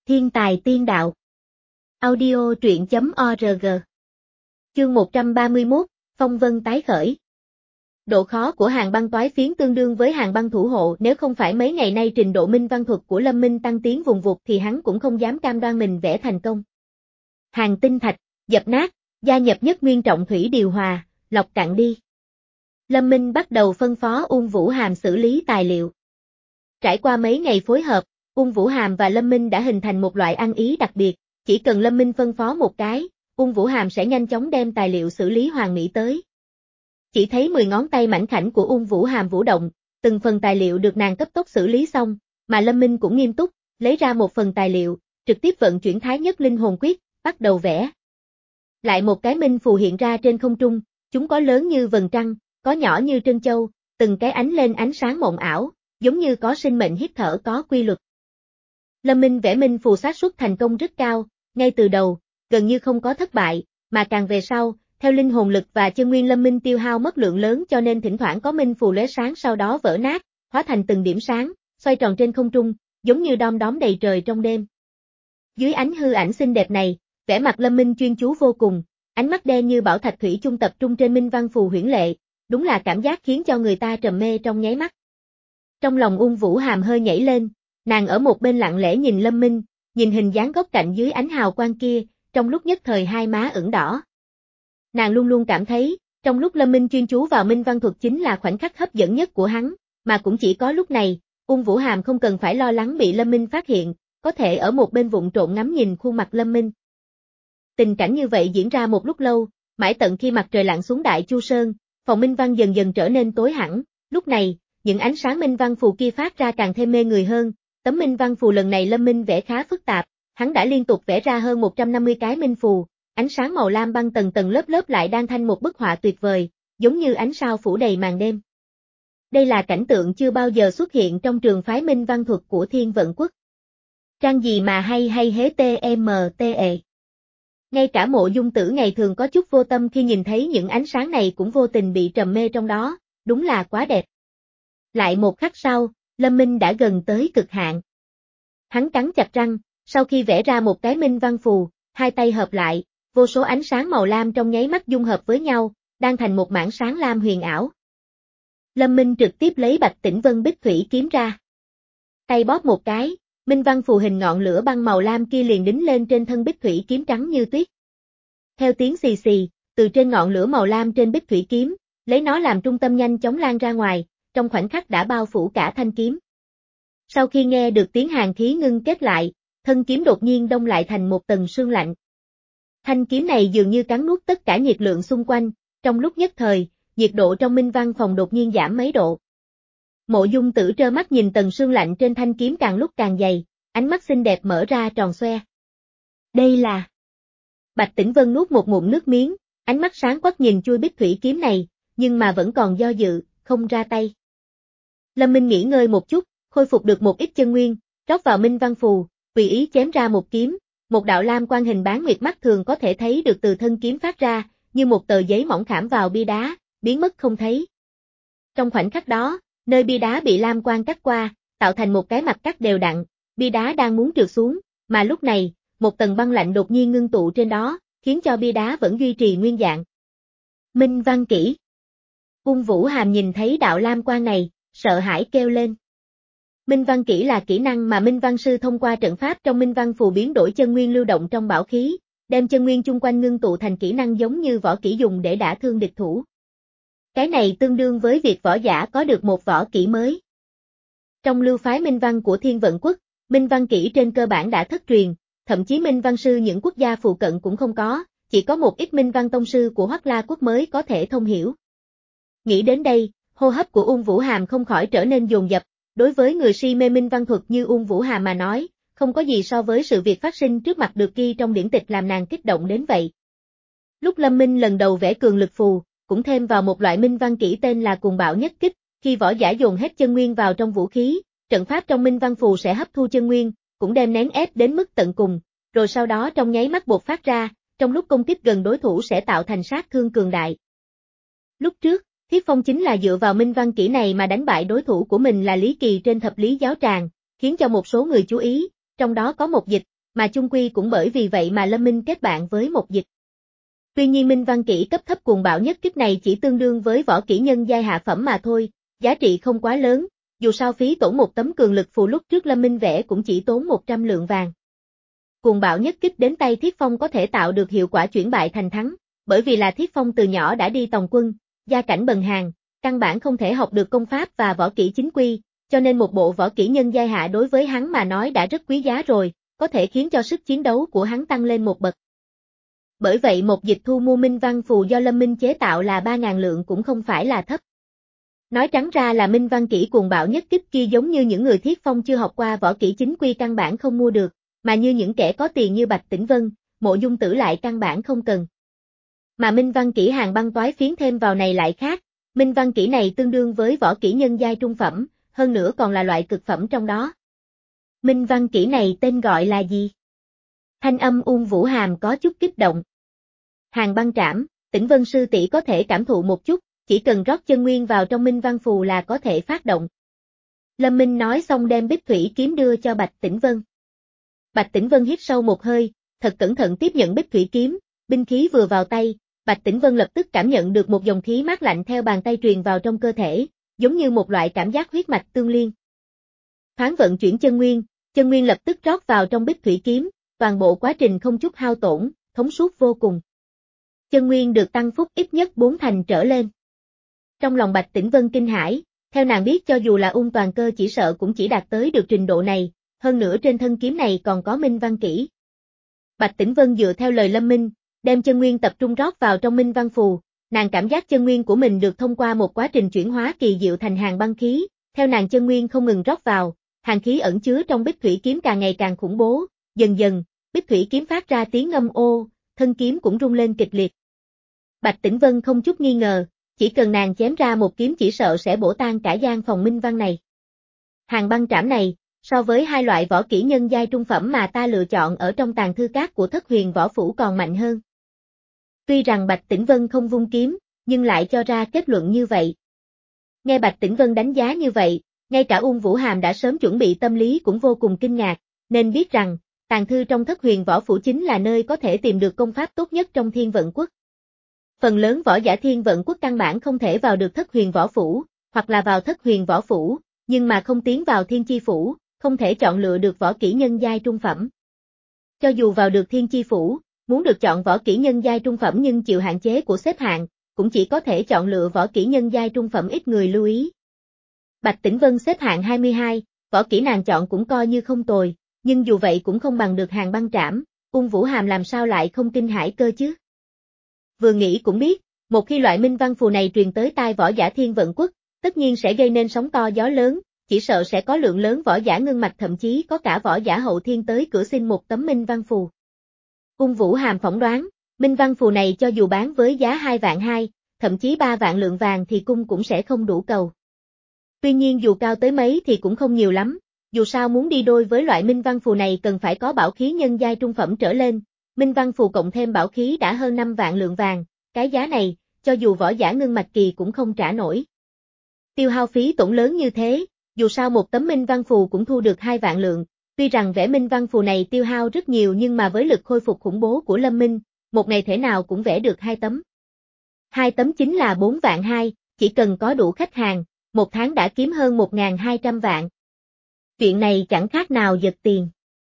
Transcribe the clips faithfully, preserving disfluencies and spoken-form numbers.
Thiên tài tiên đạo. Audio truyện chấm org. Chương một trăm ba mươi mốt, Phong vân tái khởi. Độ khó của hàng băng toái phiến tương đương với hàng băng thủ hộ, nếu không phải mấy ngày nay trình độ minh văn thuật của Lâm Minh tăng tiến vùng vụt thì hắn cũng không dám cam đoan mình vẽ thành công. Hàng tinh thạch, dập nát, gia nhập nhất nguyên trọng thủy điều hòa, lọc cạn đi. Lâm Minh bắt đầu phân phó Ung Vũ Hàm xử lý tài liệu. Trải qua mấy ngày phối hợp, Ung Vũ Hàm và Lâm Minh đã hình thành một loại ăn ý đặc biệt, chỉ cần Lâm Minh phân phó một cái, Ung Vũ Hàm sẽ nhanh chóng đem tài liệu xử lý hoàn mỹ tới. Chỉ thấy mười ngón tay mảnh khảnh của Ung Vũ Hàm vũ động, từng phần tài liệu được nàng cấp tốc xử lý xong, mà Lâm Minh cũng nghiêm túc, lấy ra một phần tài liệu, trực tiếp vận chuyển Thái Nhất Linh Hồn Quyết, bắt đầu vẽ. Lại một cái minh phù hiện ra trên không trung, chúng có lớn như vầng trăng, có nhỏ như trân châu, từng cái ánh lên ánh sáng mộng ảo, giống như có sinh mệnh hít thở có quy luật. Lâm Minh vẽ minh phù xác suất thành công rất cao, ngay từ đầu, gần như không có thất bại, mà càng về sau, theo linh hồn lực và chân nguyên Lâm Minh tiêu hao mất lượng lớn cho nên thỉnh thoảng có minh phù lóe sáng sau đó vỡ nát, hóa thành từng điểm sáng, xoay tròn trên không trung, giống như đom đóm đầy trời trong đêm. Dưới ánh hư ảnh xinh đẹp này, vẻ mặt Lâm Minh chuyên chú vô cùng, ánh mắt đen như bảo thạch thủy chung tập trung trên minh văn phù huyễn lệ, đúng là cảm giác khiến cho người ta trầm mê trong nháy mắt. Trong lòng Ung Vũ Hàm hơi nhảy lên, nàng ở một bên lặng lẽ nhìn Lâm Minh, nhìn hình dáng góc cạnh dưới ánh hào quang kia, trong lúc nhất thời hai má ửng đỏ. Nàng luôn luôn cảm thấy, trong lúc Lâm Minh chuyên chú vào minh văn thuật chính là khoảnh khắc hấp dẫn nhất của hắn, mà cũng chỉ có lúc này, Ung Vũ Hàm không cần phải lo lắng bị Lâm Minh phát hiện, có thể ở một bên vụng trộn ngắm nhìn khuôn mặt Lâm Minh. Tình cảnh như vậy diễn ra một lúc lâu, mãi tận khi mặt trời lặn xuống Đại Chu Sơn, phòng minh văn dần dần trở nên tối hẳn, lúc này, những ánh sáng minh văn phù kia phát ra càng thêm mê người hơn. Tấm minh văn phù lần này Lâm Minh vẽ khá phức tạp, hắn đã liên tục vẽ ra hơn một trăm năm mươi cái minh phù, ánh sáng màu lam băng tầng tầng lớp lớp lại đang thành một bức họa tuyệt vời, giống như ánh sao phủ đầy màn đêm. Đây là cảnh tượng chưa bao giờ xuất hiện trong trường phái minh văn thuật của Thiên Vận Quốc. Trang gì mà hay hay hế tmte. Ngay cả Mộ Dung Tử ngày thường có chút vô tâm khi nhìn thấy những ánh sáng này cũng vô tình bị trầm mê trong đó, đúng là quá đẹp. Lại một khắc sau, Lâm Minh đã gần tới cực hạn. Hắn cắn chặt răng, sau khi vẽ ra một cái minh văn phù, hai tay hợp lại, vô số ánh sáng màu lam trong nháy mắt dung hợp với nhau, đang thành một mảng sáng lam huyền ảo. Lâm Minh trực tiếp lấy Bạch Tĩnh Vân Bích Thủy kiếm ra. Tay bóp một cái, minh văn phù hình ngọn lửa băng màu lam kia liền đính lên trên thân Bích Thủy kiếm trắng như tuyết. Theo tiếng xì xì, từ trên ngọn lửa màu lam trên Bích Thủy kiếm, lấy nó làm trung tâm nhanh chóng lan ra ngoài, trong khoảnh khắc đã bao phủ cả thanh kiếm. Sau khi nghe được tiếng hàn khí ngưng kết lại, thân kiếm đột nhiên đông lại thành một tầng sương lạnh. Thanh kiếm này dường như cắn nuốt tất cả nhiệt lượng xung quanh, trong lúc nhất thời, nhiệt độ trong minh văn phòng đột nhiên giảm mấy độ. Mộ Dung Tử trơ mắt nhìn tầng sương lạnh trên thanh kiếm càng lúc càng dày, ánh mắt xinh đẹp mở ra tròn xoe. Đây là... Bạch Tĩnh Vân nuốt một ngụm nước miếng, ánh mắt sáng quắc nhìn chui Bích Thủy kiếm này, nhưng mà vẫn còn do dự, không ra tay. Lâm Minh nghỉ ngơi một chút, khôi phục được một ít chân nguyên, rót vào minh văn phù, tùy ý chém ra một kiếm, một đạo lam quang hình bán nguyệt mắt thường có thể thấy được từ thân kiếm phát ra, như một tờ giấy mỏng khảm vào bia đá, biến mất không thấy. Trong khoảnh khắc đó, nơi bia đá bị lam quang cắt qua, tạo thành một cái mặt cắt đều đặn, bia đá đang muốn trượt xuống, mà lúc này, một tầng băng lạnh đột nhiên ngưng tụ trên đó, khiến cho bia đá vẫn duy trì nguyên dạng. Minh văn kỹ. Ung Vũ Hàm nhìn thấy đạo lam quang này, sợ hãi kêu lên. Minh văn kỹ là kỹ năng mà Minh văn sư thông qua trận pháp trong minh văn phù biến đổi chân nguyên lưu động trong bảo khí, đem chân nguyên chung quanh ngưng tụ thành kỹ năng giống như võ kỹ dùng để đả thương địch thủ. Cái này tương đương với việc võ giả có được một võ kỹ mới. Trong lưu phái minh văn của Thiên Vận Quốc, minh văn kỹ trên cơ bản đã thất truyền, thậm chí minh văn sư những quốc gia phụ cận cũng không có, chỉ có một ít minh văn tông sư của Hoắc La Quốc mới có thể thông hiểu. Nghĩ đến đây, hô hấp của Ung Vũ Hàm không khỏi trở nên dồn dập, đối với người si mê minh văn thuật như Ung Vũ Hàm mà nói, không có gì so với sự việc phát sinh trước mặt được ghi trong điển tịch làm nàng kích động đến vậy. Lúc Lâm Minh lần đầu vẽ cường lực phù, cũng thêm vào một loại minh văn kỹ tên là cuồng bạo nhất kích, khi võ giả dồn hết chân nguyên vào trong vũ khí, trận pháp trong minh văn phù sẽ hấp thu chân nguyên, cũng đem nén ép đến mức tận cùng, rồi sau đó trong nháy mắt bộc phát ra, trong lúc công kích gần đối thủ sẽ tạo thành sát thương cường đại. Lúc trước, Thiết Phong chính là dựa vào minh văn kỹ này mà đánh bại đối thủ của mình là Lý Kỳ trên thập lý giáo tràng, khiến cho một số người chú ý, trong đó có một dịch, mà chung quy cũng bởi vì vậy mà Lâm Minh kết bạn với Một Dịch. Tuy nhiên minh văn kỹ cấp thấp cuồng bạo nhất kích này chỉ tương đương với võ kỹ nhân giai hạ phẩm mà thôi, giá trị không quá lớn, dù sao phí tổn một tấm cường lực phù lúc trước Lâm Minh vẽ cũng chỉ tốn một trăm lượng vàng. Cuồng bạo nhất kích đến tay Thiết Phong có thể tạo được hiệu quả chuyển bại thành thắng, bởi vì là Thiết Phong từ nhỏ đã đi tòng quân, gia cảnh bần hàn, căn bản không thể học được công pháp và võ kỹ chính quy, cho nên một bộ võ kỹ nhân giai hạ đối với hắn mà nói đã rất quý giá rồi, có thể khiến cho sức chiến đấu của hắn tăng lên một bậc. Bởi vậy Một Dịch thu mua minh văn phù do Lâm Minh chế tạo là ba nghìn lượng cũng không phải là thấp. Nói trắng ra là minh văn kỹ cuồng bạo nhất kích kia giống như những người Thiết Phong chưa học qua võ kỹ chính quy căn bản không mua được, mà như những kẻ có tiền như Bạch Tĩnh Vân, Mộ Dung Tử lại căn bản không cần. Mà minh văn kỹ hàng băng toái phiến thêm vào này lại khác, minh văn kỹ này tương đương với võ kỹ nhân giai trung phẩm, hơn nữa còn là loại cực phẩm trong đó. Minh văn kỹ này tên gọi là gì? Thanh âm Uông Vũ Hàm có chút kích động. Hàng băng trảm, Tĩnh Vân sư tỷ có thể cảm thụ một chút, chỉ cần rót chân nguyên vào trong minh văn phù là có thể phát động. Lâm Minh nói xong đem bích thủy kiếm đưa cho Bạch Tĩnh Vân. Bạch Tĩnh Vân hít sâu một hơi, thật cẩn thận tiếp nhận bích thủy kiếm, binh khí vừa vào tay, Bạch Tĩnh Vân lập tức cảm nhận được một dòng khí mát lạnh theo bàn tay truyền vào trong cơ thể, giống như một loại cảm giác huyết mạch tương liên. Thoáng vận chuyển chân nguyên, chân nguyên lập tức rót vào trong bích thủy kiếm, toàn bộ quá trình không chút hao tổn, thống suốt vô cùng. Chân nguyên được tăng phúc ít nhất bốn thành trở lên. Trong lòng Bạch Tĩnh Vân kinh hãi, theo nàng biết cho dù là ung toàn cơ chỉ sợ cũng chỉ đạt tới được trình độ này, hơn nữa trên thân kiếm này còn có minh văn kỹ. Bạch Tĩnh Vân dựa theo lời Lâm Minh, đem chân nguyên tập trung rót vào trong minh văn phù, nàng cảm giác chân nguyên của mình được thông qua một quá trình chuyển hóa kỳ diệu thành hàng băng khí, theo nàng chân nguyên không ngừng rót vào, hàng khí ẩn chứa trong bích thủy kiếm càng ngày càng khủng bố, dần dần, bích thủy kiếm phát ra tiếng ngâm ô, thân kiếm cũng rung lên kịch liệt. Bạch Tĩnh Vân không chút nghi ngờ, chỉ cần nàng chém ra một kiếm chỉ sợ sẽ bổ tan cả gian phòng minh văn này. Hàng băng trảm này, so với hai loại võ kỹ nhân giai trung phẩm mà ta lựa chọn ở trong tàng thư các của Thất Huyền Võ Phủ còn mạnh hơn. Tuy rằng Bạch Tĩnh Vân không vung kiếm, nhưng lại cho ra kết luận như vậy. Nghe Bạch Tĩnh Vân đánh giá như vậy, ngay cả Uông Vũ Hàm đã sớm chuẩn bị tâm lý cũng vô cùng kinh ngạc, nên biết rằng, tàng thư trong Thất Huyền Võ Phủ chính là nơi có thể tìm được công pháp tốt nhất trong Thiên Vận Quốc. Phần lớn võ giả Thiên Vận Quốc căn bản không thể vào được Thất Huyền Võ Phủ, hoặc là vào Thất Huyền Võ Phủ, nhưng mà không tiến vào Thiên Chi Phủ, không thể chọn lựa được võ kỹ nhân giai trung phẩm. Cho dù vào được Thiên Chi Phủ, muốn được chọn võ kỹ nhân giai trung phẩm nhưng chịu hạn chế của xếp hạng, cũng chỉ có thể chọn lựa võ kỹ nhân giai trung phẩm ít người lưu ý. Bạch Tĩnh Vân xếp hạng hai mươi hai, võ kỹ nàng chọn cũng coi như không tồi, nhưng dù vậy cũng không bằng được hàng băng trảm, Ung Vũ Hàm làm sao lại không kinh hãi cơ chứ. Vừa nghĩ cũng biết, một khi loại minh văn phù này truyền tới tai võ giả Thiên Vận Quốc, tất nhiên sẽ gây nên sóng to gió lớn, chỉ sợ sẽ có lượng lớn võ giả ngưng mạch thậm chí có cả võ giả hậu thiên tới cửa xin một tấm minh văn phù. Ung Vũ Hàm phỏng đoán, minh văn phù này cho dù bán với giá hai vạn hai, thậm chí ba vạn lượng vàng thì cung cũng sẽ không đủ cầu. Tuy nhiên dù cao tới mấy thì cũng không nhiều lắm, dù sao muốn đi đôi với loại minh văn phù này cần phải có bảo khí nhân giai trung phẩm trở lên, minh văn phù cộng thêm bảo khí đã hơn năm vạn lượng vàng, cái giá này, cho dù võ giả ngưng mạch kỳ cũng không trả nổi. Tiêu hao phí tổn lớn như thế, dù sao một tấm minh văn phù cũng thu được hai vạn lượng, tuy rằng vẽ minh văn phù này tiêu hao rất nhiều nhưng mà với lực khôi phục khủng bố của Lâm Minh, một ngày thể nào cũng vẽ được hai tấm. Hai tấm chính là bốn vạn hai, chỉ cần có đủ khách hàng, một tháng đã kiếm hơn một nghìn hai trăm vạn. Chuyện này chẳng khác nào giật tiền.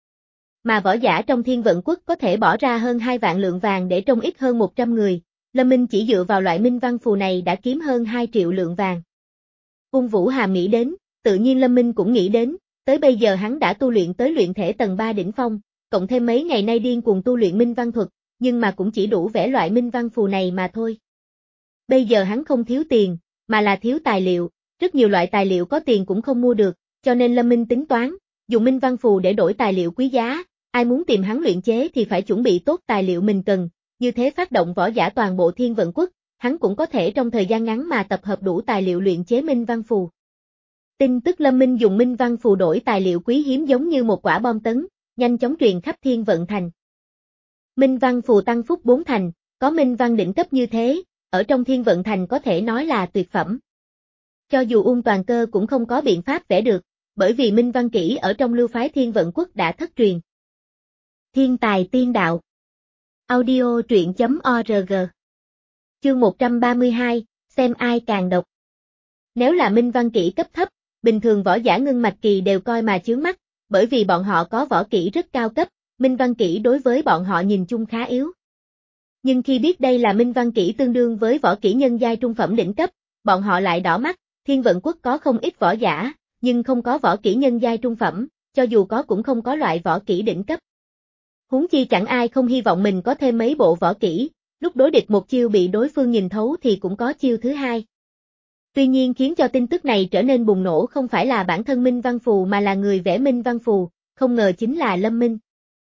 Mà võ giả trong Thiên Vận Quốc có thể bỏ ra hơn hai vạn lượng vàng để trông ít hơn một trăm người, Lâm Minh chỉ dựa vào loại minh văn phù này đã kiếm hơn hai triệu lượng vàng. Ung Vũ Hàm nghĩ đến, tự nhiên Lâm Minh cũng nghĩ đến, tới bây giờ hắn đã tu luyện tới luyện thể tầng ba đỉnh phong, cộng thêm mấy ngày nay điên cuồng tu luyện minh văn thuật, nhưng mà cũng chỉ đủ vẽ loại minh văn phù này mà thôi. Bây giờ hắn không thiếu tiền, mà là thiếu tài liệu, rất nhiều loại tài liệu có tiền cũng không mua được, cho nên Lâm Minh tính toán, dùng minh văn phù để đổi tài liệu quý giá, ai muốn tìm hắn luyện chế thì phải chuẩn bị tốt tài liệu mình cần, như thế phát động võ giả toàn bộ Thiên Vận Quốc, hắn cũng có thể trong thời gian ngắn mà tập hợp đủ tài liệu luyện chế minh văn phù. Tin tức Lâm Minh dùng minh văn phù đổi tài liệu quý hiếm giống như một quả bom tấn, nhanh chóng truyền khắp Thiên Vận Thành. Minh văn phù tăng phúc bốn thành, có minh văn đỉnh cấp như thế, ở trong Thiên Vận Thành có thể nói là tuyệt phẩm. Cho dù Ung Toàn Cơ cũng không có biện pháp vẽ được, bởi vì minh văn kỹ ở trong lưu phái Thiên Vận Quốc đã thất truyền. Thiên tài tiên đạo. Audio truyện chấm org. Chương một trăm ba mươi hai, xem ai càng độc. Nếu là minh văn kỹ cấp thấp, bình thường võ giả ngưng mạch kỳ đều coi mà chướng mắt, bởi vì bọn họ có võ kỹ rất cao cấp, minh văn kỹ đối với bọn họ nhìn chung khá yếu. Nhưng khi biết đây là minh văn kỹ tương đương với võ kỹ nhân giai trung phẩm đỉnh cấp, bọn họ lại đỏ mắt. Thiên Vận Quốc có không ít võ giả, nhưng không có võ kỹ nhân giai trung phẩm, cho dù có cũng không có loại võ kỹ đỉnh cấp. Huống chi chẳng ai không hy vọng mình có thêm mấy bộ võ kỹ, lúc đối địch một chiêu bị đối phương nhìn thấu thì cũng có chiêu thứ hai. Tuy nhiên khiến cho tin tức này trở nên bùng nổ không phải là bản thân Minh Văn Phù mà là người vẽ Minh Văn Phù, không ngờ chính là Lâm Minh.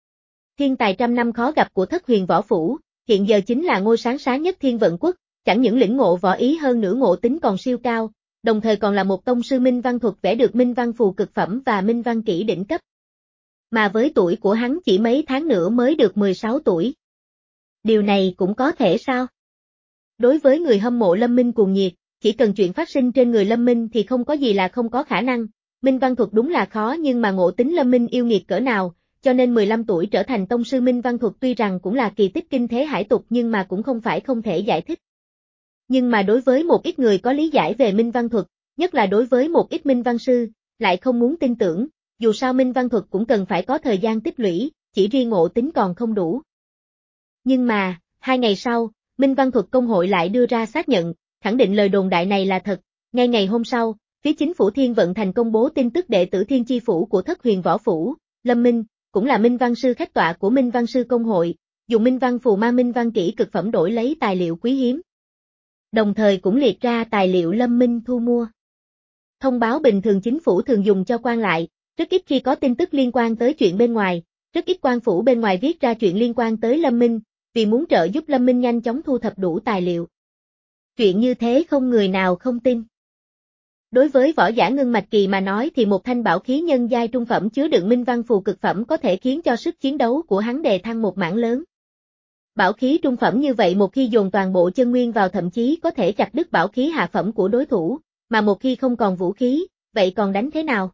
Thiên tài trăm năm khó gặp của Thất Huyền Võ Phủ, hiện giờ chính là ngôi sáng sáng nhất Thiên Vận Quốc, chẳng những lĩnh ngộ võ ý hơn nữa ngộ tính còn siêu cao, đồng thời còn là một tông sư Minh Văn thuật vẽ được Minh Văn Phù cực phẩm và Minh Văn kỹ đỉnh cấp. Mà với tuổi của hắn chỉ mấy tháng nữa mới được mười sáu tuổi. Điều này cũng có thể sao? Đối với người hâm mộ Lâm Minh cuồng nhiệt, chỉ cần chuyện phát sinh trên người Lâm Minh thì không có gì là không có khả năng. Minh Văn thuật đúng là khó nhưng mà ngộ tính Lâm Minh yêu nghiệt cỡ nào, cho nên mười lăm tuổi trở thành tông sư Minh Văn thuật tuy rằng cũng là kỳ tích kinh thế hải tục nhưng mà cũng không phải không thể giải thích. Nhưng mà đối với một ít người có lý giải về Minh Văn thuật, nhất là đối với một ít Minh Văn sư, lại không muốn tin tưởng, dù sao Minh Văn thuật cũng cần phải có thời gian tích lũy, chỉ riêng ngộ tính còn không đủ. Nhưng mà, hai ngày sau, Minh Văn thuật công hội lại đưa ra xác nhận, khẳng định lời đồn đại này là thật. Ngay ngày hôm sau, phía chính phủ Thiên Vận Thành công bố tin tức đệ tử Thiên Chi Phủ của Thất Huyền Võ Phủ, Lâm Minh, cũng là Minh Văn sư khách tọa của Minh Văn sư công hội, dùng Minh Văn Phù mang Minh Văn kỹ cực phẩm đổi lấy tài liệu quý hiếm. Đồng thời cũng liệt ra tài liệu Lâm Minh thu mua. Thông báo bình thường chính phủ thường dùng cho quan lại, rất ít khi có tin tức liên quan tới chuyện bên ngoài, rất ít quan phủ bên ngoài viết ra chuyện liên quan tới Lâm Minh, vì muốn trợ giúp Lâm Minh nhanh chóng thu thập đủ tài liệu. Chuyện như thế không người nào không tin. Đối với võ giả ngưng mạch kỳ mà nói thì một thanh bảo khí nhân giai trung phẩm chứa đựng Minh Văn Phù cực phẩm có thể khiến cho sức chiến đấu của hắn đề thăng một mảng lớn. Bảo khí trung phẩm như vậy một khi dồn toàn bộ chân nguyên vào thậm chí có thể chặt đứt bảo khí hạ phẩm của đối thủ, mà một khi không còn vũ khí, vậy còn đánh thế nào?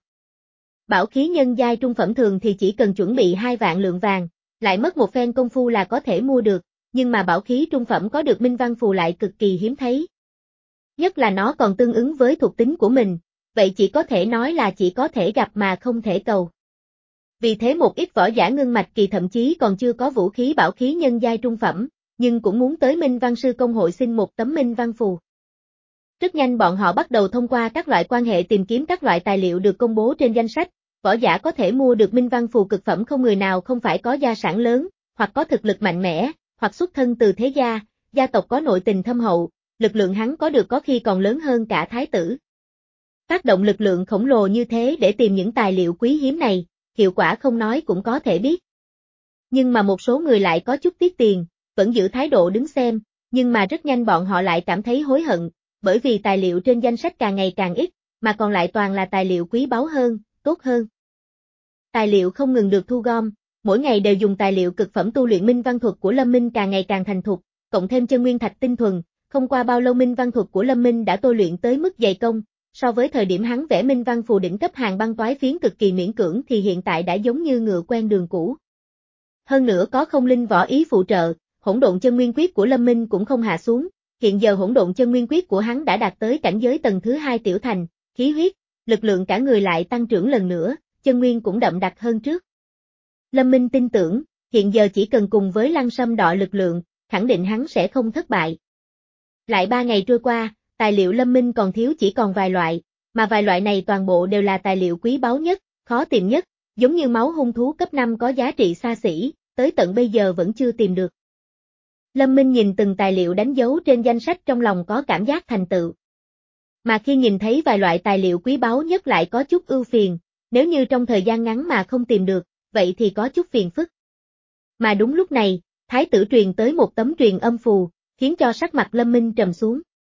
Bảo khí nhân giai trung phẩm thường thì chỉ cần chuẩn bị hai vạn lượng vàng, lại mất một phen công phu là có thể mua được, nhưng mà bảo khí trung phẩm có được Minh Văn Phù lại cực kỳ hiếm thấy. Nhất là nó còn tương ứng với thuộc tính của mình, vậy chỉ có thể nói là chỉ có thể gặp mà không thể cầu. Vì thế một ít võ giả ngưng mạch kỳ thậm chí còn chưa có vũ khí bảo khí nhân giai trung phẩm, nhưng cũng muốn tới Minh Văn sư công hội xin một tấm Minh Văn Phù. Rất nhanh bọn họ bắt đầu thông qua các loại quan hệ tìm kiếm các loại tài liệu được công bố trên danh sách, võ giả có thể mua được Minh Văn Phù cực phẩm không người nào không phải có gia sản lớn, hoặc có thực lực mạnh mẽ, hoặc xuất thân từ thế gia, gia tộc có nội tình thâm hậu, lực lượng hắn có được có khi còn lớn hơn cả thái tử. Phát động lực lượng khổng lồ như thế để tìm những tài liệu quý hiếm này, hiệu quả không nói cũng có thể biết. Nhưng mà một số người lại có chút tiếc tiền, vẫn giữ thái độ đứng xem, nhưng mà rất nhanh bọn họ lại cảm thấy hối hận, bởi vì tài liệu trên danh sách càng ngày càng ít, mà còn lại toàn là tài liệu quý báu hơn, tốt hơn. Tài liệu không ngừng được thu gom, mỗi ngày đều dùng tài liệu cực phẩm tu luyện Minh Văn thuật của Lâm Minh càng ngày càng thành thục, cộng thêm chân nguyên thạch tinh thuần, không qua bao lâu Minh Văn thuật của Lâm Minh đã tôi luyện tới mức dày công, so với thời điểm hắn vẽ Minh Văn Phù đỉnh cấp hàng băng toái phiến cực kỳ miễn cưỡng thì hiện tại đã giống như ngựa quen đường cũ. Hơn nữa có không linh võ ý phụ trợ, hỗn độn chân nguyên quyết của Lâm Minh cũng không hạ xuống, hiện giờ hỗn độn chân nguyên quyết của hắn đã đạt tới cảnh giới tầng thứ hai tiểu thành, khí huyết, lực lượng cả người lại tăng trưởng lần nữa, chân nguyên cũng đậm đặc hơn trước. Lâm Minh tin tưởng, hiện giờ chỉ cần cùng với Lăng Sâm đọ lực lượng, khẳng định hắn sẽ không thất bại. Lại ba ngày trôi qua, tài liệu Lâm Minh còn thiếu chỉ còn vài loại, mà vài loại này toàn bộ đều là tài liệu quý báu nhất, khó tìm nhất, giống như máu hung thú cấp năm có giá trị xa xỉ, tới tận bây giờ vẫn chưa tìm được. Lâm Minh nhìn từng tài liệu đánh dấu trên danh sách trong lòng có cảm giác thành tựu. Mà khi nhìn thấy vài loại tài liệu quý báu nhất lại có chút ưu phiền, nếu như trong thời gian ngắn mà không tìm được, vậy thì có chút phiền phức. Mà đúng lúc này, thái tử truyền tới một tấm truyền âm phù, khiến cho sắc mặt Lâm Minh trầm xuống.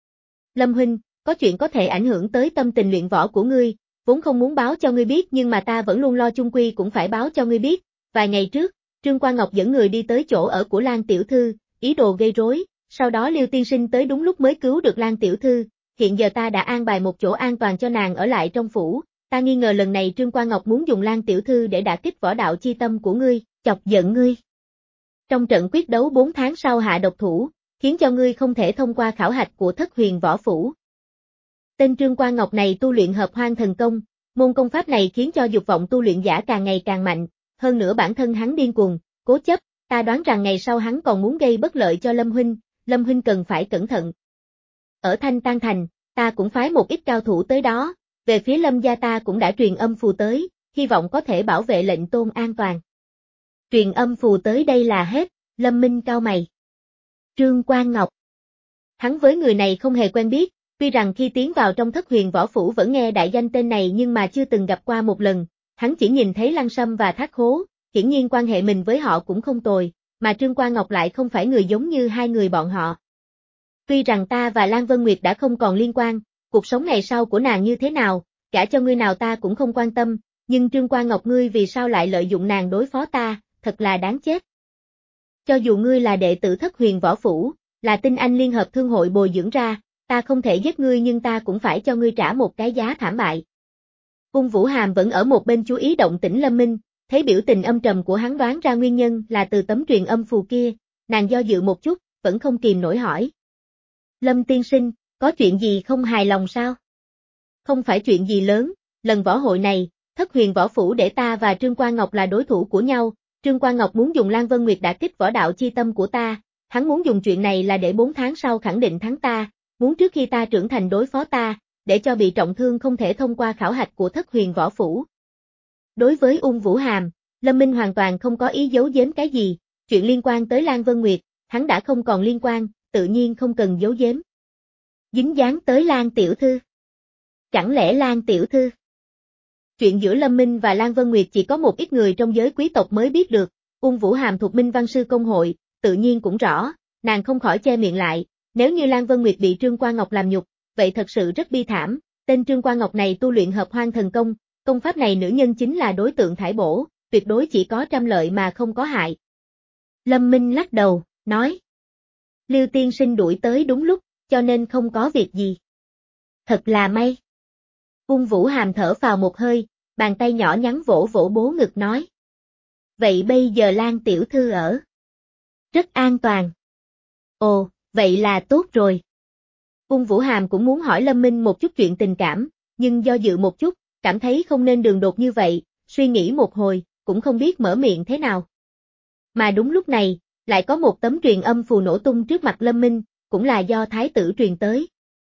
Lâm huynh, có chuyện có thể ảnh hưởng tới tâm tình luyện võ của ngươi, vốn không muốn báo cho ngươi biết nhưng mà ta vẫn luôn lo chung quy cũng phải báo cho ngươi biết. Vài ngày trước, Trương Quan Ngọc dẫn người đi tới chỗ ở của Lan tiểu thư, ý đồ gây rối, sau đó Liêu tiên sinh tới đúng lúc mới cứu được Lan tiểu thư, hiện giờ ta đã an bài một chỗ an toàn cho nàng ở lại trong phủ, Ta nghi ngờ lần này Trương Quan Ngọc muốn dùng Lan tiểu thư để đả kích võ đạo chi tâm của ngươi, chọc giận ngươi. Trong trận quyết đấu bốn tháng sau hạ độc thủ, khiến cho ngươi không thể thông qua khảo hạch của Thất Huyền Võ Phủ. Tên Trương Quan Ngọc này tu luyện Hợp Hoang Thần Công, môn công pháp này khiến cho dục vọng tu luyện giả càng ngày càng mạnh, hơn nữa bản thân hắn điên cuồng, cố chấp, ta đoán rằng ngày sau hắn còn muốn gây bất lợi cho Lâm huynh, Lâm huynh cần phải cẩn thận. Ở Thanh Tan Thành, ta cũng phái một ít cao thủ tới đó, về phía Lâm gia ta cũng đã truyền âm phù tới, hy vọng có thể bảo vệ lệnh tôn an toàn. Truyền âm phù tới đây là hết, Lâm Minh cau mày. Trương Quan Ngọc. Hắn với người này không hề quen biết, tuy rằng khi tiến vào trong Thất Huyền Võ Phủ vẫn nghe đại danh tên này nhưng mà chưa từng gặp qua một lần, hắn chỉ nhìn thấy Lăng Sâm và Thác Khố, hiển nhiên quan hệ mình với họ cũng không tồi, mà Trương Quan Ngọc lại không phải người giống như hai người bọn họ. Tuy rằng ta và Lan Vân Nguyệt đã không còn liên quan, cuộc sống ngày sau của nàng như thế nào, gả cho ngươi nào ta cũng không quan tâm, nhưng Trương Quan Ngọc ngươi vì sao lại lợi dụng nàng đối phó ta, thật là đáng chết. Cho dù ngươi là đệ tử Thất Huyền Võ Phủ, là tinh anh liên hợp thương hội bồi dưỡng ra, ta không thể giết ngươi nhưng ta cũng phải cho ngươi trả một cái giá thảm bại. Ung Vũ Hàm vẫn ở một bên chú ý động tĩnh Lâm Minh, thấy biểu tình âm trầm của hắn đoán ra nguyên nhân là từ tấm truyền âm phù kia, nàng do dự một chút, vẫn không kìm nổi hỏi. Lâm tiên sinh, có chuyện gì không hài lòng sao? Không phải chuyện gì lớn, lần võ hội này, Thất Huyền Võ Phủ để ta và Trương Quan Ngọc là đối thủ của nhau, Trương Quan Ngọc muốn dùng Lan Vân Nguyệt đả kích võ đạo chi tâm của ta, hắn muốn dùng chuyện này là để bốn tháng sau khẳng định thắng ta, muốn trước khi ta trưởng thành đối phó ta, để cho bị trọng thương không thể thông qua khảo hạch của Thất Huyền Võ Phủ. Đối với Ung Vũ Hàm, Lâm Minh hoàn toàn không có ý giấu giếm cái gì, chuyện liên quan tới Lan Vân Nguyệt, hắn đã không còn liên quan, tự nhiên không cần giấu giếm. Dính dáng tới Lan tiểu thư. Chẳng lẽ Lan tiểu thư? Chuyện giữa Lâm Minh và Lan Vân Nguyệt chỉ có một ít người trong giới quý tộc mới biết được, Ung Vũ Hàm thuộc Minh Văn Sư Công hội, tự nhiên cũng rõ, nàng không khỏi che miệng lại, nếu như Lan Vân Nguyệt bị Trương Quan Ngọc làm nhục, vậy thật sự rất bi thảm, tên Trương Quan Ngọc này tu luyện Hợp Hoang Thần Công, công pháp này nữ nhân chính là đối tượng thải bổ, tuyệt đối chỉ có trăm lợi mà không có hại. Lâm Minh lắc đầu, nói. Lưu tiên sinh đuổi tới đúng lúc, cho nên không có việc gì. Thật là may. Ung Vũ Hàm thở vào một hơi, bàn tay nhỏ nhắn vỗ vỗ bố ngực nói. Vậy bây giờ Lan tiểu thư ở? Rất an toàn. Ồ, vậy là tốt rồi. Ung Vũ Hàm cũng muốn hỏi Lâm Minh một chút chuyện tình cảm, nhưng do dự một chút, cảm thấy không nên đường đột như vậy, suy nghĩ một hồi, cũng không biết mở miệng thế nào. Mà đúng lúc này, lại có một tấm truyền âm phù nổ tung trước mặt Lâm Minh, cũng là do thái tử truyền tới.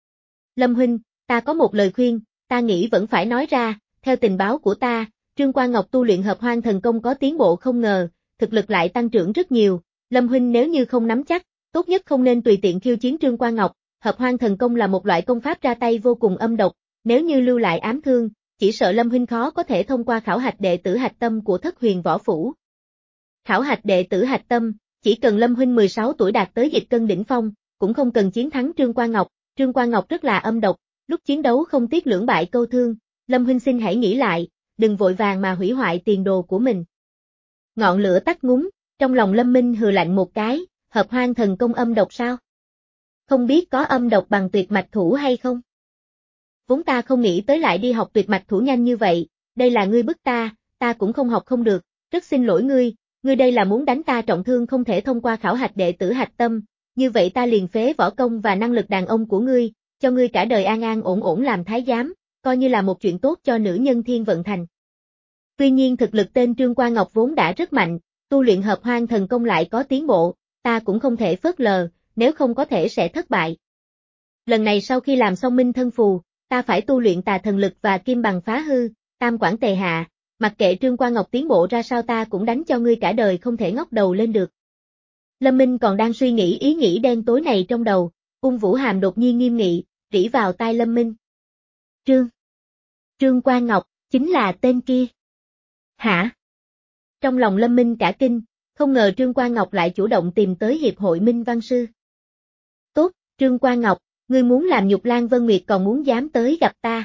Lâm huynh, ta có một lời khuyên, ta nghĩ vẫn phải nói ra, theo tình báo của ta, Trương Quan Ngọc tu luyện Hợp Hoang Thần Công có tiến bộ không ngờ, thực lực lại tăng trưởng rất nhiều, Lâm huynh nếu như không nắm chắc, tốt nhất không nên tùy tiện khiêu chiến Trương Quan Ngọc, Hợp Hoang Thần Công là một loại công pháp ra tay vô cùng âm độc, nếu như lưu lại ám thương, chỉ sợ Lâm huynh khó có thể thông qua khảo hạch đệ tử hạch tâm của Thất Huyền Võ Phủ. Khảo hạch đệ tử hạch tâm, chỉ cần Lâm huynh mười sáu tuổi đạt tới dịch cân đỉnh phong, cũng không cần chiến thắng Trương Quan Ngọc, Trương Quan Ngọc rất là âm độc, lúc chiến đấu không tiếc lưỡng bại câu thương, Lâm huynh xin hãy nghĩ lại, đừng vội vàng mà hủy hoại tiền đồ của mình. Ngọn lửa tắt ngúm, trong lòng Lâm Minh hừ lạnh một cái, Hợp Hoang Thần Công âm độc sao? Không biết có âm độc bằng tuyệt mạch thủ hay không? Vốn ta không nghĩ tới lại đi học tuyệt mạch thủ nhanh như vậy, đây là ngươi bức ta, ta cũng không học không được, rất xin lỗi ngươi, ngươi đây là muốn đánh ta trọng thương không thể thông qua khảo hạch đệ tử hạch tâm, như vậy ta liền phế võ công và năng lực đàn ông của ngươi, cho ngươi cả đời an an ổn ổn làm thái giám, coi như là một chuyện tốt cho nữ nhân thiên vận thành. Tuy nhiên thực lực tên Trương Quan Ngọc vốn đã rất mạnh, tu luyện Hợp Hoang Thần Công lại có tiến bộ, ta cũng không thể phớt lờ, nếu không có thể sẽ thất bại. Lần này sau khi làm xong minh thân phù, ta phải tu luyện tà thần lực và kim bằng phá hư, tam quản tề hạ, mặc kệ Trương Quan Ngọc tiến bộ ra sao ta cũng đánh cho ngươi cả đời không thể ngóc đầu lên được. Lâm Minh còn đang suy nghĩ ý nghĩ đen tối này trong đầu, Ung Vũ Hàm đột nhiên nghiêm nghị, rỉ vào tai Lâm Minh. Trương. Trương Quan Ngọc, chính là tên kia. Hả? Trong lòng Lâm Minh cả kinh, không ngờ Trương Quan Ngọc lại chủ động tìm tới Hiệp hội Minh Văn Sư. Tốt, Trương Quan Ngọc, ngươi muốn làm nhục Lan Vân Nguyệt còn muốn dám tới gặp ta.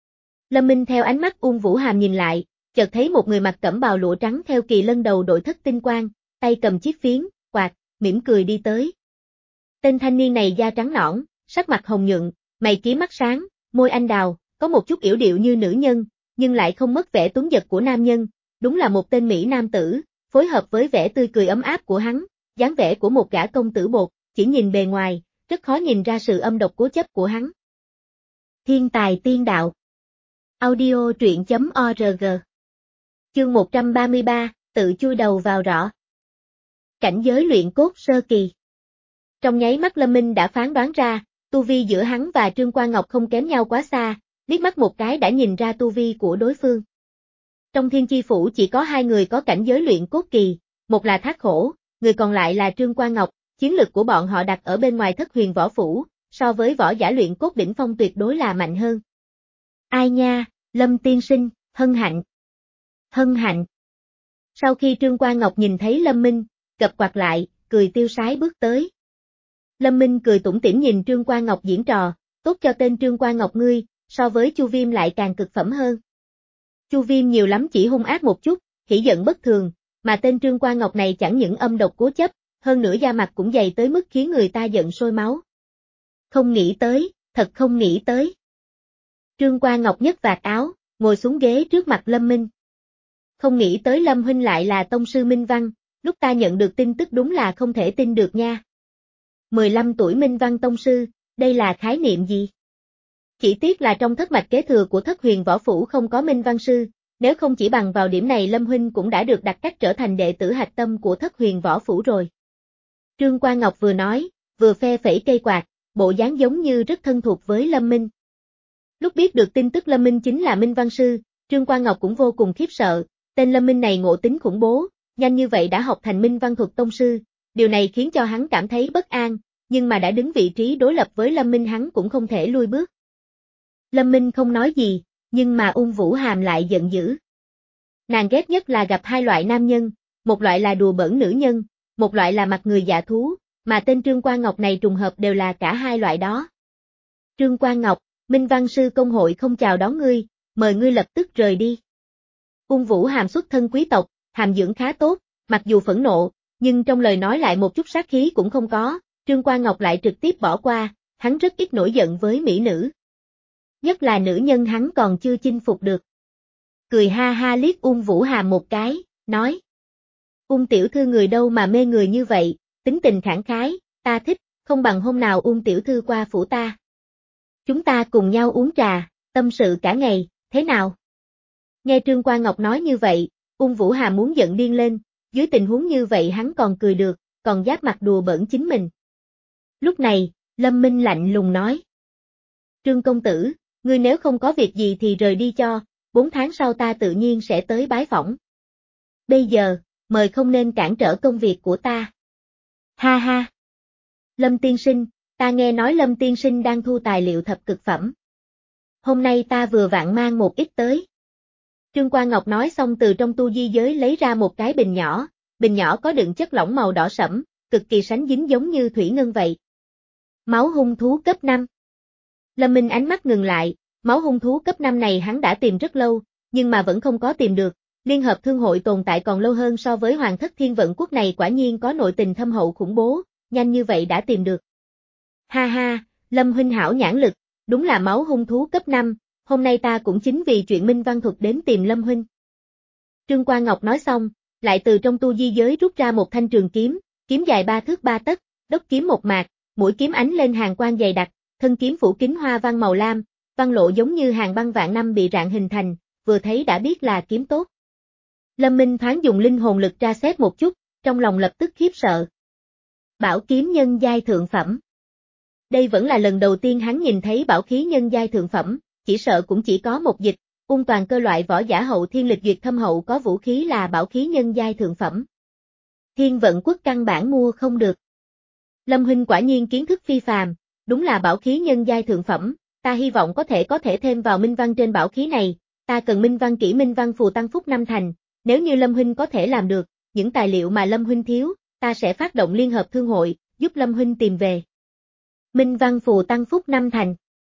Lâm Minh theo ánh mắt Ung Vũ Hàm nhìn lại, chợt thấy một người mặc cẩm bào lụa trắng theo kỳ lân đầu đội thất tinh quang, tay cầm chiếc phiến, quạt, mỉm cười đi tới. Tên thanh niên này da trắng nõn, sắc mặt hồng nhuận, mày kiếm mắt sáng, môi anh đào, có một chút yểu điệu như nữ nhân, nhưng lại không mất vẻ tuấn giật của nam nhân, đúng là một tên Mỹ nam tử, phối hợp với vẻ tươi cười ấm áp của hắn, dáng vẻ của một gã công tử bột, chỉ nhìn bề ngoài, rất khó nhìn ra sự âm độc cố chấp của hắn. Thiên tài tiên đạo. Audio truyện chấm org. Chương một trăm ba mươi ba, tự chui đầu vào rọ. Cảnh giới luyện cốt sơ kỳ. Trong nháy mắt Lâm Minh đã phán đoán ra, tu vi giữa hắn và Trương Quan Ngọc không kém nhau quá xa, liếc mắt một cái đã nhìn ra tu vi của đối phương. Trong Thiên Chi Phủ chỉ có hai người có cảnh giới luyện cốt kỳ, một là Thác Hổ, người còn lại là Trương Quan Ngọc, chiến lực của bọn họ đặt ở bên ngoài Thất Huyền Võ Phủ, so với võ giả luyện cốt đỉnh phong tuyệt đối là mạnh hơn. Ai nha, Lâm tiên sinh, hân hạnh. Hân hạnh. Sau khi Trương Quan Ngọc nhìn thấy Lâm Minh, gập quạt lại, cười tiêu sái bước tới. Lâm Minh cười tủm tỉm nhìn Trương Quan Ngọc diễn trò, tốt cho tên Trương Quan Ngọc ngươi, so với Chu Viêm lại càng cực phẩm hơn. Chu Viêm nhiều lắm chỉ hung ác một chút, hỉ giận bất thường, mà tên Trương Quan Ngọc này chẳng những âm độc cố chấp, hơn nữa da mặt cũng dày tới mức khiến người ta giận sôi máu. Không nghĩ tới, thật không nghĩ tới. Trương Quan Ngọc nhấc vạt áo, ngồi xuống ghế trước mặt Lâm Minh. Không nghĩ tới Lâm huynh lại là tông sư Minh Văn, lúc ta nhận được tin tức đúng là không thể tin được nha. mười lăm tuổi Minh Văn tông sư, đây là khái niệm gì? Chỉ tiếc là trong thất mạch kế thừa của Thất Huyền Võ Phủ không có Minh Văn sư, nếu không chỉ bằng vào điểm này Lâm huynh cũng đã được đặt cách trở thành đệ tử hạch tâm của Thất Huyền Võ Phủ rồi. Trương Quan Ngọc vừa nói, vừa phe phẩy cây quạt, bộ dáng giống như rất thân thuộc với Lâm Minh. Lúc biết được tin tức Lâm Minh chính là Minh Văn sư, Trương Quan Ngọc cũng vô cùng khiếp sợ, tên Lâm Minh này ngộ tính khủng bố, nhanh như vậy đã học thành Minh Văn thuật tông sư, điều này khiến cho hắn cảm thấy bất an, nhưng mà đã đứng vị trí đối lập với Lâm Minh hắn cũng không thể lui bước. Lâm Minh không nói gì, nhưng mà Ung Vũ Hàm lại giận dữ. Nàng ghét nhất là gặp hai loại nam nhân, một loại là đùa bỡn nữ nhân, một loại là mặt người dạ thú, mà tên Trương Quan Ngọc này trùng hợp đều là cả hai loại đó. Trương Quan Ngọc, Minh Văn sư công hội không chào đón ngươi, mời ngươi lập tức rời đi. Ung Vũ Hàm xuất thân quý tộc, hàm dưỡng khá tốt, mặc dù phẫn nộ, nhưng trong lời nói lại một chút sát khí cũng không có, Trương Quan Ngọc lại trực tiếp bỏ qua, hắn rất ít nổi giận với mỹ nữ. Nhất là nữ nhân hắn còn chưa chinh phục được. Cười ha ha liếc Ung Vũ Hàm một cái, nói. Ung tiểu thư người đâu mà mê người như vậy, tính tình khẳng khái, ta thích, không bằng hôm nào Ung tiểu thư qua phủ ta. Chúng ta cùng nhau uống trà, tâm sự cả ngày, thế nào? Nghe Trương Quan Ngọc nói như vậy, Ung Vũ Hàm muốn giận điên lên, dưới tình huống như vậy hắn còn cười được, còn giáp mặt đùa bỡn chính mình. Lúc này, Lâm Minh lạnh lùng nói. Trương công tử, ngươi nếu không có việc gì thì rời đi cho, bốn tháng sau ta tự nhiên sẽ tới bái phỏng. Bây giờ, mời không nên cản trở công việc của ta. Ha ha. Lâm tiên sinh, ta nghe nói Lâm tiên sinh đang thu tài liệu thập cực phẩm. Hôm nay ta vừa vặn mang một ít tới. Trương Quan Ngọc nói xong từ trong tu di giới lấy ra một cái bình nhỏ, bình nhỏ có đựng chất lỏng màu đỏ sẫm, cực kỳ sánh dính giống như thủy ngân vậy. Máu hung thú cấp năm. Lâm Minh ánh mắt ngừng lại, máu hung thú cấp năm này hắn đã tìm rất lâu, nhưng mà vẫn không có tìm được, Liên hợp thương hội tồn tại còn lâu hơn so với Hoàng thất Thiên Vận quốc này quả nhiên có nội tình thâm hậu khủng bố, nhanh như vậy đã tìm được. Ha ha, Lâm huynh hảo nhãn lực, đúng là máu hung thú cấp năm, hôm nay ta cũng chính vì chuyện Minh Văn thuật đến tìm Lâm huynh. Trương Quan Ngọc nói xong, lại từ trong tu di giới rút ra một thanh trường kiếm, kiếm dài ba thước ba tấc, đốc kiếm một mạc, mũi kiếm ánh lên hàng quang dày đặc, thân kiếm phủ kính hoa văn màu lam, văn lộ giống như hàng băng vạn năm bị rạn hình thành, vừa thấy đã biết là kiếm tốt. Lâm Minh thoáng dùng linh hồn lực tra xét một chút, trong lòng lập tức khiếp sợ. Bảo kiếm nhân giai thượng phẩm. Đây vẫn là lần đầu tiên hắn nhìn thấy bảo khí nhân giai thượng phẩm, chỉ sợ cũng chỉ có một dịch, Ung toàn cơ loại võ giả hậu thiên lịch duyệt thâm hậu có vũ khí là bảo khí nhân giai thượng phẩm. Thiên Vận quốc căn bản mua không được. Lâm huynh quả nhiên kiến thức phi phàm, đúng là bảo khí nhân giai thượng phẩm, ta hy vọng có thể có thể thêm vào minh văn trên bảo khí này, ta cần minh văn kỹ minh văn phù tăng phúc năm thành, nếu như Lâm huynh có thể làm được, những tài liệu mà Lâm huynh thiếu, ta sẽ phát động liên hợp thương hội, giúp Lâm huynh tìm về. Minh văn phù tăng phúc năm thành.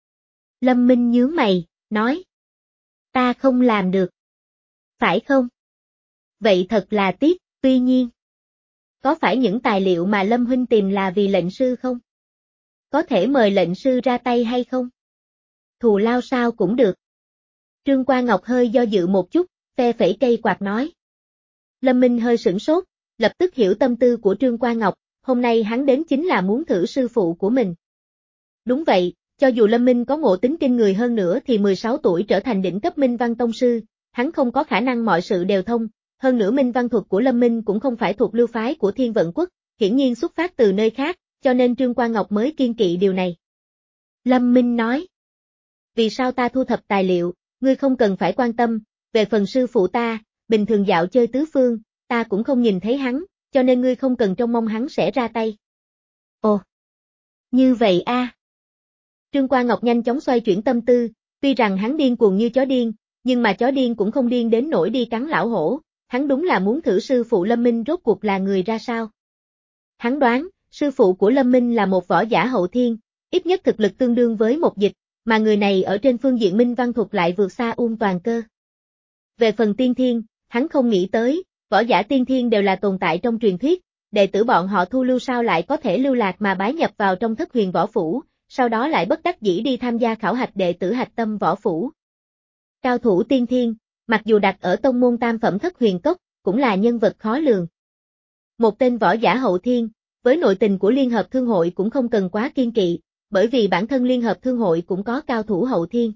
Lâm Minh nhướng mày, nói. Ta không làm được. Phải không? Vậy thật là tiếc, tuy nhiên. Có phải những tài liệu mà Lâm huynh tìm là vì lệnh sư không? Có thể mời lệnh sư ra tay hay không? Thù lao sao cũng được. Trương Quan Ngọc hơi do dự một chút, phe phẩy cây quạt nói. Lâm Minh hơi sửng sốt, lập tức hiểu tâm tư của Trương Quan Ngọc, hôm nay hắn đến chính là muốn thử sư phụ của mình. Đúng vậy, cho dù Lâm Minh có ngộ tính kinh người hơn nữa thì mười sáu tuổi trở thành đỉnh cấp Minh Văn Tông Sư, hắn không có khả năng mọi sự đều thông, hơn nữa Minh Văn thuật của Lâm Minh cũng không phải thuộc lưu phái của Thiên Vận Quốc, hiển nhiên xuất phát từ nơi khác, cho nên Trương Quan Ngọc mới kiên kỵ điều này. Lâm Minh nói. Vì sao ta thu thập tài liệu, ngươi không cần phải quan tâm, về phần sư phụ ta, bình thường dạo chơi tứ phương, ta cũng không nhìn thấy hắn, cho nên ngươi không cần trông mong hắn sẽ ra tay. Ồ, như vậy a. À. Trương Quan Ngọc nhanh chóng xoay chuyển tâm tư, tuy rằng hắn điên cuồng như chó điên, nhưng mà chó điên cũng không điên đến nỗi đi cắn lão hổ, hắn đúng là muốn thử sư phụ Lâm Minh rốt cuộc là người ra sao. Hắn đoán, sư phụ của Lâm Minh là một võ giả hậu thiên, ít nhất thực lực tương đương với một dịch, mà người này ở trên phương diện Minh Văn thuật lại vượt xa Uông Toàn Cơ. Về phần tiên thiên, hắn không nghĩ tới, võ giả tiên thiên đều là tồn tại trong truyền thuyết, đệ tử bọn họ thu lưu sao lại có thể lưu lạc mà bái nhập vào trong Thất Huyền Võ Phủ, sau đó lại bất đắc dĩ đi tham gia khảo hạch đệ tử hạch tâm võ phủ. Cao thủ tiên thiên, mặc dù đặt ở tông môn tam phẩm Thất Huyền Cốc, cũng là nhân vật khó lường. Một tên võ giả hậu thiên, với nội tình của Liên Hợp Thương hội cũng không cần quá kiên kỵ, bởi vì bản thân Liên Hợp Thương hội cũng có cao thủ hậu thiên.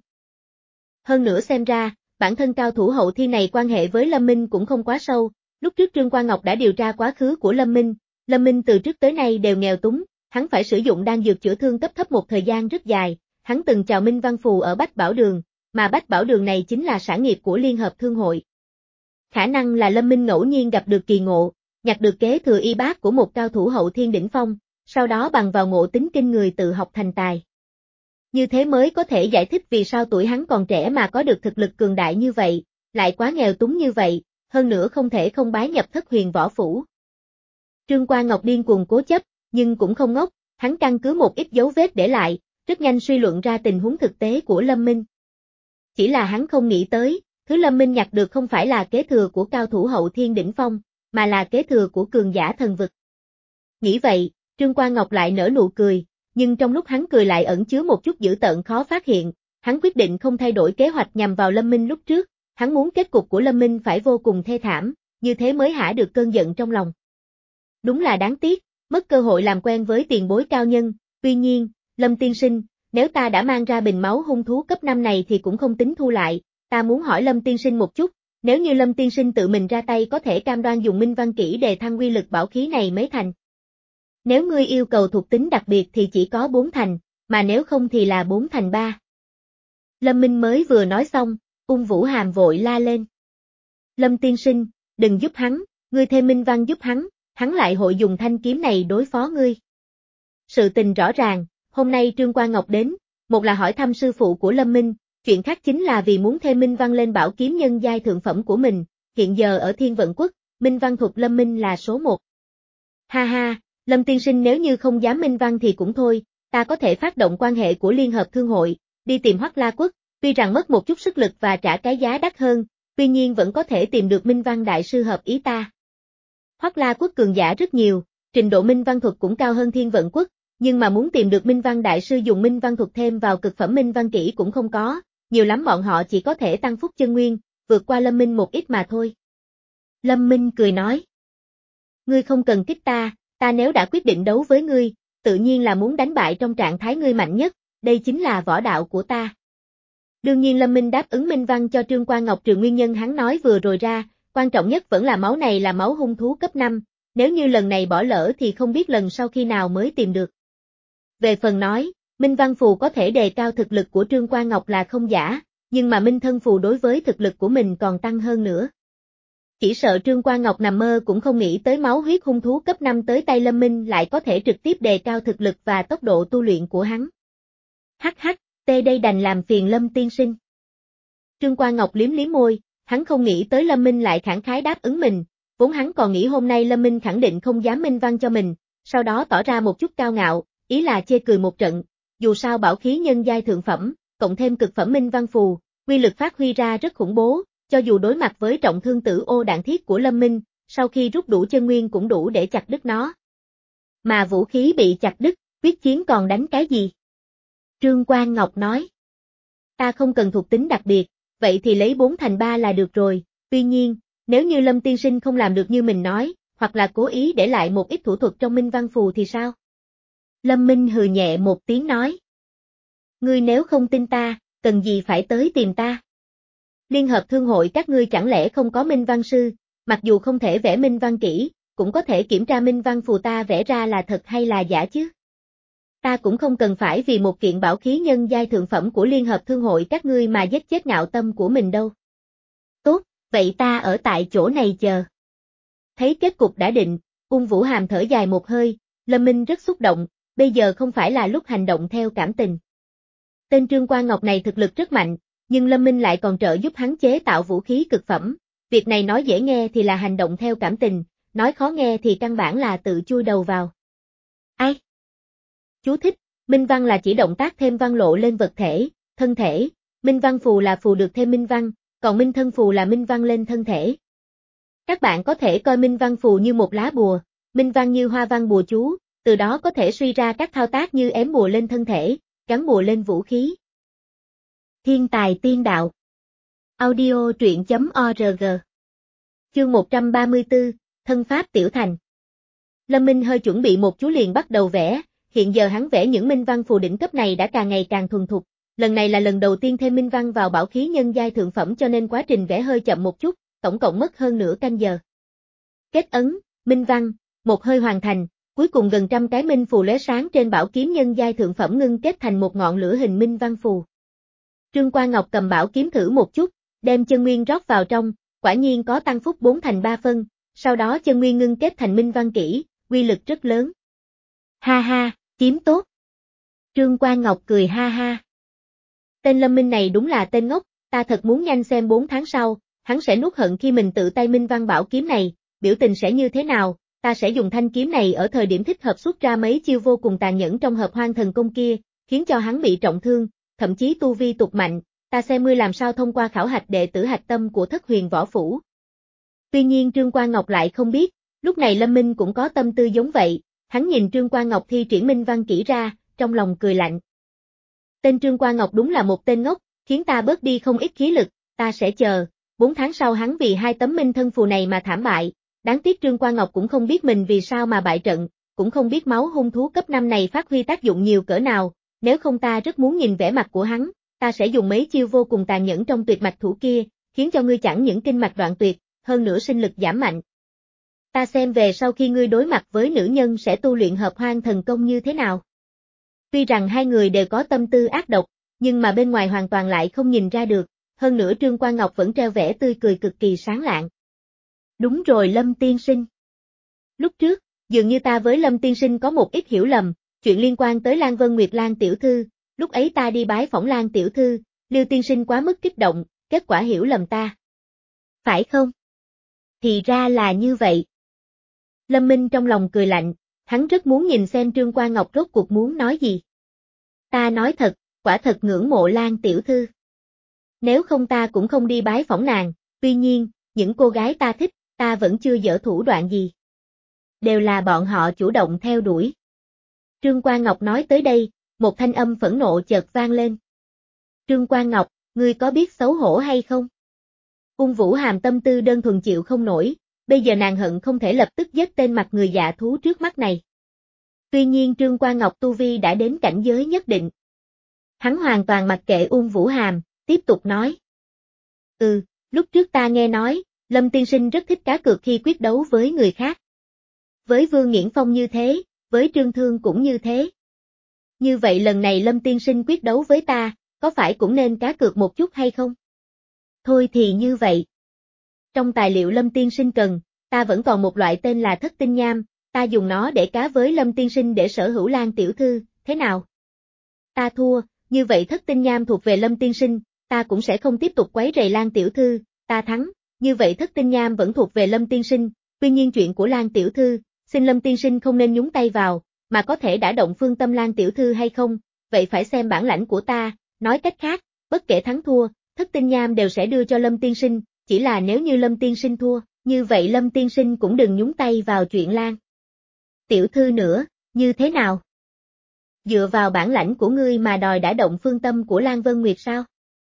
Hơn nữa xem ra, bản thân cao thủ hậu thiên này quan hệ với Lâm Minh cũng không quá sâu, lúc trước Trương Quan Ngọc đã điều tra quá khứ của Lâm Minh, Lâm Minh từ trước tới nay đều nghèo túng, hắn phải sử dụng đan dược chữa thương cấp thấp một thời gian rất dài, hắn từng chào Minh Văn Phù ở Bách Bảo Đường, mà Bách Bảo Đường này chính là sản nghiệp của Liên Hợp Thương hội. Khả năng là Lâm Minh ngẫu nhiên gặp được kỳ ngộ, nhặt được kế thừa y bát của một cao thủ hậu thiên đỉnh phong, sau đó bằng vào ngộ tính kinh người tự học thành tài. Như thế mới có thể giải thích vì sao tuổi hắn còn trẻ mà có được thực lực cường đại như vậy, lại quá nghèo túng như vậy, hơn nữa không thể không bái nhập Thất Huyền Võ Phủ. Trương Quan Ngọc điên cuồng cố chấp, nhưng cũng không ngốc, hắn căn cứ một ít dấu vết để lại, rất nhanh suy luận ra tình huống thực tế của Lâm Minh. Chỉ là hắn không nghĩ tới, thứ Lâm Minh nhặt được không phải là kế thừa của cao thủ hậu thiên đỉnh phong, mà là kế thừa của cường giả thần vực. Nghĩ vậy, Trương Quan Ngọc lại nở nụ cười, nhưng trong lúc hắn cười lại ẩn chứa một chút dữ tợn khó phát hiện, hắn quyết định không thay đổi kế hoạch nhằm vào Lâm Minh lúc trước, hắn muốn kết cục của Lâm Minh phải vô cùng thê thảm, như thế mới hả được cơn giận trong lòng. Đúng là đáng tiếc, mất cơ hội làm quen với tiền bối cao nhân, tuy nhiên, Lâm tiên sinh, nếu ta đã mang ra bình máu hung thú cấp năm này thì cũng không tính thu lại, ta muốn hỏi Lâm tiên sinh một chút, nếu như Lâm tiên sinh tự mình ra tay có thể cam đoan dùng Minh Văn kỹ đề thăng uy lực bảo khí này mấy thành. Nếu ngươi yêu cầu thuộc tính đặc biệt thì chỉ có bốn thành, mà nếu không thì là bốn thành ba. Lâm Minh mới vừa nói xong, Ung Vũ Hàm vội la lên. Lâm tiên sinh, đừng giúp hắn, ngươi thêm Minh Văn giúp hắn, hắn lại hội dùng thanh kiếm này đối phó ngươi. Sự tình rõ ràng, hôm nay Trương Quan Ngọc đến, một là hỏi thăm sư phụ của Lâm Minh, chuyện khác chính là vì muốn thêm Minh Văn lên bảo kiếm nhân giai thượng phẩm của mình, hiện giờ ở Thiên Vận Quốc, Minh Văn thuật Lâm Minh là số một. Ha ha, Lâm tiên sinh nếu như không dám Minh Văn thì cũng thôi, ta có thể phát động quan hệ của Liên Hợp Thương hội, đi tìm Hoắc La Quốc, tuy rằng mất một chút sức lực và trả cái giá đắt hơn, tuy nhiên vẫn có thể tìm được Minh Văn đại sư hợp ý ta. Hoắc La Quốc cường giả rất nhiều, trình độ Minh Văn thuật cũng cao hơn Thiên Vận Quốc, nhưng mà muốn tìm được Minh Văn đại sư dùng Minh Văn thuật thêm vào cực phẩm Minh Văn kỹ cũng không có, nhiều lắm bọn họ chỉ có thể tăng phúc chân nguyên, vượt qua Lâm Minh một ít mà thôi. Lâm Minh cười nói. Ngươi không cần kích ta, ta nếu đã quyết định đấu với ngươi, tự nhiên là muốn đánh bại trong trạng thái ngươi mạnh nhất, đây chính là võ đạo của ta. Đương nhiên Lâm Minh đáp ứng Minh Văn cho Trương Quan Ngọc trừ nguyên nhân hắn nói vừa rồi ra, quan trọng nhất vẫn là máu này là máu hung thú cấp năm, nếu như lần này bỏ lỡ thì không biết lần sau khi nào mới tìm được. Về phần nói, Minh Văn Phù có thể đề cao thực lực của Trương Quan Ngọc là không giả, nhưng mà Minh Thân Phù đối với thực lực của mình còn tăng hơn nữa. Chỉ sợ Trương Quan Ngọc nằm mơ cũng không nghĩ tới máu huyết hung thú cấp năm tới tay Lâm Minh lại có thể trực tiếp đề cao thực lực và tốc độ tu luyện của hắn. Hắc hắc, tê đây đành làm phiền Lâm tiên sinh. Trương Quan Ngọc liếm liếm môi, hắn không nghĩ tới Lâm Minh lại khẳng khái đáp ứng mình, vốn hắn còn nghĩ hôm nay Lâm Minh khẳng định không dám Minh Văn cho mình, sau đó tỏ ra một chút cao ngạo, ý là chê cười một trận, dù sao bảo khí nhân giai thượng phẩm, cộng thêm cực phẩm Minh Văn Phù, uy lực phát huy ra rất khủng bố, cho dù đối mặt với trọng thương tử ô đạn thiết của Lâm Minh, sau khi rút đủ chân nguyên cũng đủ để chặt đứt nó. Mà vũ khí bị chặt đứt, quyết chiến còn đánh cái gì? Trương Quan Ngọc nói. Ta không cần thuộc tính đặc biệt, vậy thì lấy bốn thành ba là được rồi, tuy nhiên, nếu như Lâm tiên sinh không làm được như mình nói, hoặc là cố ý để lại một ít thủ thuật trong minh văn phù thì sao? Lâm Minh hừ nhẹ một tiếng nói. Ngươi nếu không tin ta, cần gì phải tới tìm ta? Liên hợp thương hội các ngươi chẳng lẽ không có minh văn sư, mặc dù không thể vẽ minh văn kỹ, cũng có thể kiểm tra minh văn phù ta vẽ ra là thật hay là giả chứ? Ta cũng không cần phải vì một kiện bảo khí nhân giai thượng phẩm của Liên hợp thương hội các ngươi mà giết chết ngạo tâm của mình đâu. Tốt, vậy ta ở tại chỗ này chờ. Thấy kết cục đã định, Ung Vũ Hàm thở dài một hơi, Lâm Minh rất xúc động, bây giờ không phải là lúc hành động theo cảm tình. Tên Trương Quan Ngọc này thực lực rất mạnh, nhưng Lâm Minh lại còn trợ giúp hắn chế tạo vũ khí cực phẩm. Việc này nói dễ nghe thì là hành động theo cảm tình, nói khó nghe thì căn bản là tự chui đầu vào. Ai? Chú thích, minh văn là chỉ động tác thêm văn lộ lên vật thể, thân thể, minh văn phù là phù được thêm minh văn, còn minh thân phù là minh văn lên thân thể. Các bạn có thể coi minh văn phù như một lá bùa, minh văn như hoa văn bùa chú, từ đó có thể suy ra các thao tác như ém bùa lên thân thể, gắn bùa lên vũ khí. Thiên tài tiên đạo. Audio truyện chấm org. Chương một trăm ba mươi tư, Thân pháp tiểu thành. Lâm Minh hơi chuẩn bị một chú liền bắt đầu vẽ, hiện giờ hắn vẽ những minh văn phù đỉnh cấp này đã càng ngày càng thuần thục, lần này là lần đầu tiên thêm minh văn vào bảo khí nhân giai thượng phẩm cho nên quá trình vẽ hơi chậm một chút, tổng cộng mất hơn nửa canh giờ. Kết ấn, minh văn, một hơi hoàn thành, cuối cùng gần trăm cái minh phù lóe sáng trên bảo kiếm nhân giai thượng phẩm ngưng kết thành một ngọn lửa hình minh văn phù. Trương Quan Ngọc cầm bảo kiếm thử một chút, đem chân nguyên rót vào trong, quả nhiên có tăng phúc bốn thành ba phân, sau đó chân nguyên ngưng kết thành minh văn kỹ, uy lực rất lớn. Ha ha, kiếm tốt. Trương Quan Ngọc cười ha ha. Tên Lâm Minh này đúng là tên ngốc, ta thật muốn nhanh xem bốn tháng sau, hắn sẽ nuốt hận khi mình tự tay minh văn bảo kiếm này, biểu tình sẽ như thế nào, ta sẽ dùng thanh kiếm này ở thời điểm thích hợp xuất ra mấy chiêu vô cùng tàn nhẫn trong hợp hoang thần công kia, khiến cho hắn bị trọng thương, thậm chí tu vi tụt mạnh, ta xem ngươi làm sao thông qua khảo hạch đệ tử hạch tâm của Thất Huyền Võ Phủ. Tuy nhiên Trương Quan Ngọc lại không biết, lúc này Lâm Minh cũng có tâm tư giống vậy, hắn nhìn Trương Quan Ngọc thi triển minh văn kỹ ra, trong lòng cười lạnh. Tên Trương Quan Ngọc đúng là một tên ngốc, khiến ta bớt đi không ít khí lực, ta sẽ chờ, bốn tháng sau hắn vì hai tấm minh thân phù này mà thảm bại, đáng tiếc Trương Quan Ngọc cũng không biết mình vì sao mà bại trận, cũng không biết máu hung thú cấp năm này phát huy tác dụng nhiều cỡ nào, nếu không ta rất muốn nhìn vẻ mặt của hắn, ta sẽ dùng mấy chiêu vô cùng tàn nhẫn trong tuyệt mạch thủ kia, khiến cho ngươi chẳng những kinh mạch đoạn tuyệt, hơn nữa sinh lực giảm mạnh. Ta xem về sau khi ngươi đối mặt với nữ nhân sẽ tu luyện hợp hoang thần công như thế nào. Tuy rằng hai người đều có tâm tư ác độc, nhưng mà bên ngoài hoàn toàn lại không nhìn ra được, hơn nữa Trương Quan Ngọc vẫn treo vẻ tươi cười cực kỳ sáng lạng. Đúng rồi Lâm tiên sinh. Lúc trước, dường như ta với Lâm tiên sinh có một ít hiểu lầm, chuyện liên quan tới Lan Vân Nguyệt Lan tiểu thư, lúc ấy ta đi bái phỏng Lan tiểu thư, Lưu tiên sinh quá mức kích động, kết quả hiểu lầm ta. Phải không? Thì ra là như vậy. Lâm Minh trong lòng cười lạnh, hắn rất muốn nhìn xem Trương Quan Ngọc rốt cuộc muốn nói gì. Ta nói thật, quả thật ngưỡng mộ Lan tiểu thư. Nếu không ta cũng không đi bái phỏng nàng, tuy nhiên, những cô gái ta thích, ta vẫn chưa dở thủ đoạn gì. Đều là bọn họ chủ động theo đuổi. Trương Quan Ngọc nói tới đây, một thanh âm phẫn nộ chợt vang lên. Trương Quan Ngọc, ngươi có biết xấu hổ hay không? Ung Vũ Hàm tâm tư đơn thuần chịu không nổi, bây giờ nàng hận không thể lập tức giết tên mặt người dạ thú trước mắt này. Tuy nhiên Trương Quan Ngọc tu vi đã đến cảnh giới nhất định. Hắn hoàn toàn mặc kệ Ung Vũ Hàm, tiếp tục nói. Ừ, lúc trước ta nghe nói, Lâm tiên sinh rất thích cá cược khi quyết đấu với người khác. Với Vương Nghiễn Phong như thế, với Trương Thương cũng như thế. Như vậy lần này Lâm tiên sinh quyết đấu với ta, có phải cũng nên cá cược một chút hay không? Thôi thì như vậy. Trong tài liệu Lâm tiên sinh cần, ta vẫn còn một loại tên là thất tinh nham, ta dùng nó để cá với Lâm tiên sinh để sở hữu Lan tiểu thư, thế nào? Ta thua, như vậy thất tinh nham thuộc về Lâm tiên sinh, ta cũng sẽ không tiếp tục quấy rầy Lan tiểu thư, ta thắng, như vậy thất tinh nham vẫn thuộc về Lâm tiên sinh, tuy nhiên chuyện của Lan tiểu thư, xin Lâm tiên sinh không nên nhúng tay vào, mà có thể đả động phương tâm Lan tiểu thư hay không, vậy phải xem bản lãnh của ta, nói cách khác, bất kể thắng thua, thất tinh nham đều sẽ đưa cho Lâm tiên sinh, chỉ là nếu như Lâm tiên sinh thua, như vậy Lâm tiên sinh cũng đừng nhúng tay vào chuyện Lan tiểu thư nữa, như thế nào? Dựa vào bản lãnh của ngươi mà đòi đả động phương tâm của Lan Vân Nguyệt sao?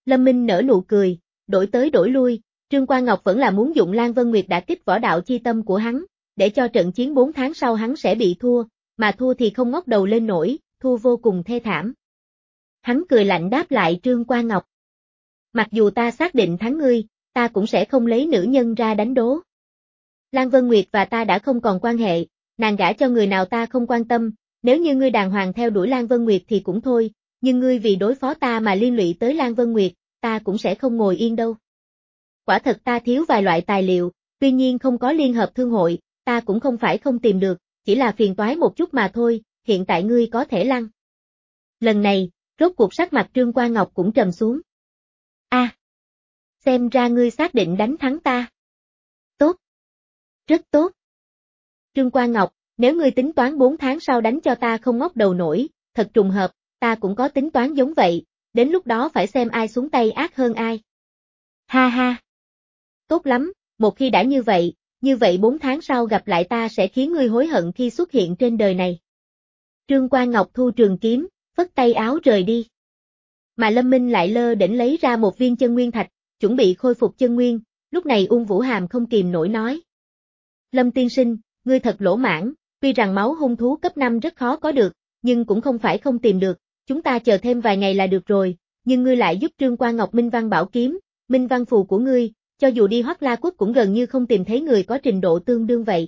Lâm Minh nở nụ cười, đổi tới đổi lui, Trương Quan Ngọc vẫn là muốn dụng Lan Vân Nguyệt đả kích võ đạo chi tâm của hắn, để cho trận chiến bốn tháng sau hắn sẽ bị thua, mà thua thì không ngóc đầu lên nổi, thua vô cùng thê thảm. Hắn cười lạnh đáp lại Trương Quan Ngọc. Mặc dù ta xác định thắng ngươi, ta cũng sẽ không lấy nữ nhân ra đánh đố. Lan Vân Nguyệt và ta đã không còn quan hệ, nàng gả cho người nào ta không quan tâm, nếu như ngươi đàng hoàng theo đuổi Lan Vân Nguyệt thì cũng thôi, nhưng ngươi vì đối phó ta mà liên lụy tới Lan Vân Nguyệt, ta cũng sẽ không ngồi yên đâu. Quả thật ta thiếu vài loại tài liệu, tuy nhiên không có liên hợp thương hội, ta cũng không phải không tìm được, chỉ là phiền toái một chút mà thôi, hiện tại ngươi có thể lăn. Lần này, rốt cuộc sắc mặt Trương Quan Ngọc cũng trầm xuống. A, à, xem ra ngươi xác định đánh thắng ta. Tốt. Rất tốt. Trương Quan Ngọc, nếu ngươi tính toán bốn tháng sau đánh cho ta không ngóc đầu nổi, thật trùng hợp, ta cũng có tính toán giống vậy, đến lúc đó phải xem ai xuống tay ác hơn ai. Ha ha. Tốt lắm, một khi đã như vậy, như vậy bốn tháng sau gặp lại ta sẽ khiến ngươi hối hận khi xuất hiện trên đời này. Trương Quan Ngọc thu trường kiếm, phất tay áo rời đi. Mà Lâm Minh lại lơ đễnh lấy ra một viên chân nguyên thạch, chuẩn bị khôi phục chân nguyên, lúc này Ung Vũ Hàm không kìm nổi nói. Lâm tiên sinh, ngươi thật lỗ mãn, tuy rằng máu hung thú cấp năm rất khó có được, nhưng cũng không phải không tìm được, chúng ta chờ thêm vài ngày là được rồi, nhưng ngươi lại giúp Trương Quan Ngọc minh văn bảo kiếm, minh văn phù của ngươi, cho dù đi Hoắc La Quốc cũng gần như không tìm thấy người có trình độ tương đương vậy.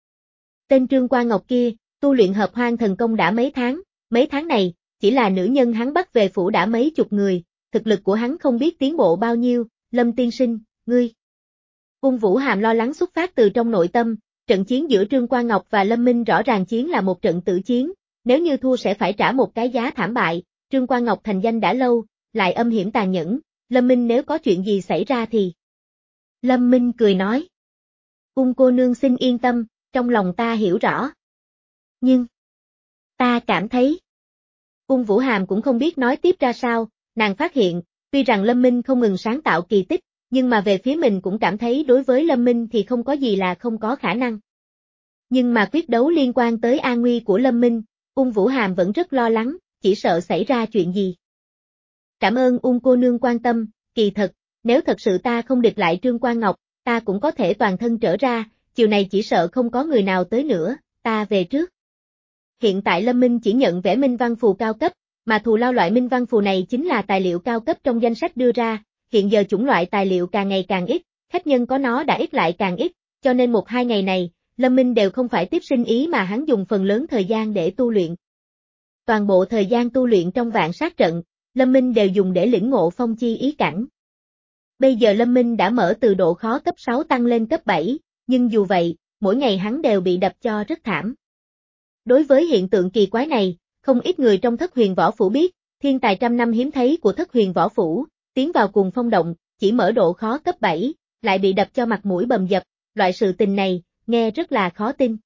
Tên Trương Quan Ngọc kia, tu luyện hợp hoang thần công đã mấy tháng, mấy tháng này, chỉ là nữ nhân hắn bắt về phủ đã mấy chục người, thực lực của hắn không biết tiến bộ bao nhiêu, Lâm tiên sinh, ngươi. Ung Vũ Hàm lo lắng xuất phát từ trong nội tâm, trận chiến giữa Trương Quan Ngọc và Lâm Minh rõ ràng chiến là một trận tử chiến, nếu như thua sẽ phải trả một cái giá thảm bại, Trương Quan Ngọc thành danh đã lâu, lại âm hiểm tàn nhẫn, Lâm Minh nếu có chuyện gì xảy ra thì... Lâm Minh cười nói. Ung cô nương xin yên tâm, trong lòng ta hiểu rõ. Nhưng... ta cảm thấy... Ung Vũ Hàm cũng không biết nói tiếp ra sao, nàng phát hiện, tuy rằng Lâm Minh không ngừng sáng tạo kỳ tích, nhưng mà về phía mình cũng cảm thấy đối với Lâm Minh thì không có gì là không có khả năng. Nhưng mà quyết đấu liên quan tới an nguy của Lâm Minh, Ung Vũ Hàm vẫn rất lo lắng, chỉ sợ xảy ra chuyện gì. Cảm ơn Ung cô nương quan tâm, kỳ thật, nếu thật sự ta không địch lại Trương Quan Ngọc, ta cũng có thể toàn thân trở ra, chiều này chỉ sợ không có người nào tới nữa, ta về trước. Hiện tại Lâm Minh chỉ nhận vẽ minh văn phù cao cấp, mà thù lao loại minh văn phù này chính là tài liệu cao cấp trong danh sách đưa ra, hiện giờ chủng loại tài liệu càng ngày càng ít, khách nhân có nó đã ít lại càng ít, cho nên một hai ngày này, Lâm Minh đều không phải tiếp sinh ý mà hắn dùng phần lớn thời gian để tu luyện. Toàn bộ thời gian tu luyện trong vạn sát trận, Lâm Minh đều dùng để lĩnh ngộ phong chi ý cảnh. Bây giờ Lâm Minh đã mở từ độ khó cấp sáu tăng lên cấp bảy, nhưng dù vậy, mỗi ngày hắn đều bị đập cho rất thảm. Đối với hiện tượng kỳ quái này, không ít người trong Thất Huyền Võ Phủ biết, thiên tài trăm năm hiếm thấy của Thất Huyền Võ Phủ, tiến vào Cuồng Phong Động, chỉ mở độ khó cấp bảy, lại bị đập cho mặt mũi bầm dập, loại sự tình này, nghe rất là khó tin.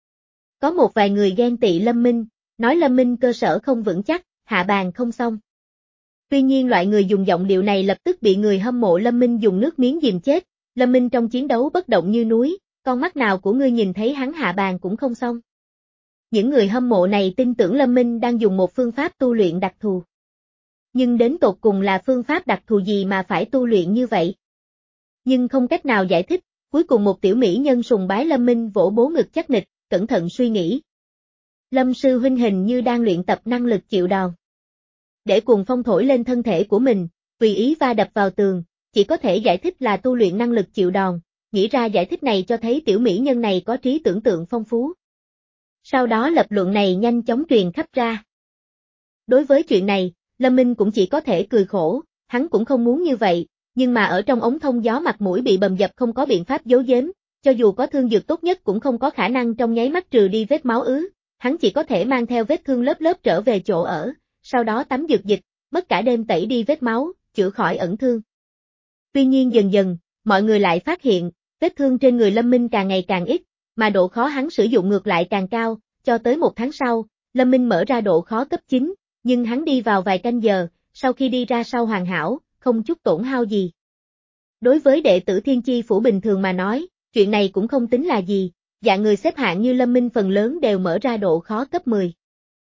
Có một vài người ghen tị Lâm Minh, nói Lâm Minh cơ sở không vững chắc, hạ bàn không xong. Tuy nhiên loại người dùng giọng điệu này lập tức bị người hâm mộ Lâm Minh dùng nước miếng dìm chết, Lâm Minh trong chiến đấu bất động như núi, con mắt nào của ngươi nhìn thấy hắn hạ bàn cũng không xong. Những người hâm mộ này tin tưởng Lâm Minh đang dùng một phương pháp tu luyện đặc thù. Nhưng đến tột cùng là phương pháp đặc thù gì mà phải tu luyện như vậy? Nhưng không cách nào giải thích, cuối cùng một tiểu mỹ nhân sùng bái Lâm Minh vỗ bố ngực chắc nịch, cẩn thận suy nghĩ. Lâm sư huynh hình như đang luyện tập năng lực chịu đòn. Để cuồng phong thổi lên thân thể của mình, tùy ý va đập vào tường, chỉ có thể giải thích là tu luyện năng lực chịu đòn, nghĩ ra giải thích này cho thấy tiểu mỹ nhân này có trí tưởng tượng phong phú. Sau đó lập luận này nhanh chóng truyền khắp ra. Đối với chuyện này, Lâm Minh cũng chỉ có thể cười khổ, hắn cũng không muốn như vậy, nhưng mà ở trong ống thông gió mặt mũi bị bầm dập không có biện pháp giấu giếm, cho dù có thương dược tốt nhất cũng không có khả năng trong nháy mắt trừ đi vết máu ứ, hắn chỉ có thể mang theo vết thương lớp lớp trở về chỗ ở, sau đó tắm dược dịch, mất cả đêm tẩy đi vết máu, chữa khỏi ẩn thương. Tuy nhiên dần dần, mọi người lại phát hiện, vết thương trên người Lâm Minh càng ngày càng ít, mà độ khó hắn sử dụng ngược lại càng cao, cho tới một tháng sau, Lâm Minh mở ra độ khó cấp chín, nhưng hắn đi vào vài canh giờ, sau khi đi ra sau hoàn hảo, không chút tổn hao gì. Đối với đệ tử Thiên Chi Phủ bình thường mà nói, chuyện này cũng không tính là gì, dạng người xếp hạng như Lâm Minh phần lớn đều mở ra độ khó cấp mười.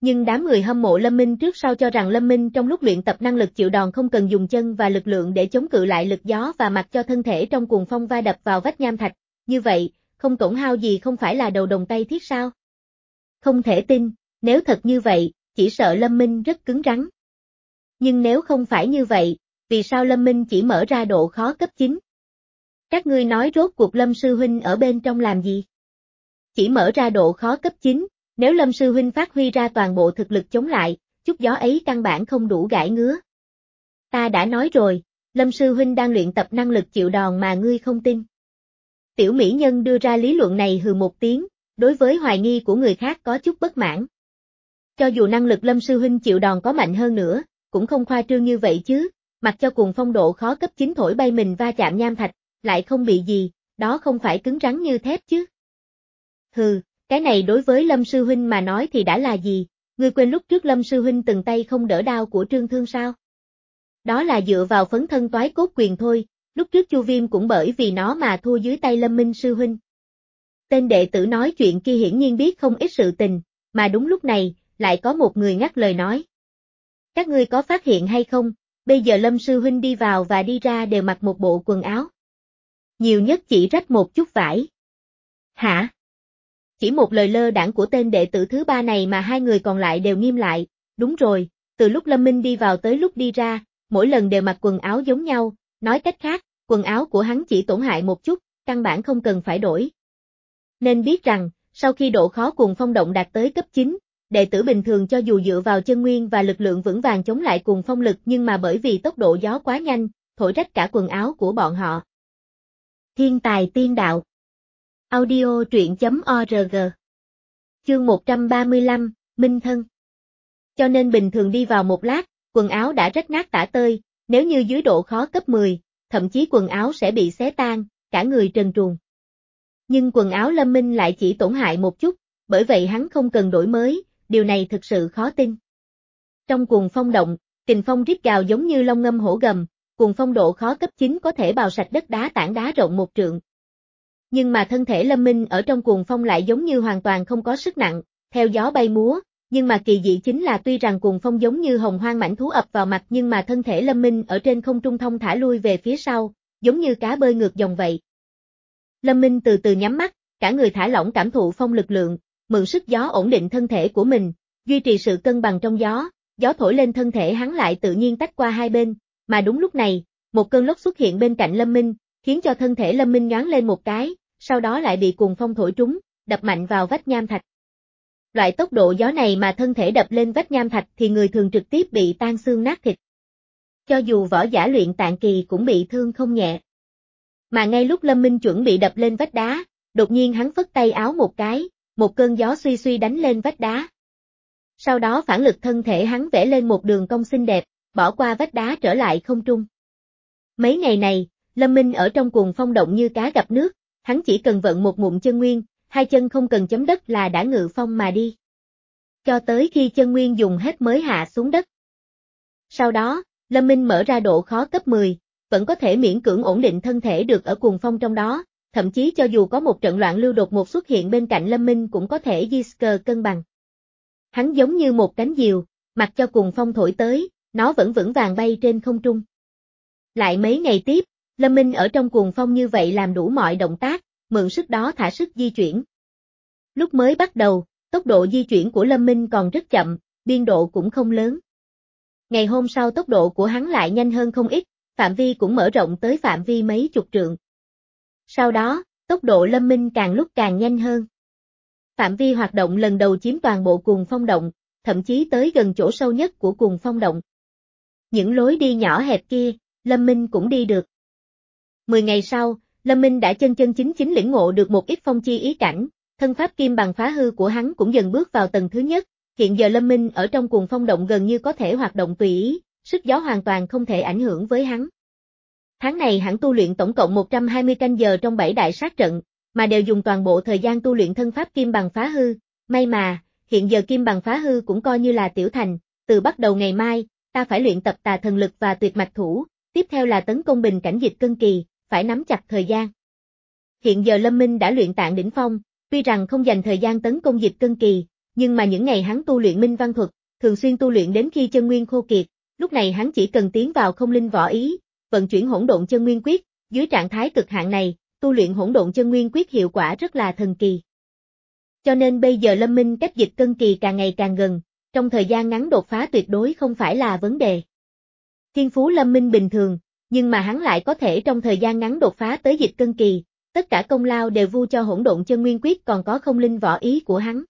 Nhưng đám người hâm mộ Lâm Minh trước sau cho rằng Lâm Minh trong lúc luyện tập năng lực chịu đòn không cần dùng chân và lực lượng để chống cự lại lực gió và mặc cho thân thể trong cuồng phong va đập vào vách nham thạch, như vậy, không tổn hao gì không phải là đầu đồng tay thiết sao? Không thể tin, nếu thật như vậy, chỉ sợ Lâm Minh rất cứng rắn. Nhưng nếu không phải như vậy, vì sao Lâm Minh chỉ mở ra độ khó cấp chín? Các ngươi nói rốt cuộc Lâm Sư Huynh ở bên trong làm gì? Chỉ mở ra độ khó cấp chín, nếu Lâm Sư Huynh phát huy ra toàn bộ thực lực chống lại, chút gió ấy căn bản không đủ gãi ngứa. Ta đã nói rồi, Lâm Sư Huynh đang luyện tập năng lực chịu đòn mà ngươi không tin. Tiểu mỹ nhân đưa ra lý luận này hừ một tiếng, đối với hoài nghi của người khác có chút bất mãn. Cho dù năng lực Lâm Sư Huynh chịu đòn có mạnh hơn nữa, cũng không khoa trương như vậy chứ, mặc cho cuồng phong độ khó cấp chín thổi bay mình va chạm nham thạch, lại không bị gì, đó không phải cứng rắn như thép chứ. Hừ, cái này đối với Lâm Sư Huynh mà nói thì đã là gì, ngươi quên lúc trước Lâm Sư Huynh từng tay không đỡ đao của Trương Thương sao? Đó là dựa vào phấn thân toái cốt quyền thôi, lúc trước Chu Viêm cũng bởi vì nó mà thua dưới tay Lâm Minh Sư Huynh. Tên đệ tử nói chuyện kia hiển nhiên biết không ít sự tình, mà đúng lúc này, lại có một người ngắt lời nói. Các ngươi có phát hiện hay không, bây giờ Lâm Sư Huynh đi vào và đi ra đều mặc một bộ quần áo. Nhiều nhất chỉ rách một chút vải. Hả? Chỉ một lời lơ đãng của tên đệ tử thứ ba này mà hai người còn lại đều nghiêm lại, đúng rồi, từ lúc Lâm Minh đi vào tới lúc đi ra, mỗi lần đều mặc quần áo giống nhau, nói cách khác, quần áo của hắn chỉ tổn hại một chút, căn bản không cần phải đổi. Nên biết rằng, sau khi độ khó cuồng phong động đạt tới cấp chín, đệ tử bình thường cho dù dựa vào chân nguyên và lực lượng vững vàng chống lại cuồng phong lực nhưng mà bởi vì tốc độ gió quá nhanh, thổi rách cả quần áo của bọn họ. Thiên tài tiên đạo. Audio truyện chấm org. Chương một trăm ba mươi lăm, Minh Thân. Cho nên bình thường đi vào một lát, quần áo đã rách nát tả tơi, nếu như dưới độ khó cấp mười, thậm chí quần áo sẽ bị xé tan, cả người trần truồng. Nhưng quần áo Lâm Minh lại chỉ tổn hại một chút, bởi vậy hắn không cần đổi mới, điều này thực sự khó tin. Trong cuồng phong động, kình phong rít gào giống như long ngâm hổ gầm, cuồng phong độ khó cấp chín có thể bào sạch đất đá tảng đá rộng một trượng. Nhưng mà thân thể Lâm Minh ở trong cuồng phong lại giống như hoàn toàn không có sức nặng, theo gió bay múa, nhưng mà kỳ dị chính là tuy rằng cuồng phong giống như hồng hoang mãnh thú ập vào mặt nhưng mà thân thể Lâm Minh ở trên không trung thông thả lui về phía sau, giống như cá bơi ngược dòng vậy. Lâm Minh từ từ nhắm mắt, cả người thả lỏng cảm thụ phong lực lượng, mượn sức gió ổn định thân thể của mình, duy trì sự cân bằng trong gió, gió thổi lên thân thể hắn lại tự nhiên tách qua hai bên, mà đúng lúc này, một cơn lốc xuất hiện bên cạnh Lâm Minh, khiến cho thân thể Lâm Minh nhoáng lên một cái, sau đó lại bị cuồng phong thổi trúng, đập mạnh vào vách nham thạch. Loại tốc độ gió này mà thân thể đập lên vách nham thạch thì người thường trực tiếp bị tan xương nát thịt. Cho dù võ giả luyện tạng kỳ cũng bị thương không nhẹ. Mà ngay lúc Lâm Minh chuẩn bị đập lên vách đá, đột nhiên hắn phất tay áo một cái, một cơn gió suy suy đánh lên vách đá. Sau đó phản lực thân thể hắn vẽ lên một đường cong xinh đẹp, bỏ qua vách đá trở lại không trung. Mấy ngày này, Lâm Minh ở trong cuồng phong động như cá gặp nước, hắn chỉ cần vận một ngụm chân nguyên, hai chân không cần chấm đất là đã ngự phong mà đi. Cho tới khi chân nguyên dùng hết mới hạ xuống đất. Sau đó, Lâm Minh mở ra độ khó cấp mười, vẫn có thể miễn cưỡng ổn định thân thể được ở cuồng phong trong đó, thậm chí cho dù có một trận loạn lưu đột ngột xuất hiện bên cạnh Lâm Minh cũng có thể di skờ cân bằng. Hắn giống như một cánh diều, mặc cho cuồng phong thổi tới, nó vẫn vững vàng bay trên không trung. Lại mấy ngày tiếp, Lâm Minh ở trong cuồng phong như vậy làm đủ mọi động tác, mượn sức đó thả sức di chuyển. Lúc mới bắt đầu, tốc độ di chuyển của Lâm Minh còn rất chậm, biên độ cũng không lớn. Ngày hôm sau tốc độ của hắn lại nhanh hơn không ít, phạm vi cũng mở rộng tới phạm vi mấy chục trượng. Sau đó, tốc độ Lâm Minh càng lúc càng nhanh hơn. Phạm vi hoạt động lần đầu chiếm toàn bộ cuồng phong động, thậm chí tới gần chỗ sâu nhất của cuồng phong động. Những lối đi nhỏ hẹp kia, Lâm Minh cũng đi được. Mười ngày sau, Lâm Minh đã chân chân chính chính lĩnh ngộ được một ít phong chi ý cảnh, thân pháp kim bằng phá hư của hắn cũng dần bước vào tầng thứ nhất, hiện giờ Lâm Minh ở trong cuồng phong động gần như có thể hoạt động tùy ý, sức gió hoàn toàn không thể ảnh hưởng với hắn. Tháng này hắn tu luyện tổng cộng một trăm hai mươi canh giờ trong bảy đại sát trận, mà đều dùng toàn bộ thời gian tu luyện thân pháp kim bằng phá hư, may mà, hiện giờ kim bằng phá hư cũng coi như là tiểu thành, từ bắt đầu ngày mai, ta phải luyện tập tà thần lực và tuyệt mạch thủ, tiếp theo là tấn công bình cảnh dịch cân kỳ, phải nắm chặt thời gian. Hiện giờ Lâm Minh đã luyện tạng đỉnh phong, tuy rằng không dành thời gian tấn công dịch cân kỳ, nhưng mà những ngày hắn tu luyện minh văn thuật, thường xuyên tu luyện đến khi chân nguyên khô kiệt, lúc này hắn chỉ cần tiến vào không linh võ ý, vận chuyển hỗn độn chân nguyên quyết, dưới trạng thái cực hạn này, tu luyện hỗn độn chân nguyên quyết hiệu quả rất là thần kỳ. Cho nên bây giờ Lâm Minh cách dịch cân kỳ càng ngày càng gần, trong thời gian ngắn đột phá tuyệt đối không phải là vấn đề. Thiên phú Lâm Minh bình thường, nhưng mà hắn lại có thể trong thời gian ngắn đột phá tới dịch cân kỳ, tất cả công lao đều vu cho hỗn độn chân nguyên quyết còn có không linh võ ý của hắn.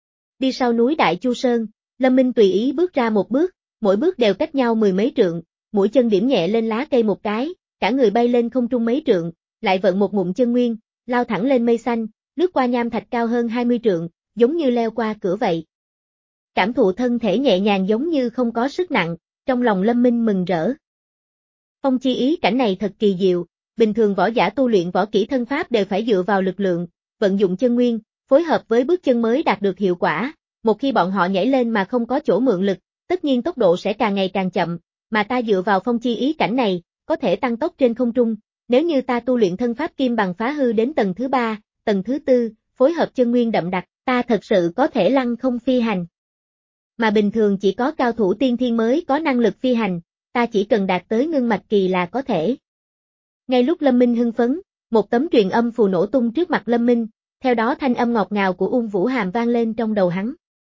Đi sau núi Đại Chu Sơn, Lâm Minh tùy ý bước ra một bước, mỗi bước đều cách nhau mười mấy trượng, mũi chân điểm nhẹ lên lá cây một cái, cả người bay lên không trung mấy trượng, lại vận một ngụm chân nguyên, lao thẳng lên mây xanh, lướt qua nham thạch cao hơn hai mươi trượng, giống như leo qua cửa vậy. Cảm thụ thân thể nhẹ nhàng giống như không có sức nặng, trong lòng Lâm Minh mừng rỡ. Phong chi ý cảnh này thật kỳ diệu, bình thường võ giả tu luyện võ kỹ thân pháp đều phải dựa vào lực lượng, vận dụng chân nguyên, phối hợp với bước chân mới đạt được hiệu quả, một khi bọn họ nhảy lên mà không có chỗ mượn lực, tất nhiên tốc độ sẽ càng ngày càng chậm, mà ta dựa vào phong chi ý cảnh này, có thể tăng tốc trên không trung, nếu như ta tu luyện thân pháp kim bằng phá hư đến tầng thứ ba, tầng thứ tư, phối hợp chân nguyên đậm đặc, ta thật sự có thể lăng không phi hành. Mà bình thường chỉ có cao thủ tiên thiên mới có năng lực phi hành, ta chỉ cần đạt tới ngưng mạch kỳ là có thể. Ngay lúc Lâm Minh hưng phấn, một tấm truyền âm phù nổ tung trước mặt Lâm Minh, theo đó thanh âm ngọt ngào của Ung Vũ Hàm vang lên trong đầu hắn.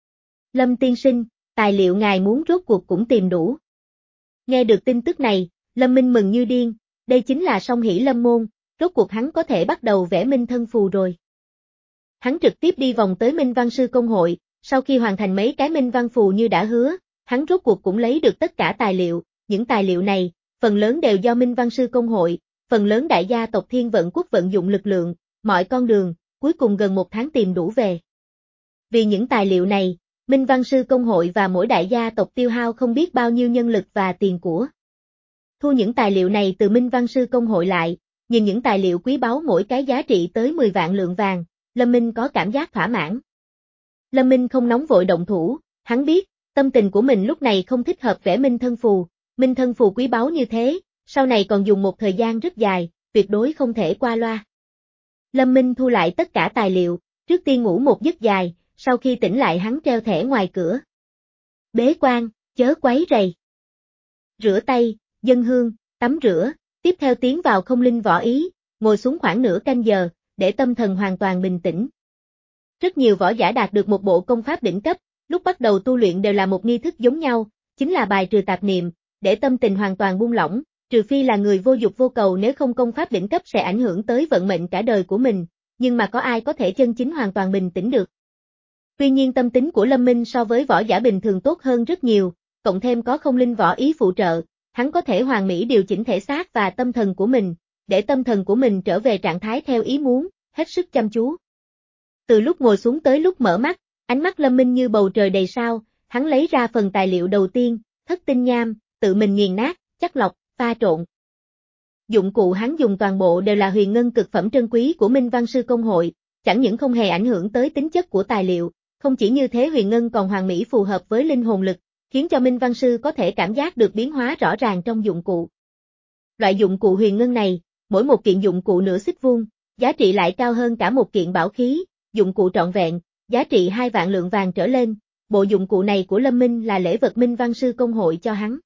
Lâm tiên sinh, tài liệu ngài muốn rốt cuộc cũng tìm đủ. Nghe được tin tức này, Lâm Minh mừng như điên, đây chính là song hỷ lâm môn, rốt cuộc hắn có thể bắt đầu vẽ minh thân phù rồi. Hắn trực tiếp đi vòng tới Minh Văn Sư Công hội, sau khi hoàn thành mấy cái minh văn phù như đã hứa, hắn rốt cuộc cũng lấy được tất cả tài liệu, những tài liệu này, phần lớn đều do Minh Văn Sư Công hội, phần lớn đại gia tộc Thiên Vận Quốc vận dụng lực lượng, mọi con đường, cuối cùng gần một tháng tìm đủ về. Vì những tài liệu này, Minh Văn Sư Công hội và mỗi đại gia tộc tiêu hao không biết bao nhiêu nhân lực và tiền của. Thu những tài liệu này từ Minh Văn Sư Công hội lại, nhìn những tài liệu quý báu mỗi cái giá trị tới mười vạn lượng vàng, Lâm Minh có cảm giác thỏa mãn. Lâm Minh không nóng vội động thủ, hắn biết, tâm tình của mình lúc này không thích hợp vẽ minh thân phù, minh thân phù quý báu như thế, sau này còn dùng một thời gian rất dài, tuyệt đối không thể qua loa. Lâm Minh thu lại tất cả tài liệu, trước tiên ngủ một giấc dài, sau khi tỉnh lại hắn treo thẻ ngoài cửa. Bế quan, chớ quấy rầy. Rửa tay, dâng hương, tắm rửa, tiếp theo tiến vào không linh võ ý, ngồi xuống khoảng nửa canh giờ, để tâm thần hoàn toàn bình tĩnh. Rất nhiều võ giả đạt được một bộ công pháp đỉnh cấp, lúc bắt đầu tu luyện đều là một nghi thức giống nhau, chính là bài trừ tạp niệm, để tâm tình hoàn toàn buông lỏng, trừ phi là người vô dục vô cầu, nếu không công pháp đỉnh cấp sẽ ảnh hưởng tới vận mệnh cả đời của mình, nhưng mà có ai có thể chân chính hoàn toàn bình tĩnh được. Tuy nhiên tâm tính của Lâm Minh so với võ giả bình thường tốt hơn rất nhiều, cộng thêm có không linh võ ý phụ trợ, hắn có thể hoàn mỹ điều chỉnh thể xác và tâm thần của mình, để tâm thần của mình trở về trạng thái theo ý muốn, hết sức chăm chú. Từ lúc ngồi xuống tới lúc mở mắt, ánh mắt Lâm Minh như bầu trời đầy sao, hắn lấy ra phần tài liệu đầu tiên, thất tinh nham, tự mình nghiền nát, chắc lọc, pha trộn. Dụng cụ hắn dùng toàn bộ đều là huyền ngân cực phẩm trân quý của Minh Văn Sư Công hội, chẳng những không hề ảnh hưởng tới tính chất của tài liệu, không chỉ như thế huyền ngân còn hoàn mỹ phù hợp với linh hồn lực, khiến cho Minh Văn Sư có thể cảm giác được biến hóa rõ ràng trong dụng cụ. Loại dụng cụ huyền ngân này, mỗi một kiện dụng cụ nửa xích vuông, giá trị lại cao hơn cả một kiện bảo khí, dụng cụ trọn vẹn, giá trị hai vạn lượng vàng trở lên, bộ dụng cụ này của Lâm Minh là lễ vật Minh Văn Sư Công hội cho hắn.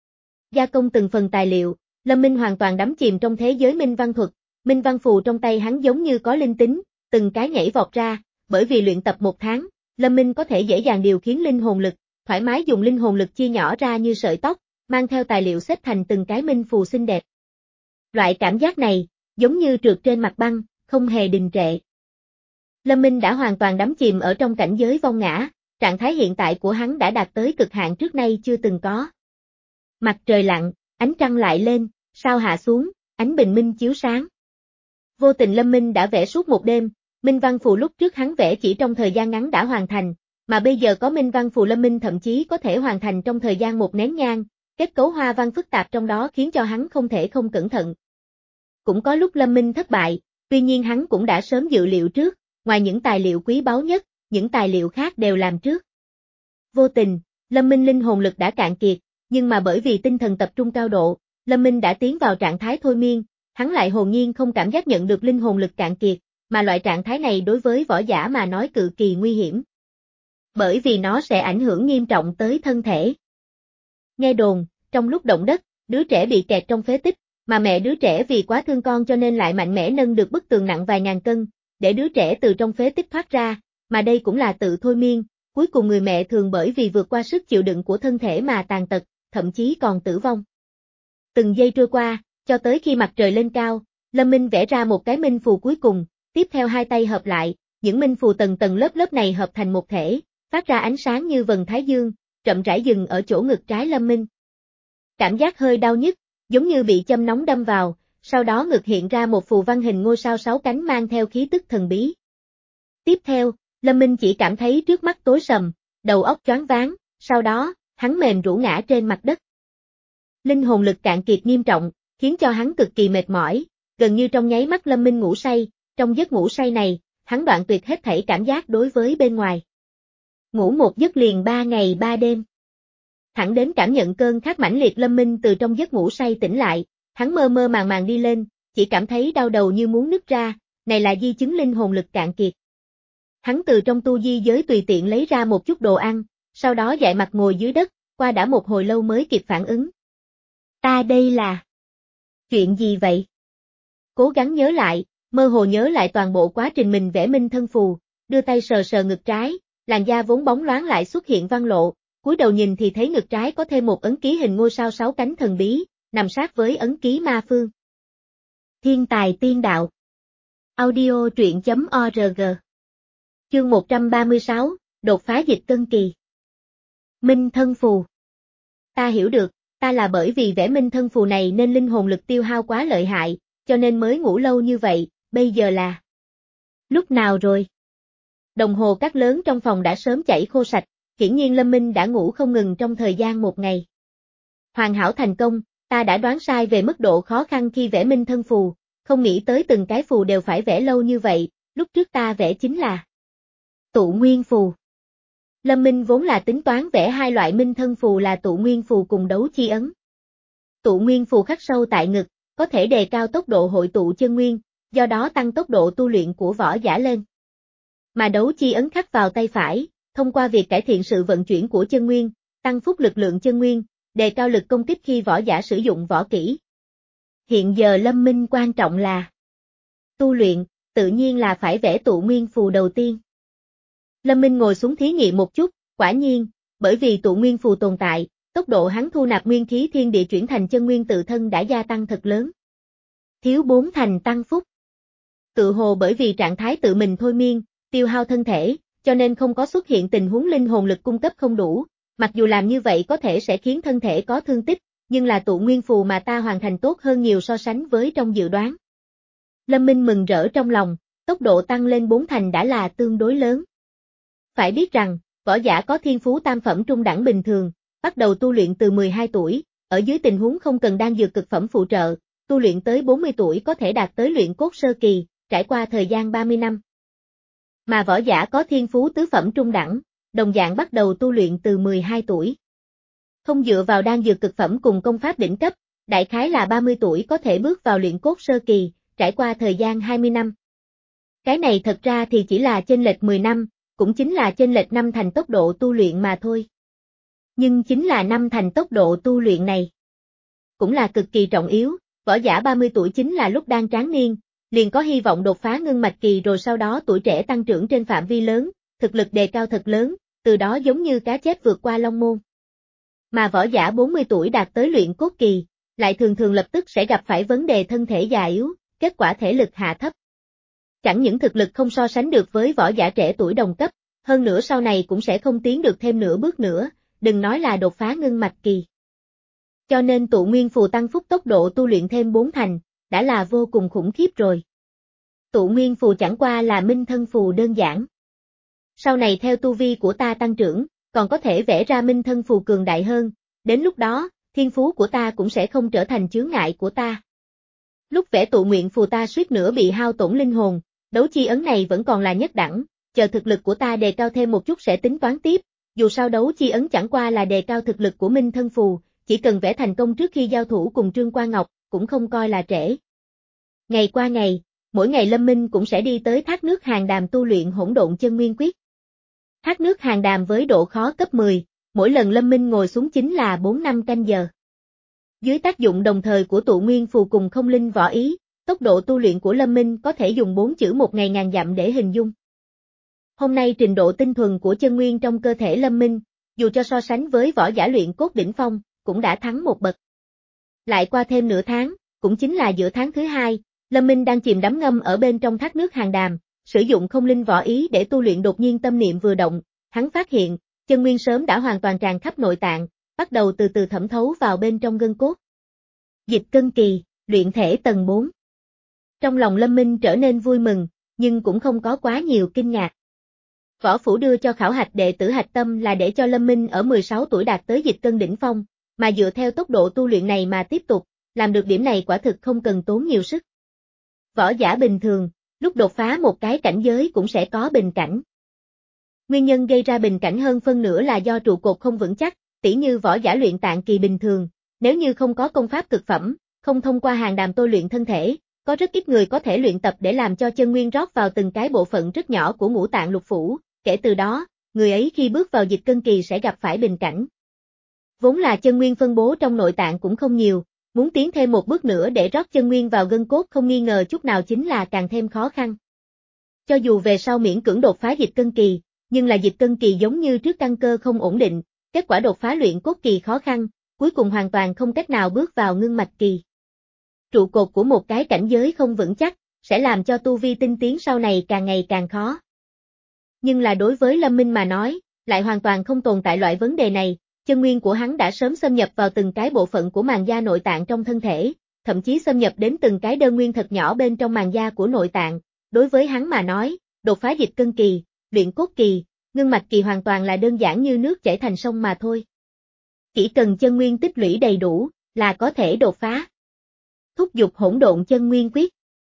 Gia công từng phần tài liệu, Lâm Minh hoàn toàn đắm chìm trong thế giới Minh Văn thuật, Minh Văn phù trong tay hắn giống như có linh tính, từng cái nhảy vọt ra, bởi vì luyện tập một tháng, Lâm Minh có thể dễ dàng điều khiển linh hồn lực, thoải mái dùng linh hồn lực chia nhỏ ra như sợi tóc, mang theo tài liệu xếp thành từng cái minh phù xinh đẹp. Loại cảm giác này, giống như trượt trên mặt băng, không hề đình trệ. Lâm Minh đã hoàn toàn đắm chìm ở trong cảnh giới vong ngã, trạng thái hiện tại của hắn đã đạt tới cực hạn trước nay chưa từng có. Mặt trời lặn, ánh trăng lại lên, sao hạ xuống, ánh bình minh chiếu sáng. Vô tình Lâm Minh đã vẽ suốt một đêm, Minh Văn phù lúc trước hắn vẽ chỉ trong thời gian ngắn đã hoàn thành, mà bây giờ có Minh Văn phù Lâm Minh thậm chí có thể hoàn thành trong thời gian một nén nhang, kết cấu hoa văn phức tạp trong đó khiến cho hắn không thể không cẩn thận. Cũng có lúc Lâm Minh thất bại, tuy nhiên hắn cũng đã sớm dự liệu trước, ngoài những tài liệu quý báu nhất, những tài liệu khác đều làm trước. Vô tình, Lâm Minh linh hồn lực đã cạn kiệt, nhưng mà bởi vì tinh thần tập trung cao độ, Lâm Minh đã tiến vào trạng thái thôi miên, hắn lại hồn nhiên không cảm giác nhận được linh hồn lực cạn kiệt, mà loại trạng thái này đối với võ giả mà nói cực kỳ nguy hiểm. bởi vì nó sẽ ảnh hưởng nghiêm trọng tới thân thể. Nghe đồn, trong lúc động đất, đứa trẻ bị kẹt trong phế tích, mà mẹ đứa trẻ vì quá thương con cho nên lại mạnh mẽ nâng được bức tường nặng vài ngàn cân, để đứa trẻ từ trong phế tích thoát ra, mà đây cũng là tự thôi miên, cuối cùng người mẹ thường bởi vì vượt qua sức chịu đựng của thân thể mà tàn tật, thậm chí còn tử vong. Từng giây trôi qua, cho tới khi mặt trời lên cao, Lâm Minh vẽ ra một cái minh phù cuối cùng, tiếp theo hai tay hợp lại, những minh phù tầng tầng lớp lớp này hợp thành một thể, phát ra ánh sáng như vầng thái dương, chậm rãi dừng ở chỗ ngực trái Lâm Minh. Cảm giác hơi đau nhức, giống như bị châm nóng đâm vào, sau đó ngực hiện ra một phù văn hình ngôi sao sáu cánh mang theo khí tức thần bí. Tiếp theo, Lâm Minh chỉ cảm thấy trước mắt tối sầm, đầu óc choáng váng, sau đó, hắn mềm rũ ngã trên mặt đất. Linh hồn lực cạn kiệt nghiêm trọng, khiến cho hắn cực kỳ mệt mỏi, gần như trong nháy mắt Lâm Minh ngủ say, trong giấc ngủ say này, hắn đoạn tuyệt hết thảy cảm giác đối với bên ngoài. Ngủ một giấc liền ba ngày ba đêm. Thẳng đến cảm nhận cơn khát mãnh liệt Lâm Minh từ trong giấc ngủ say tỉnh lại, hắn mơ mơ màng màng đi lên, chỉ cảm thấy đau đầu như muốn nứt ra, này là di chứng linh hồn lực cạn kiệt. Hắn từ trong tu di giới tùy tiện lấy ra một chút đồ ăn, sau đó dại mặt ngồi dưới đất, qua đã một hồi lâu mới kịp phản ứng. Ta đây là... chuyện gì vậy? Cố gắng nhớ lại, mơ hồ nhớ lại toàn bộ quá trình mình vẽ minh thân phù, đưa tay sờ sờ ngực trái, làn da vốn bóng loáng lại xuất hiện văn lộ, cúi đầu nhìn thì thấy ngực trái có thêm một ấn ký hình ngôi sao sáu cánh thần bí, nằm sát với ấn ký ma phương. Thiên tài tiên đạo. Audio truyện chấm org. Chương một trăm ba mươi sáu, đột phá dịch cân kỳ. Minh thân phù. Ta hiểu được, ta là bởi vì vẽ minh thân phù này nên linh hồn lực tiêu hao quá lợi hại, cho nên mới ngủ lâu như vậy, bây giờ là... Lúc nào rồi? Đồng hồ cát lớn trong phòng đã sớm chảy khô sạch, hiển nhiên Lâm Minh đã ngủ không ngừng trong thời gian một ngày. Hoàn hảo thành công, ta đã đoán sai về mức độ khó khăn khi vẽ minh thân phù, không nghĩ tới từng cái phù đều phải vẽ lâu như vậy, lúc trước ta vẽ chính là tụ nguyên phù. Lâm Minh vốn là tính toán vẽ hai loại minh thân phù là tụ nguyên phù cùng đấu chi ấn. Tụ nguyên phù khắc sâu tại ngực, có thể đề cao tốc độ hội tụ chân nguyên, do đó tăng tốc độ tu luyện của võ giả lên. Mà đấu chi ấn khắc vào tay phải, thông qua việc cải thiện sự vận chuyển của chân nguyên, tăng phúc lực lượng chân nguyên, đề cao lực công kích khi võ giả sử dụng võ kỹ. Hiện giờ Lâm Minh quan trọng là tu luyện, tự nhiên là phải vẽ tụ nguyên phù đầu tiên. Lâm Minh ngồi xuống thí nghiệm một chút, quả nhiên, bởi vì tụ nguyên phù tồn tại, tốc độ hắn thu nạp nguyên khí thiên địa chuyển thành chân nguyên tự thân đã gia tăng thật lớn. Thiếu bốn thành tăng phúc. Tự hồ bởi vì trạng thái tự mình thôi miên, tiêu hao thân thể, cho nên không có xuất hiện tình huống linh hồn lực cung cấp không đủ, mặc dù làm như vậy có thể sẽ khiến thân thể có thương tích, nhưng là tụ nguyên phù mà ta hoàn thành tốt hơn nhiều so sánh với trong dự đoán. Lâm Minh mừng rỡ trong lòng, tốc độ tăng lên bốn thành đã là tương đối lớn. Phải biết rằng, võ giả có thiên phú tam phẩm trung đẳng bình thường, bắt đầu tu luyện từ mười hai tuổi, ở dưới tình huống không cần đan dược cực phẩm phụ trợ, tu luyện tới bốn mươi tuổi có thể đạt tới luyện cốt sơ kỳ, trải qua thời gian ba mươi năm. Mà võ giả có thiên phú tứ phẩm trung đẳng, đồng dạng bắt đầu tu luyện từ mười hai tuổi. Không dựa vào đan dược cực phẩm cùng công pháp đỉnh cấp, đại khái là ba mươi tuổi có thể bước vào luyện cốt sơ kỳ, trải qua thời gian hai mươi năm. Cái này thật ra thì chỉ là chênh lệch mười năm, cũng chính là chênh lệch năm thành tốc độ tu luyện mà thôi. Nhưng chính là năm thành tốc độ tu luyện này cũng là cực kỳ trọng yếu, võ giả ba mươi tuổi chính là lúc đang tráng niên, liền có hy vọng đột phá ngưng mạch kỳ rồi sau đó tuổi trẻ tăng trưởng trên phạm vi lớn, thực lực đề cao thật lớn, từ đó giống như cá chép vượt qua long môn. Mà võ giả bốn mươi tuổi đạt tới luyện cốt kỳ, lại thường thường lập tức sẽ gặp phải vấn đề thân thể già yếu, kết quả thể lực hạ thấp. Chẳng những thực lực không so sánh được với võ giả trẻ tuổi đồng cấp, hơn nữa sau này cũng sẽ không tiến được thêm nửa bước nữa, đừng nói là đột phá ngưng mạch kỳ. Cho nên tụ nguyên phù tăng phúc tốc độ tu luyện thêm bốn thành, đã là vô cùng khủng khiếp rồi. Tụ nguyên phù chẳng qua là minh thân phù đơn giản. Sau này theo tu vi của ta tăng trưởng, còn có thể vẽ ra minh thân phù cường đại hơn, đến lúc đó, thiên phú của ta cũng sẽ không trở thành chướng ngại của ta. Lúc vẽ tụ nguyện phù ta suýt nữa bị hao tổn linh hồn, đấu chi ấn này vẫn còn là nhất đẳng, chờ thực lực của ta đề cao thêm một chút sẽ tính toán tiếp, dù sao đấu chi ấn chẳng qua là đề cao thực lực của minh thân phù, chỉ cần vẽ thành công trước khi giao thủ cùng Trương Quan Ngọc, cũng không coi là trễ. Ngày qua ngày, mỗi ngày Lâm Minh cũng sẽ đi tới thác nước Hàn Đàm tu luyện hỗn độn chân nguyên quyết. Thác nước hàng đàm với độ khó cấp mười, mỗi lần Lâm Minh ngồi xuống chính là bốn năm canh giờ. Dưới tác dụng đồng thời của tụ nguyên phù cùng không linh võ ý, tốc độ tu luyện của Lâm Minh có thể dùng bốn chữ một ngày ngàn dặm để hình dung. Hôm nay trình độ tinh thuần của chân nguyên trong cơ thể Lâm Minh, dù cho so sánh với võ giả luyện cốt đỉnh phong, cũng đã thắng một bậc. Lại qua thêm nửa tháng, cũng chính là giữa tháng thứ hai, Lâm Minh đang chìm đắm ngâm ở bên trong thác nước hàng đàm, sử dụng không linh võ ý để tu luyện, đột nhiên tâm niệm vừa động, hắn phát hiện, chân nguyên sớm đã hoàn toàn tràn khắp nội tạng, bắt đầu từ từ thẩm thấu vào bên trong gân cốt. Dịch cân kỳ, luyện thể tầng bốn. Trong lòng Lâm Minh trở nên vui mừng, nhưng cũng không có quá nhiều kinh ngạc. Võ Phủ đưa cho khảo hạch đệ tử hạch tâm là để cho Lâm Minh ở mười sáu tuổi đạt tới dịch cân đỉnh phong, mà dựa theo tốc độ tu luyện này mà tiếp tục, làm được điểm này quả thực không cần tốn nhiều sức. Võ giả bình thường, lúc đột phá một cái cảnh giới cũng sẽ có bình cảnh. Nguyên nhân gây ra bình cảnh hơn phân nửa là do trụ cột không vững chắc, tỉ như võ giả luyện tạng kỳ bình thường, nếu như không có công pháp cực phẩm, không thông qua hàng đàm tôi luyện thân thể, có rất ít người có thể luyện tập để làm cho chân nguyên rót vào từng cái bộ phận rất nhỏ của ngũ tạng lục phủ, kể từ đó, người ấy khi bước vào dịch cân kỳ sẽ gặp phải bình cảnh. Vốn là chân nguyên phân bố trong nội tạng cũng không nhiều, muốn tiến thêm một bước nữa để rót chân nguyên vào gân cốt không nghi ngờ chút nào chính là càng thêm khó khăn. Cho dù về sau miễn cưỡng đột phá dịch cân kỳ, nhưng là dịch cân kỳ giống như trước căn cơ không ổn định, kết quả đột phá luyện cốt kỳ khó khăn, cuối cùng hoàn toàn không cách nào bước vào ngưng mạch kỳ. Trụ cột của một cái cảnh giới không vững chắc, sẽ làm cho tu vi tinh tiến sau này càng ngày càng khó. Nhưng là đối với Lâm Minh mà nói, lại hoàn toàn không tồn tại loại vấn đề này, chân nguyên của hắn đã sớm xâm nhập vào từng cái bộ phận của màng da nội tạng trong thân thể, thậm chí xâm nhập đến từng cái đơn nguyên thật nhỏ bên trong màng da của nội tạng, đối với hắn mà nói, đột phá dịch cân kỳ, luyện cốt kỳ, ngưng mạch kỳ hoàn toàn là đơn giản như nước chảy thành sông mà thôi. Chỉ cần chân nguyên tích lũy đầy đủ, là có thể đột phá. Thúc giục hỗn độn chân nguyên quyết.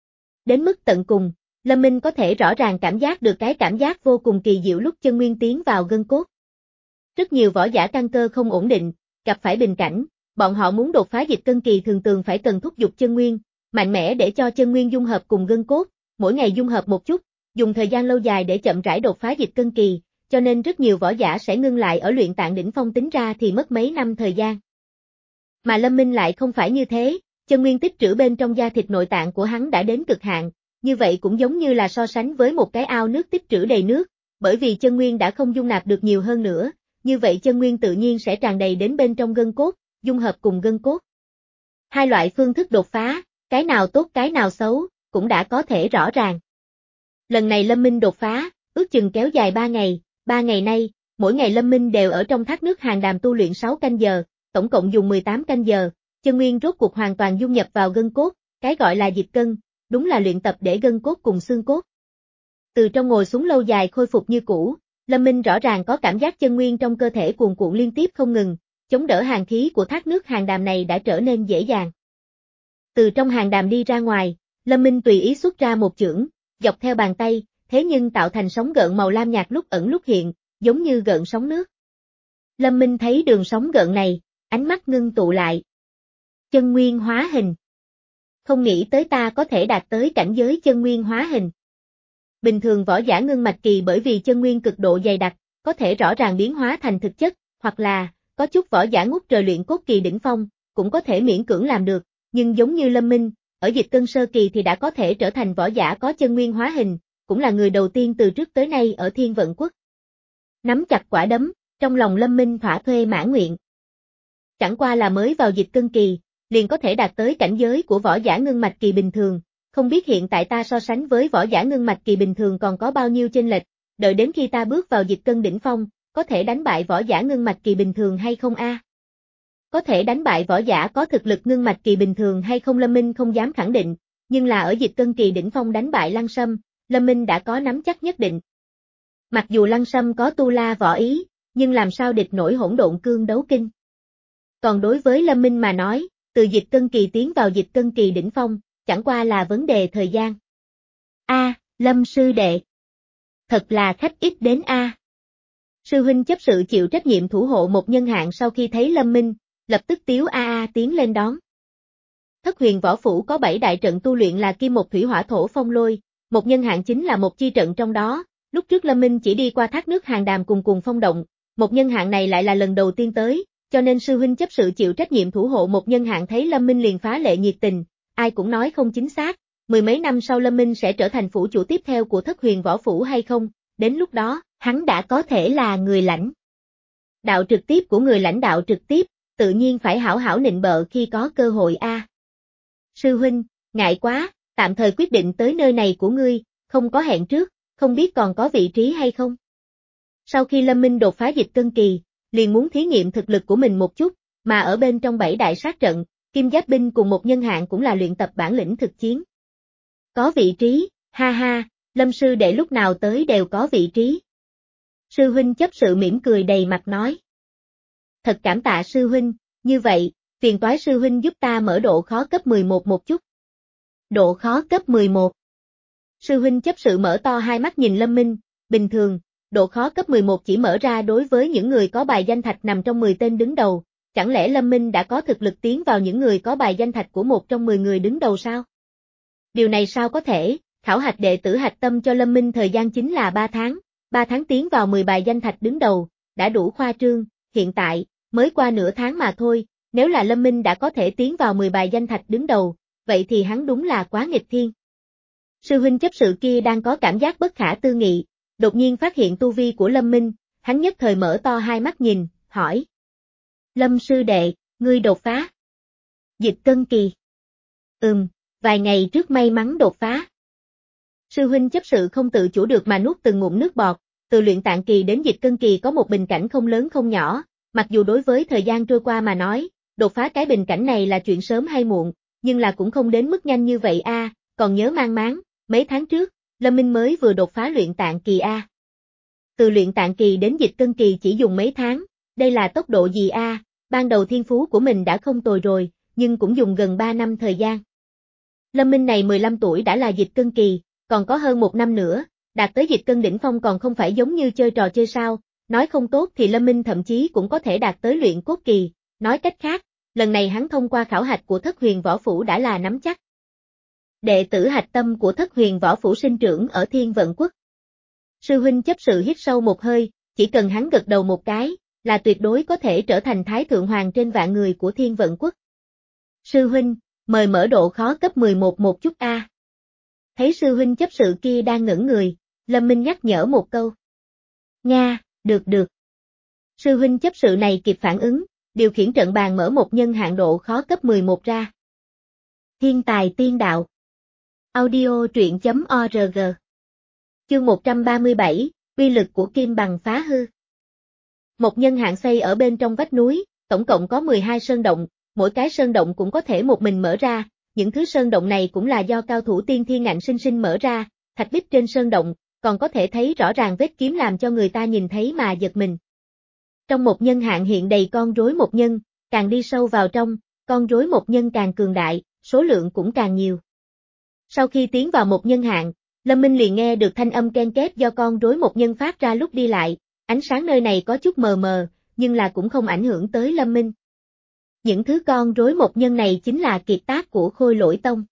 Đến mức tận cùng, Lâm Minh có thể rõ ràng cảm giác được cái cảm giác vô cùng kỳ diệu lúc chân nguyên tiến vào gân cốt. Rất nhiều võ giả căn cơ không ổn định, gặp phải bình cảnh, bọn họ muốn đột phá dịch cân kỳ thường thường phải cần thúc giục chân nguyên, mạnh mẽ để cho chân nguyên dung hợp cùng gân cốt, mỗi ngày dung hợp một chút, dùng thời gian lâu dài để chậm rãi đột phá dịch cân kỳ, cho nên rất nhiều võ giả sẽ ngưng lại ở luyện tạng đỉnh phong, tính ra thì mất mấy năm thời gian. Mà Lâm Minh lại không phải như thế, chân nguyên tích trữ bên trong da thịt nội tạng của hắn đã đến cực hạn, như vậy cũng giống như là so sánh với một cái ao nước tích trữ đầy nước, bởi vì chân nguyên đã không dung nạp được nhiều hơn nữa, như vậy chân nguyên tự nhiên sẽ tràn đầy đến bên trong gân cốt, dung hợp cùng gân cốt. Hai loại phương thức đột phá, cái nào tốt cái nào xấu, cũng đã có thể rõ ràng. Lần này Lâm Minh đột phá, ước chừng kéo dài ba ngày, ba ngày nay, mỗi ngày Lâm Minh đều ở trong thác nước hàng đàm tu luyện sáu canh giờ, tổng cộng dùng mười tám canh giờ, chân nguyên rốt cuộc hoàn toàn dung nhập vào gân cốt, cái gọi là dịch cân, đúng là luyện tập để gân cốt cùng xương cốt. Từ trong ngồi xuống lâu dài khôi phục như cũ, Lâm Minh rõ ràng có cảm giác chân nguyên trong cơ thể cuồn cuộn liên tiếp không ngừng, chống đỡ hàn khí của thác nước hàng đàm này đã trở nên dễ dàng. Từ trong hàng đàm đi ra ngoài, Lâm Minh tùy ý xuất ra một chưởng, dọc theo bàn tay, thế nhưng tạo thành sóng gợn màu lam nhạt lúc ẩn lúc hiện, giống như gợn sóng nước. Lâm Minh thấy đường sóng gợn này, ánh mắt ngưng tụ lại. Chân nguyên hóa hình. Không nghĩ tới ta có thể đạt tới cảnh giới chân nguyên hóa hình. Bình thường võ giả ngưng mạch kỳ bởi vì chân nguyên cực độ dày đặc, có thể rõ ràng biến hóa thành thực chất, hoặc là, có chút võ giả ngút trời luyện cốt kỳ đỉnh phong, cũng có thể miễn cưỡng làm được, nhưng giống như Lâm Minh, ở dịch cân sơ kỳ thì đã có thể trở thành võ giả có chân nguyên hóa hình, cũng là người đầu tiên từ trước tới nay ở Thiên Vận Quốc. Nắm chặt quả đấm, trong lòng Lâm Minh thỏa thuê mãn nguyện. Chẳng qua là mới vào dịch cân kỳ, liền có thể đạt tới cảnh giới của võ giả ngưng mạch kỳ bình thường, không biết hiện tại ta so sánh với võ giả ngưng mạch kỳ bình thường còn có bao nhiêu chênh lệch, đợi đến khi ta bước vào dịch cân đỉnh phong, có thể đánh bại võ giả ngưng mạch kỳ bình thường hay không a? Có thể đánh bại võ giả có thực lực ngưng mạch kỳ bình thường hay không Lâm Minh không dám khẳng định, nhưng là ở dịch cân kỳ đỉnh phong đánh bại Lăng Sâm, Lâm Minh đã có nắm chắc nhất định. Mặc dù Lăng Sâm có tu la võ ý, nhưng làm sao địch nổi hỗn độn cương đấu kinh. Còn đối với Lâm Minh mà nói, từ dịch cân kỳ tiến vào dịch cân kỳ đỉnh phong, chẳng qua là vấn đề thời gian. A, à, Lâm sư đệ. Thật là khách ít đến a. À. Sư huynh chấp sự chịu trách nhiệm thủ hộ một nhân hạn sau khi thấy Lâm Minh, lập tức tiếu a a tiến lên đón. Thất Huyền Võ Phủ có bảy đại trận tu luyện là kim một thủy hỏa thổ phong lôi, một nhân hạn chính là một chi trận trong đó, Lúc trước Lâm Minh chỉ đi qua thác nước Hàng Đàm cùng cùng phong động, một nhân hạng này lại là lần đầu tiên tới, cho nên sư huynh chấp sự chịu trách nhiệm thủ hộ một nhân hạng thấy Lâm Minh liền phá lệ nhiệt tình, ai cũng nói không chính xác, mười mấy năm sau Lâm Minh sẽ trở thành phủ chủ tiếp theo của Thất Huyền Võ Phủ hay không, đến lúc đó, hắn đã có thể là người lãnh đạo trực tiếp của người lãnh đạo trực tiếp, tự nhiên phải hảo hảo nịnh bợ khi có cơ hội a. À. Sư huynh, ngại quá, tạm thời quyết định tới nơi này của ngươi, không có hẹn trước, không biết còn có vị trí hay không. Sau khi Lâm Minh đột phá dịch cân kỳ, liền muốn thí nghiệm thực lực của mình một chút, mà ở bên trong bảy đại sát trận, Kim Giáp binh cùng một nhân hạng cũng là luyện tập bản lĩnh thực chiến. Có vị trí, ha ha, Lâm sư đệ lúc nào tới đều có vị trí. Sư huynh chấp sự mỉm cười đầy mặt nói. Thật cảm tạ sư huynh, như vậy, phiền toái sư huynh giúp ta mở độ khó cấp mười một một chút. Độ khó cấp mười một. Sư huynh chấp sự mở to hai mắt nhìn Lâm Minh, bình thường, độ khó cấp mười một chỉ mở ra đối với những người có bài danh thạch nằm trong mười tên đứng đầu, chẳng lẽ Lâm Minh đã có thực lực tiến vào những người có bài danh thạch của một trong mười người đứng đầu sao? Điều này sao có thể, khảo hạch đệ tử hạch tâm cho Lâm Minh thời gian chính là ba tháng, ba tháng tiến vào mười bài danh thạch đứng đầu, đã đủ khoa trương, hiện tại, mới qua nửa tháng mà thôi, nếu là Lâm Minh đã có thể tiến vào mười bài danh thạch đứng đầu, vậy thì hắn đúng là quá nghịch thiên. Sư huynh chấp sự kia đang có cảm giác bất khả tư nghị, đột nhiên phát hiện tu vi của Lâm Minh, hắn nhất thời mở to hai mắt nhìn, hỏi. Lâm sư đệ, ngươi đột phá. Dịch cân kỳ. Ừm, vài ngày trước may mắn đột phá. Sư huynh chấp sự không tự chủ được mà nuốt từng ngụm nước bọt, từ luyện tạng kỳ đến dịch cân kỳ có một bình cảnh không lớn không nhỏ, mặc dù đối với thời gian trôi qua mà nói, đột phá cái bình cảnh này là chuyện sớm hay muộn, nhưng là cũng không đến mức nhanh như vậy a. À, còn nhớ mang máng, mấy tháng trước, Lâm Minh mới vừa đột phá luyện tạng kỳ a. À. Từ luyện tạng kỳ đến dịch cân kỳ chỉ dùng mấy tháng, đây là tốc độ gì a? À? Ban đầu thiên phú của mình đã không tồi rồi, nhưng cũng dùng gần ba năm thời gian. Lâm Minh này mười lăm tuổi đã là dịch cân kỳ, còn có hơn một năm nữa, đạt tới dịch cân đỉnh phong còn không phải giống như chơi trò chơi sao, nói không tốt thì Lâm Minh thậm chí cũng có thể đạt tới luyện cốt kỳ, nói cách khác, lần này hắn thông qua khảo hạch của Thất Huyền Võ Phủ đã là nắm chắc. Đệ tử hạch tâm của Thất Huyền Võ Phủ sinh trưởng ở Thiên Vận Quốc. Sư huynh chấp sự hít sâu một hơi, chỉ cần hắn gật đầu một cái, là tuyệt đối có thể trở thành Thái Thượng Hoàng trên vạn người của Thiên Vận Quốc. Sư huynh, mời mở độ khó cấp mười một một chút a. À. Thấy sư huynh chấp sự kia đang ngẩn người, Lâm Minh nhắc nhở một câu. Nga, được được. Sư huynh chấp sự này kịp phản ứng, điều khiển trận bàn mở một nhân hạng độ khó cấp mười một ra. Thiên tài tiên đạo. Audio truyện.org. Chương một trăm ba mươi bảy, uy lực của kim bằng phá hư. Một nhân hạng xây ở bên trong vách núi, tổng cộng có mười hai sơn động, mỗi cái sơn động cũng có thể một mình mở ra, những thứ sơn động này cũng là do cao thủ tiên thiên ngạnh sinh sinh mở ra, thạch bích trên sơn động, còn có thể thấy rõ ràng vết kiếm làm cho người ta nhìn thấy mà giật mình. Trong một nhân hạng hiện đầy con rối một nhân, càng đi sâu vào trong, con rối một nhân càng cường đại, số lượng cũng càng nhiều. Sau khi tiến vào một nhân hạng, Lâm Minh liền nghe được thanh âm ken két do con rối một nhân phát ra lúc đi lại, ánh sáng nơi này có chút mờ mờ, nhưng là cũng không ảnh hưởng tới Lâm Minh. Những thứ con rối một nhân này chính là kiệt tác của Khôi Lỗi Tông.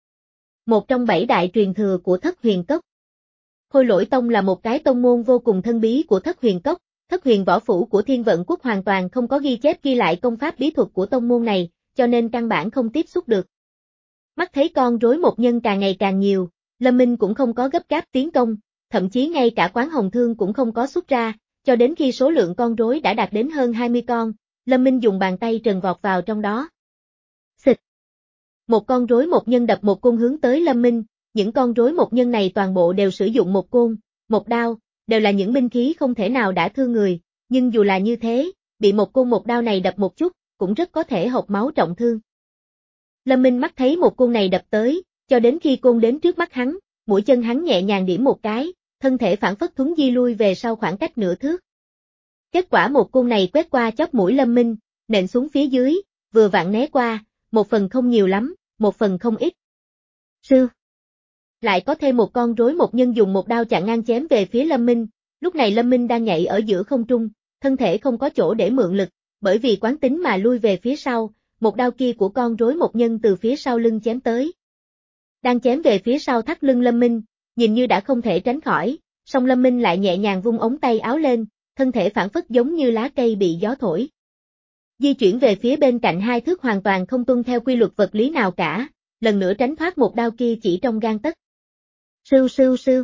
Một trong bảy đại truyền thừa của Thất Huyền Cốc. Khôi Lỗi Tông là một cái tông môn vô cùng thân bí của Thất Huyền Cốc, Thất Huyền Võ Phủ của Thiên Vận Quốc hoàn toàn không có ghi chép ghi lại công pháp bí thuật của tông môn này, cho nên căn bản không tiếp xúc được. Mắt thấy con rối một nhân càng ngày càng nhiều, Lâm Minh cũng không có gấp gáp tiến công, thậm chí ngay cả quán hồng thương cũng không có xuất ra, cho đến khi số lượng con rối đã đạt đến hơn hai mươi con, Lâm Minh dùng bàn tay trần vọt vào trong đó. Xịt! Một con rối một nhân đập một côn hướng tới Lâm Minh, những con rối một nhân này toàn bộ đều sử dụng một côn, một đao, đều là những binh khí không thể nào đả thương người, nhưng dù là như thế, bị một côn một đao này đập một chút, cũng rất có thể hộc máu trọng thương. Lâm Minh mắt thấy một côn này đập tới, cho đến khi côn đến trước mắt hắn, mũi chân hắn nhẹ nhàng điểm một cái, thân thể phản phất thuấn di lui về sau khoảng cách nửa thước. Kết quả một côn này quét qua chóp mũi Lâm Minh, nện xuống phía dưới, vừa vặn né qua, một phần không nhiều lắm, một phần không ít. Sư! Lại có thêm một con rối một nhân dùng một đao chặn ngang chém về phía Lâm Minh, lúc này Lâm Minh đang nhảy ở giữa không trung, thân thể không có chỗ để mượn lực, bởi vì quán tính mà lui về phía sau, một đao kia của con rối một nhân từ phía sau lưng chém tới. Đang chém về phía sau thắt lưng Lâm Minh, nhìn như đã không thể tránh khỏi, Song Lâm Minh lại nhẹ nhàng vung ống tay áo lên, thân thể phản phất giống như lá cây bị gió thổi. Di chuyển về phía bên cạnh hai thước hoàn toàn không tuân theo quy luật vật lý nào cả, lần nữa tránh thoát một đao kia chỉ trong gang tấc. Sưu sưu sưu.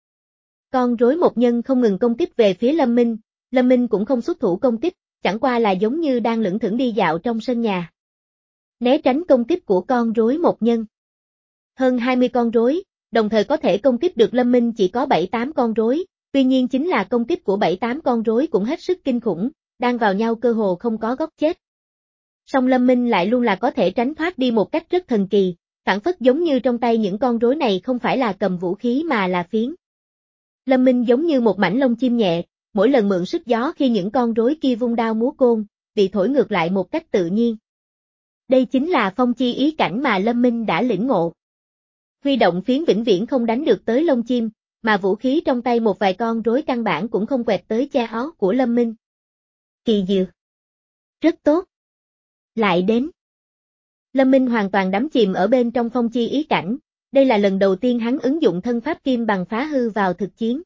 Con rối một nhân không ngừng công kích về phía Lâm Minh, Lâm Minh cũng không xuất thủ công kích, chẳng qua là giống như đang lững thững đi dạo trong sân nhà. Né tránh công kích của con rối một nhân. Hơn hai mươi con rối, đồng thời có thể công kích được Lâm Minh chỉ có bảy tám con rối, tuy nhiên chính là công kích của bảy tám con rối cũng hết sức kinh khủng, đang vào nhau cơ hồ không có góc chết. Song Lâm Minh lại luôn là có thể tránh thoát đi một cách rất thần kỳ, phản phất giống như trong tay những con rối này không phải là cầm vũ khí mà là phiến. Lâm Minh giống như một mảnh lông chim nhẹ, mỗi lần mượn sức gió khi những con rối kia vung đao múa côn, bị thổi ngược lại một cách tự nhiên. Đây chính là phong chi ý cảnh mà Lâm Minh đã lĩnh ngộ. Huy động phiến vĩnh viễn không đánh được tới lông chim, mà vũ khí trong tay một vài con rối căn bản cũng không quẹt tới che áo của Lâm Minh. Kỳ diệu. Rất tốt. Lại đến. Lâm Minh hoàn toàn đắm chìm ở bên trong phong chi ý cảnh, đây là lần đầu tiên hắn ứng dụng thân pháp kim bằng phá hư vào thực chiến.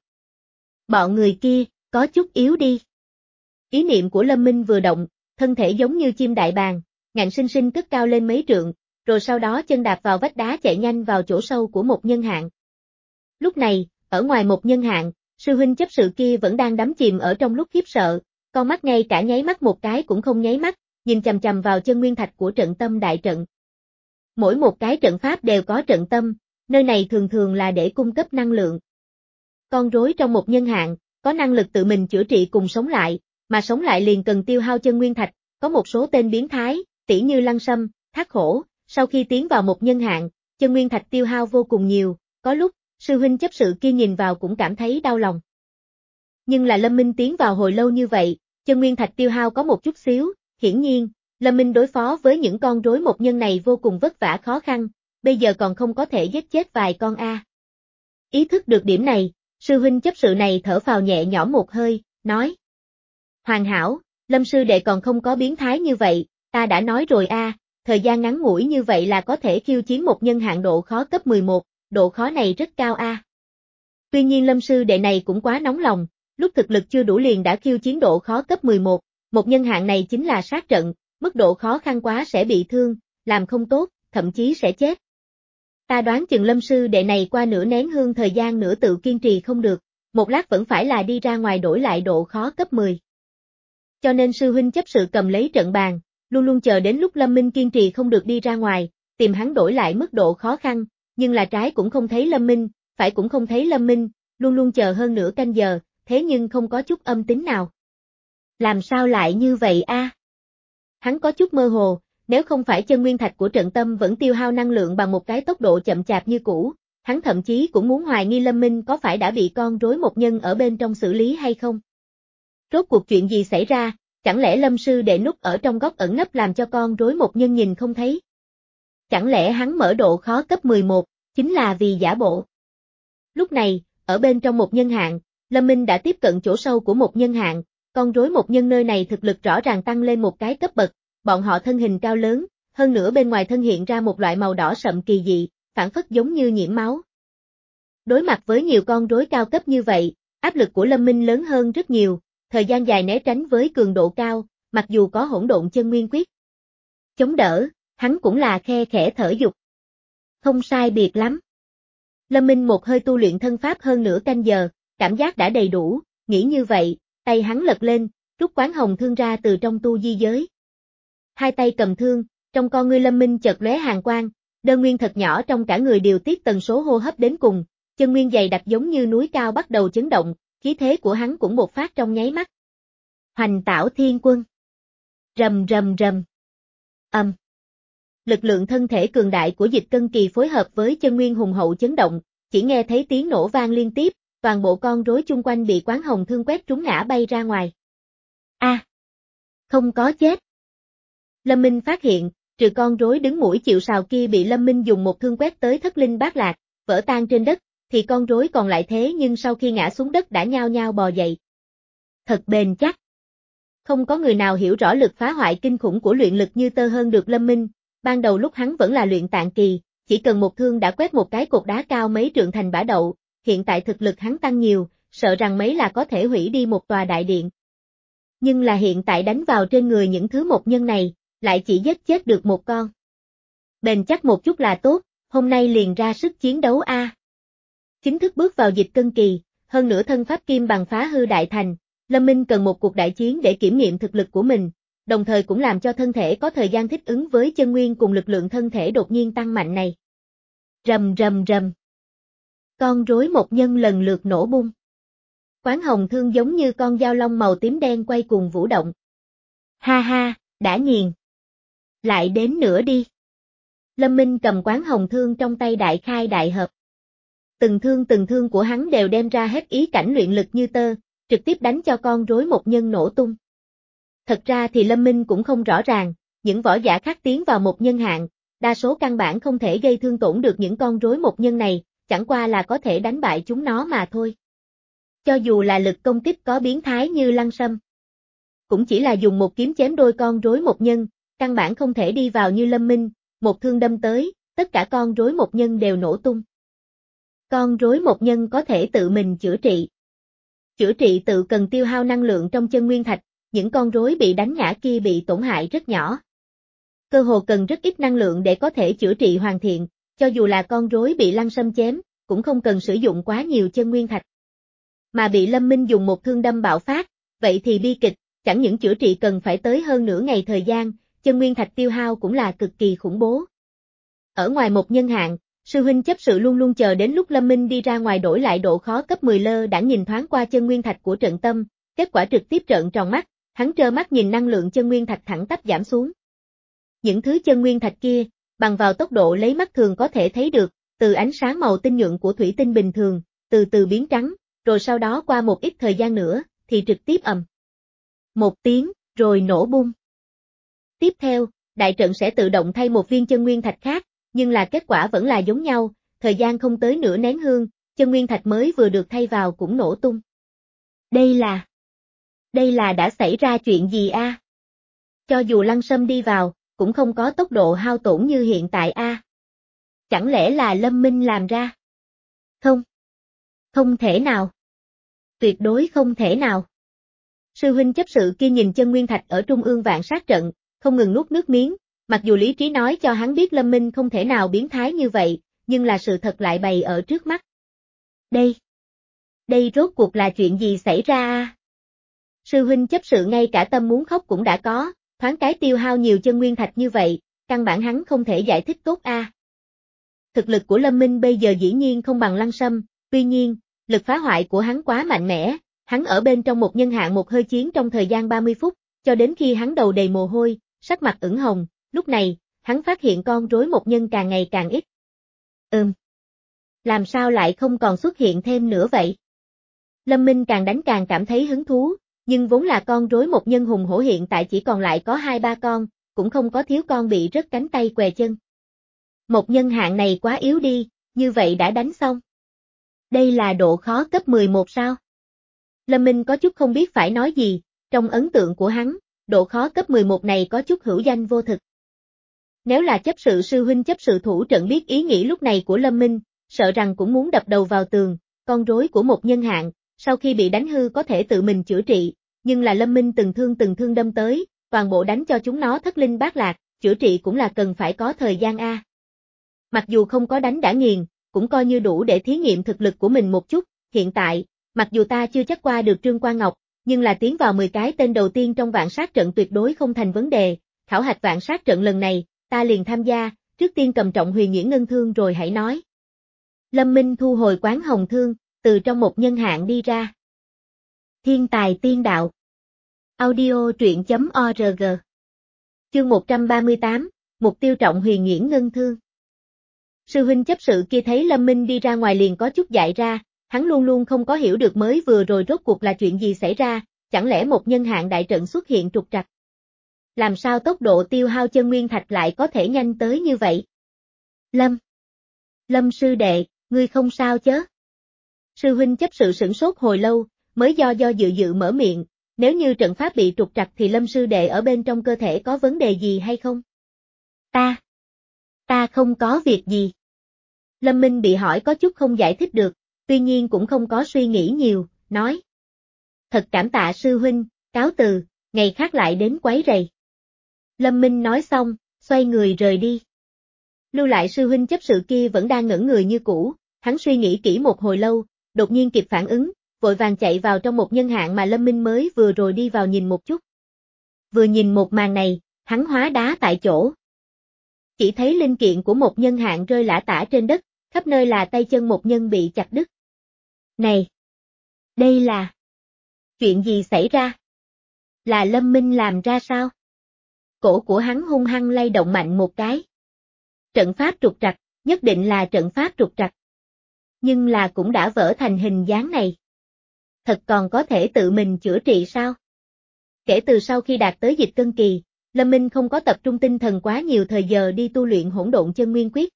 Bọn người kia, có chút yếu đi. Ý niệm của Lâm Minh vừa động, thân thể giống như chim đại bàng, ngạnh sinh sinh cất cao lên mấy trượng, rồi sau đó chân đạp vào vách đá chạy nhanh vào chỗ sâu của một nhân hạng. Lúc này, ở ngoài một nhân hạng, sư huynh chấp sự kia vẫn đang đắm chìm ở trong lúc khiếp sợ, con mắt ngay cả nháy mắt một cái cũng không nháy mắt, nhìn chằm chằm vào chân nguyên thạch của trận tâm đại trận. Mỗi một cái trận pháp đều có trận tâm, nơi này thường thường là để cung cấp năng lượng. Con rối trong một nhân hạng, có năng lực tự mình chữa trị cùng sống lại, mà sống lại liền cần tiêu hao chân nguyên thạch, có một số tên biến thái, tỉ như Lăng Sâm, Thác Hổ, sau khi tiến vào một nhân hạng, chân nguyên thạch tiêu hao vô cùng nhiều, có lúc, sư huynh chấp sự kia nhìn vào cũng cảm thấy đau lòng. Nhưng là Lâm Minh tiến vào hồi lâu như vậy, chân nguyên thạch tiêu hao có một chút xíu, hiển nhiên, Lâm Minh đối phó với những con rối một nhân này vô cùng vất vả khó khăn, bây giờ còn không có thể giết chết vài con a. Ý thức được điểm này, sư huynh chấp sự này thở phào nhẹ nhõm một hơi, nói. Hoàn hảo, Lâm sư đệ còn không có biến thái như vậy, ta đã nói rồi a, thời gian ngắn ngủi như vậy là có thể khiêu chiến một nhân hạng độ khó cấp mười một, độ khó này rất cao a. Tuy nhiên Lâm sư đệ này cũng quá nóng lòng, lúc thực lực chưa đủ liền đã khiêu chiến độ khó cấp mười một, một nhân hạng này chính là sát trận, mức độ khó khăn quá sẽ bị thương, làm không tốt, thậm chí sẽ chết. Ta đoán chừng Lâm sư đệ này qua nửa nén hương thời gian nữa tự kiên trì không được, một lát vẫn phải là đi ra ngoài đổi lại độ khó cấp mười. Cho nên sư huynh chấp sự cầm lấy trận bàn, luôn luôn chờ đến lúc Lâm Minh kiên trì không được đi ra ngoài, tìm hắn đổi lại mức độ khó khăn, nhưng là trái cũng không thấy Lâm Minh, phải cũng không thấy Lâm Minh, luôn luôn chờ hơn nửa canh giờ, thế nhưng không có chút âm tính nào. Làm sao lại như vậy a? Hắn có chút mơ hồ, nếu không phải chân nguyên thạch của trận tâm vẫn tiêu hao năng lượng bằng một cái tốc độ chậm chạp như cũ, hắn thậm chí cũng muốn hoài nghi Lâm Minh có phải đã bị con rối một nhân ở bên trong xử lý hay không. Rốt cuộc chuyện gì xảy ra, chẳng lẽ Lâm sư đệ núp ở trong góc ẩn nấp làm cho con rối một nhân nhìn không thấy? Chẳng lẽ hắn mở độ khó cấp mười một, chính là vì giả bộ? Lúc này, ở bên trong một nhân hạng, Lâm Minh đã tiếp cận chỗ sâu của một nhân hạng, con rối một nhân nơi này thực lực rõ ràng tăng lên một cái cấp bậc, bọn họ thân hình cao lớn, hơn nữa bên ngoài thân hiện ra một loại màu đỏ sậm kỳ dị, phản phất giống như nhiễm máu. Đối mặt với nhiều con rối cao cấp như vậy, áp lực của Lâm Minh lớn hơn rất nhiều, thời gian dài né tránh với cường độ cao, mặc dù có hỗn độn chân nguyên quyết chống đỡ, hắn cũng là khe khẽ thở dục. Không sai biệt lắm. Lâm Minh một hơi tu luyện thân pháp hơn nửa canh giờ, cảm giác đã đầy đủ, nghĩ như vậy, tay hắn lật lên, rút quán hồng thương ra từ trong tu di giới. Hai tay cầm thương, trong con ngươi Lâm Minh chợt lóe hàn quang, đơn nguyên thật nhỏ trong cả người điều tiết tần số hô hấp đến cùng, chân nguyên dày đặc giống như núi cao bắt đầu chấn động, khí thế của hắn cũng bộc phát trong nháy mắt. Hoành Tảo Thiên Quân. Rầm rầm rầm. Âm. Lực lượng thân thể cường đại của Dịch Cân Kỳ phối hợp với chân nguyên hùng hậu chấn động, chỉ nghe thấy tiếng nổ vang liên tiếp, toàn bộ con rối chung quanh bị quán hồng thương quét trúng ngã bay ra ngoài. A, à, không có chết. Lâm Minh phát hiện, trừ con rối đứng mũi chịu sào kia bị Lâm Minh dùng một thương quét tới thất linh bát lạc, vỡ tan trên đất, thì con rối còn lại thế nhưng sau khi ngã xuống đất đã nhao nhao bò dậy. Thật bền chắc. Không có người nào hiểu rõ lực phá hoại kinh khủng của luyện lực như tơ hơn được Lâm Minh, ban đầu lúc hắn vẫn là luyện tạng kỳ, chỉ cần một thương đã quét một cái cột đá cao mấy trượng thành bã đậu, hiện tại thực lực hắn tăng nhiều, sợ rằng mấy là có thể hủy đi một tòa đại điện. Nhưng là hiện tại đánh vào trên người những thứ một nhân này, lại chỉ giết chết được một con. Bền chắc một chút là tốt, hôm nay liền ra sức chiến đấu a. À. Chính thức bước vào dịch cân kỳ, hơn nữa thân pháp kim bằng phá hư đại thành, Lâm Minh cần một cuộc đại chiến để kiểm nghiệm thực lực của mình, đồng thời cũng làm cho thân thể có thời gian thích ứng với chân nguyên cùng lực lượng thân thể đột nhiên tăng mạnh này. Rầm rầm rầm. Con rối một nhân lần lượt nổ bung. Quán hồng thương giống như con dao long màu tím đen quay cuồng vũ động. Ha ha, đã nghiền. Lại đến nữa đi. Lâm Minh cầm quán hồng thương trong tay đại khai đại hợp. Từng thương từng thương của hắn đều đem ra hết ý cảnh luyện lực như tơ, trực tiếp đánh cho con rối một nhân nổ tung. Thật ra thì Lâm Minh cũng không rõ ràng, những võ giả khác tiến vào một nhân hạng, đa số căn bản không thể gây thương tổn được những con rối một nhân này, chẳng qua là có thể đánh bại chúng nó mà thôi. Cho dù là lực công kích có biến thái như Lăng Sâm, cũng chỉ là dùng một kiếm chém đôi con rối một nhân, căn bản không thể đi vào như Lâm Minh, một thương đâm tới, tất cả con rối một nhân đều nổ tung. Con rối một nhân có thể tự mình chữa trị. Chữa trị tự cần tiêu hao năng lượng trong chân nguyên thạch, những con rối bị đánh ngã kia bị tổn hại rất nhỏ. Cơ hồ cần rất ít năng lượng để có thể chữa trị hoàn thiện, cho dù là con rối bị Lăng Sâm chém, cũng không cần sử dụng quá nhiều chân nguyên thạch. Mà bị Lâm Minh dùng một thương đâm bạo phát, vậy thì bi kịch, chẳng những chữa trị cần phải tới hơn nửa ngày thời gian, chân nguyên thạch tiêu hao cũng là cực kỳ khủng bố. Ở ngoài một nhân hạng, sư huynh chấp sự luôn luôn chờ đến lúc Lâm Minh đi ra ngoài đổi lại độ khó cấp mười lơ đã nhìn thoáng qua chân nguyên thạch của trận tâm, kết quả trực tiếp trợn tròn mắt, hắn trơ mắt nhìn năng lượng chân nguyên thạch thẳng tắp giảm xuống. Những thứ chân nguyên thạch kia, bằng vào tốc độ lấy mắt thường có thể thấy được, từ ánh sáng màu tinh nhuận của thủy tinh bình thường, từ từ biến trắng, rồi sau đó qua một ít thời gian nữa, thì trực tiếp ầm. Một tiếng, rồi nổ bung. Tiếp theo, đại trận sẽ tự động thay một viên chân nguyên thạch khác, nhưng là kết quả vẫn là giống nhau, thời gian không tới nửa nén hương, chân nguyên thạch mới vừa được thay vào cũng nổ tung. Đây là... Đây là đã xảy ra chuyện gì a? À? Cho dù Lăng Sâm đi vào, cũng không có tốc độ hao tổn như hiện tại a. À? Chẳng lẽ là Lâm Minh làm ra? Không. Không thể nào. Tuyệt đối không thể nào. Sư huynh chấp sự kia nhìn chân nguyên thạch ở trung ương vạn sát trận, không ngừng nuốt nước miếng, mặc dù lý trí nói cho hắn biết Lâm Minh không thể nào biến thái như vậy, nhưng là sự thật lại bày ở trước mắt. Đây. Đây rốt cuộc là chuyện gì xảy ra a? Sư huynh chấp sự ngay cả tâm muốn khóc cũng đã có, thoáng cái tiêu hao nhiều chân nguyên thạch như vậy, căn bản hắn không thể giải thích tốt a. À. Thực lực của Lâm Minh bây giờ dĩ nhiên không bằng Lăng Sâm, tuy nhiên, lực phá hoại của hắn quá mạnh mẽ, hắn ở bên trong một nhân hạng một hơi chiến trong thời gian ba mươi phút, cho đến khi hắn đầu đầy mồ hôi, sắc mặt ửng hồng, lúc này, hắn phát hiện con rối một nhân càng ngày càng ít. Ừm. Làm sao lại không còn xuất hiện thêm nữa vậy? Lâm Minh càng đánh càng cảm thấy hứng thú, nhưng vốn là con rối một nhân hùng hổ hiện tại chỉ còn lại có hai ba con, cũng không có thiếu con bị rớt cánh tay què chân. Một nhân hạng này quá yếu đi, như vậy đã đánh xong. Đây là độ khó cấp mười một sao? Lâm Minh có chút không biết phải nói gì, trong ấn tượng của hắn, độ khó cấp mười một này có chút hữu danh vô thực. Nếu là chấp sự sư huynh chấp sự thủ trận biết ý nghĩ lúc này của Lâm Minh, sợ rằng cũng muốn đập đầu vào tường, con rối của một nhân hạng, sau khi bị đánh hư có thể tự mình chữa trị, nhưng là Lâm Minh từng thương từng thương đâm tới, toàn bộ đánh cho chúng nó thất linh bát lạc, chữa trị cũng là cần phải có thời gian a. Mặc dù không có đánh đã nghiền, cũng coi như đủ để thí nghiệm thực lực của mình một chút, hiện tại, mặc dù ta chưa chắc qua được Trương Quan Ngọc, nhưng là tiến vào mười cái tên đầu tiên trong vạn sát trận tuyệt đối không thành vấn đề, khảo hạch vạn sát trận lần này, ta liền tham gia, trước tiên cầm trọng huyền nhuyễn ngân thương rồi hãy nói. Lâm Minh thu hồi quán hồng thương, từ trong một nhân hạng đi ra. Thiên tài tiên đạo. Audio truyện chấm org. Chương một trăm ba mươi tám, mục tiêu trọng huyền nhuyễn ngân thương. Sư huynh chấp sự kia thấy Lâm Minh đi ra ngoài liền có chút dại ra, hắn luôn luôn không có hiểu được mới vừa rồi rốt cuộc là chuyện gì xảy ra, chẳng lẽ một nhân hạng đại trận xuất hiện trục trặc. Làm sao tốc độ tiêu hao chân nguyên thạch lại có thể nhanh tới như vậy? Lâm. Lâm sư đệ, ngươi không sao chớ? Sư huynh chấp sự sửng sốt hồi lâu, mới do do dự dự mở miệng, nếu như trận pháp bị trục trặc thì Lâm sư đệ ở bên trong cơ thể có vấn đề gì hay không? Ta. Ta không có việc gì. Lâm Minh bị hỏi có chút không giải thích được, tuy nhiên cũng không có suy nghĩ nhiều, nói. Thật cảm tạ sư huynh, cáo từ, ngày khác lại đến quấy rầy. Lâm Minh nói xong, xoay người rời đi. Lưu lại sư huynh chấp sự kia vẫn đang ngẩn người như cũ, hắn suy nghĩ kỹ một hồi lâu, đột nhiên kịp phản ứng, vội vàng chạy vào trong một nhân hạng mà Lâm Minh mới vừa rồi đi vào nhìn một chút. Vừa nhìn một màn này, hắn hóa đá tại chỗ. Chỉ thấy linh kiện của một nhân hạng rơi lả tả trên đất, khắp nơi là tay chân một nhân bị chặt đứt. Này! Đây là... Chuyện gì xảy ra? Là Lâm Minh làm ra sao? Cổ của hắn hung hăng lay động mạnh một cái. Trận pháp trục trặc, nhất định là trận pháp trục trặc. Nhưng là cũng đã vỡ thành hình dáng này. Thật còn có thể tự mình chữa trị sao? Kể từ sau khi đạt tới dịch cân kỳ, Lâm Minh không có tập trung tinh thần quá nhiều thời giờ đi tu luyện hỗn độn chân nguyên quyết.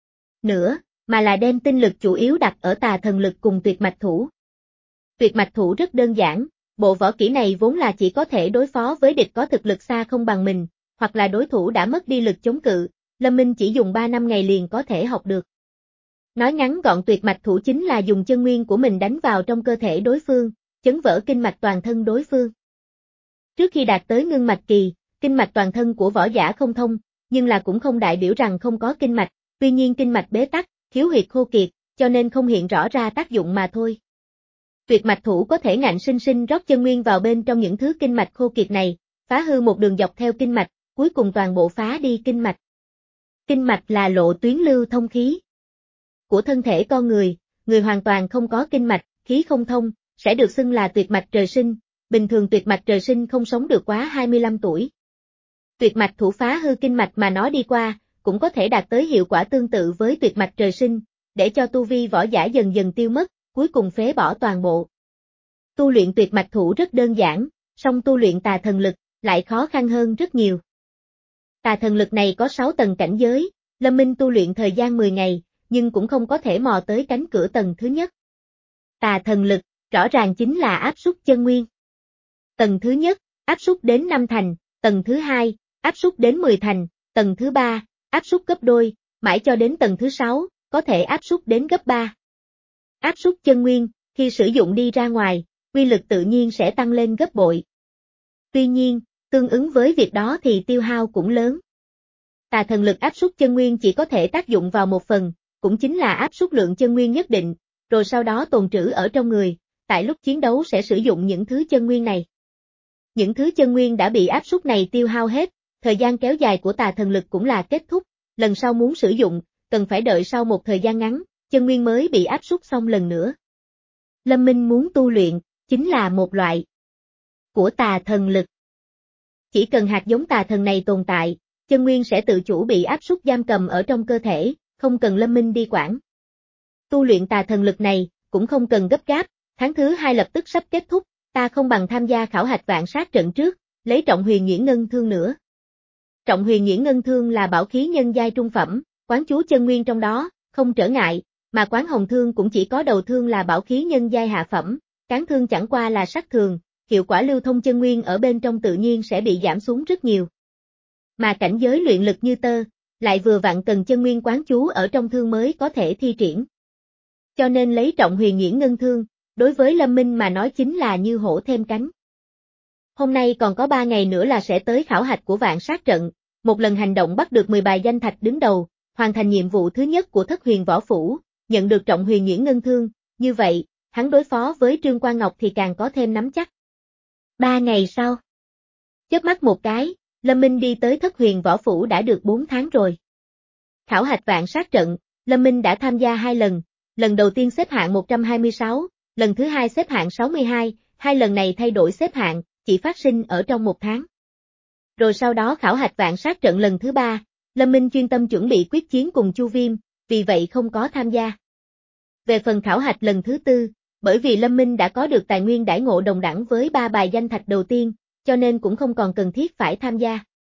Nữa, mà là đem tinh lực chủ yếu đặt ở tà thần lực cùng tuyệt mạch thủ. Tuyệt mạch thủ rất đơn giản, bộ võ kỹ này vốn là chỉ có thể đối phó với địch có thực lực xa không bằng mình, hoặc là đối thủ đã mất đi lực chống cự, Lâm Minh chỉ dùng ba năm ngày liền có thể học được. Nói ngắn gọn tuyệt mạch thủ chính là dùng chân nguyên của mình đánh vào trong cơ thể đối phương, chấn vỡ kinh mạch toàn thân đối phương. Trước khi đạt tới ngưng mạch kỳ, kinh mạch toàn thân của võ giả không thông, nhưng là cũng không đại biểu rằng không có kinh mạch, tuy nhiên kinh mạch bế tắc, khiếu huyệt khô kiệt, cho nên không hiện rõ ra tác dụng mà thôi. Tuyệt mạch thủ có thể ngạnh sinh sinh rót chân nguyên vào bên trong những thứ kinh mạch khô kiệt này, phá hư một đường dọc theo kinh mạch, cuối cùng toàn bộ phá đi kinh mạch. Kinh mạch là lộ tuyến lưu thông khí của thân thể con người, người hoàn toàn không có kinh mạch, khí không thông, sẽ được xưng là tuyệt mạch trời sinh, bình thường tuyệt mạch trời sinh không sống được quá hai mươi lăm tuổi. Tuyệt mạch thủ phá hư kinh mạch mà nó đi qua, cũng có thể đạt tới hiệu quả tương tự với tuyệt mạch trời sinh, để cho tu vi võ giả dần dần tiêu mất, cuối cùng phế bỏ toàn bộ. Tu luyện tuyệt mạch thủ rất đơn giản, song tu luyện tà thần lực lại khó khăn hơn rất nhiều. Tà thần lực này có sáu tầng cảnh giới, Lâm Minh tu luyện thời gian mười ngày, nhưng cũng không có thể mò tới cánh cửa tầng thứ nhất. Tà thần lực, rõ ràng chính là áp suất chân nguyên. Tầng thứ nhất, áp suất đến năm thành, tầng thứ hai, áp suất đến mười thành, tầng thứ ba, áp suất gấp đôi, mãi cho đến tầng thứ sáu, có thể áp suất đến gấp ba. Áp suất chân nguyên, khi sử dụng đi ra ngoài, uy lực tự nhiên sẽ tăng lên gấp bội. Tuy nhiên, tương ứng với việc đó thì tiêu hao cũng lớn. Tà thần lực áp suất chân nguyên chỉ có thể tác dụng vào một phần, cũng chính là áp suất lượng chân nguyên nhất định, rồi sau đó tồn trữ ở trong người, tại lúc chiến đấu sẽ sử dụng những thứ chân nguyên này. Những thứ chân nguyên đã bị áp suất này tiêu hao hết, thời gian kéo dài của tà thần lực cũng là kết thúc, lần sau muốn sử dụng, cần phải đợi sau một thời gian ngắn, chân nguyên mới bị áp suất xong lần nữa. Lâm Minh muốn tu luyện, chính là một loại của tà thần lực. Chỉ cần hạt giống tà thần này tồn tại, chân nguyên sẽ tự chủ bị áp suất giam cầm ở trong cơ thể, không cần Lâm Minh đi quản. Tu luyện tà thần lực này, cũng không cần gấp gáp, tháng thứ hai lập tức sắp kết thúc, ta không bằng tham gia khảo hạch vạn sát trận trước, lấy trọng huyền nhuyễn ngân thương nữa. Trọng huyền nhuyễn ngân thương là bảo khí nhân giai trung phẩm, quán chú chân nguyên trong đó, không trở ngại, mà quán hồng thương cũng chỉ có đầu thương là bảo khí nhân giai hạ phẩm, cán thương chẳng qua là sắc thường, hiệu quả lưu thông chân nguyên ở bên trong tự nhiên sẽ bị giảm xuống rất nhiều. Mà cảnh giới luyện lực như tơ, lại vừa vặn cần chân nguyên quán chú ở trong thương mới có thể thi triển. Cho nên lấy trọng huyền nhuyễn ngân thương, đối với Lâm Minh mà nói chính là như hổ thêm cánh. Hôm nay còn có ba ngày nữa là sẽ tới khảo hạch của vạn sát trận, một lần hành động bắt được mười bài danh thạch đứng đầu, hoàn thành nhiệm vụ thứ nhất của thất huyền võ phủ, nhận được trọng huyền nhuyễn ngân thương, như vậy, hắn đối phó với Trương Quan Ngọc thì càng có thêm nắm chắc. Ba ngày sau, chớp mắt một cái, Lâm Minh đi tới thất huyền võ phủ đã được bốn tháng rồi. Khảo hạch vạn sát trận, Lâm Minh đã tham gia hai lần, lần đầu tiên xếp hạng một trăm hai mươi sáu, lần thứ hai xếp hạng sáu mươi hai, hai lần này thay đổi xếp hạng, chỉ phát sinh ở trong một tháng. Rồi sau đó khảo hạch vạn sát trận lần thứ ba, Lâm Minh chuyên tâm chuẩn bị quyết chiến cùng Chu Viêm, vì vậy không có tham gia. Về phần khảo hạch lần thứ tư, bởi vì Lâm Minh đã có được tài nguyên đãi ngộ đồng đẳng với ba bài danh thạch đầu tiên, cho nên cũng không còn cần thiết phải tham gia.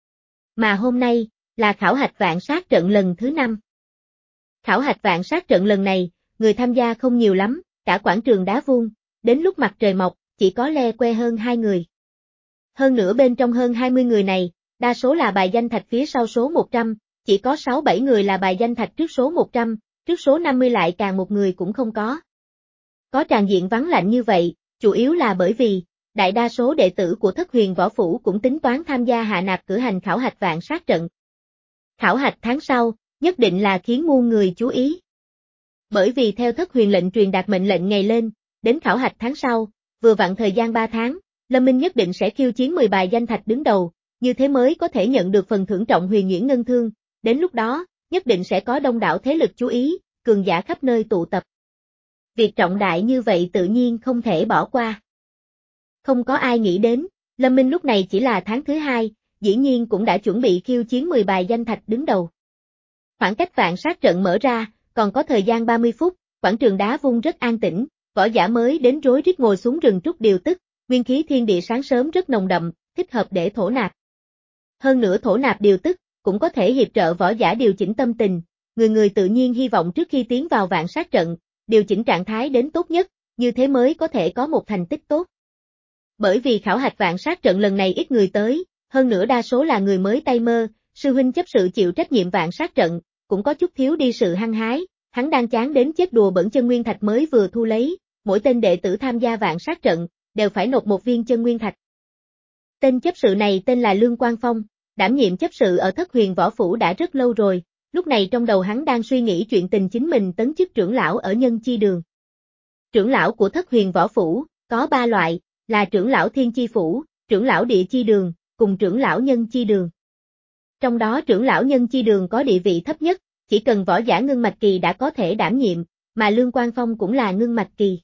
Mà hôm nay, là khảo hạch vạn sát trận lần thứ năm. Khảo hạch vạn sát trận lần này, người tham gia không nhiều lắm, cả quảng trường đá vuông, đến lúc mặt trời mọc, chỉ có le que hơn hai người. Hơn nữa bên trong hơn hai mươi người này, đa số là bài danh thạch phía sau số một trăm, chỉ có sáu bảy người là bài danh thạch trước số một trăm, trước số năm mươi lại càng một người cũng không có. Có tràn diện vắng lạnh như vậy, chủ yếu là bởi vì, đại đa số đệ tử của Thất Huyền Võ Phủ cũng tính toán tham gia hạ nạp cử hành khảo hạch vạn sát trận. Khảo hạch tháng sau, nhất định là khiến muôn người chú ý. Bởi vì theo Thất Huyền lệnh truyền đạt mệnh lệnh ngày lên, đến khảo hạch tháng sau, vừa vặn thời gian ba tháng, Lâm Minh nhất định sẽ khiêu chiến mười bài danh thạch đứng đầu, như thế mới có thể nhận được phần thưởng trọng huyền nhuyễn ngân thương, đến lúc đó, nhất định sẽ có đông đảo thế lực chú ý, cường giả khắp nơi tụ tập. Việc trọng đại như vậy tự nhiên không thể bỏ qua. Không có ai nghĩ đến, Lâm Minh lúc này chỉ là tháng thứ hai, dĩ nhiên cũng đã chuẩn bị khiêu chiến mười bài danh thạch đứng đầu. Khoảng cách vạn sát trận mở ra, còn có thời gian ba mươi phút, quảng trường đá vung rất an tĩnh, võ giả mới đến rối rít ngồi xuống rừng trúc điều tức, nguyên khí thiên địa sáng sớm rất nồng đậm, thích hợp để thổ nạp. Hơn nữa thổ nạp điều tức, cũng có thể hiệp trợ võ giả điều chỉnh tâm tình, người người tự nhiên hy vọng trước khi tiến vào vạn sát trận, điều chỉnh trạng thái đến tốt nhất, như thế mới có thể có một thành tích tốt. Bởi vì khảo hạch vạn sát trận lần này ít người tới, hơn nữa đa số là người mới tay mơ, sư huynh chấp sự chịu trách nhiệm vạn sát trận, cũng có chút thiếu đi sự hăng hái, hắn đang chán đến chết đùa bẩn chân nguyên thạch mới vừa thu lấy, mỗi tên đệ tử tham gia vạn sát trận, đều phải nộp một viên chân nguyên thạch. Tên chấp sự này tên là Lương Quang Phong, đảm nhiệm chấp sự ở Thất Huyền Võ Phủ đã rất lâu rồi, lúc này trong đầu hắn đang suy nghĩ chuyện tình chính mình tấn chức trưởng lão ở Nhân Chi Đường. Trưởng lão của Thất Huyền Võ Phủ, có ba loại, là trưởng lão Thiên Chi Phủ, trưởng lão Địa Chi Đường, cùng trưởng lão Nhân Chi Đường. Trong đó trưởng lão Nhân Chi Đường có địa vị thấp nhất, chỉ cần võ giả ngưng mạch kỳ đã có thể đảm nhiệm, mà Lương Quang Phong cũng là ngưng mạch kỳ.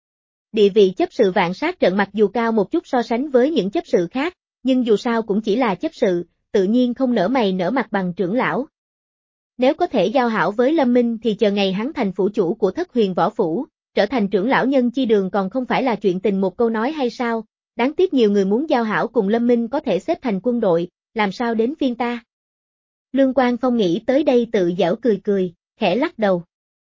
Địa vị chấp sự vạn sát trận mặc dù cao một chút so sánh với những chấp sự khác, nhưng dù sao cũng chỉ là chấp sự, tự nhiên không nở mày nở mặt bằng trưởng lão. Nếu có thể giao hảo với Lâm Minh thì chờ ngày hắn thành phủ chủ của Thất Huyền Võ Phủ, trở thành trưởng lão Nhân Chi Đường còn không phải là chuyện tình một câu nói hay sao, đáng tiếc nhiều người muốn giao hảo cùng Lâm Minh có thể xếp thành quân đội, làm sao đến phiên ta. Lương Quang Phong nghĩ tới đây tự giễu cười cười, khẽ lắc đầu.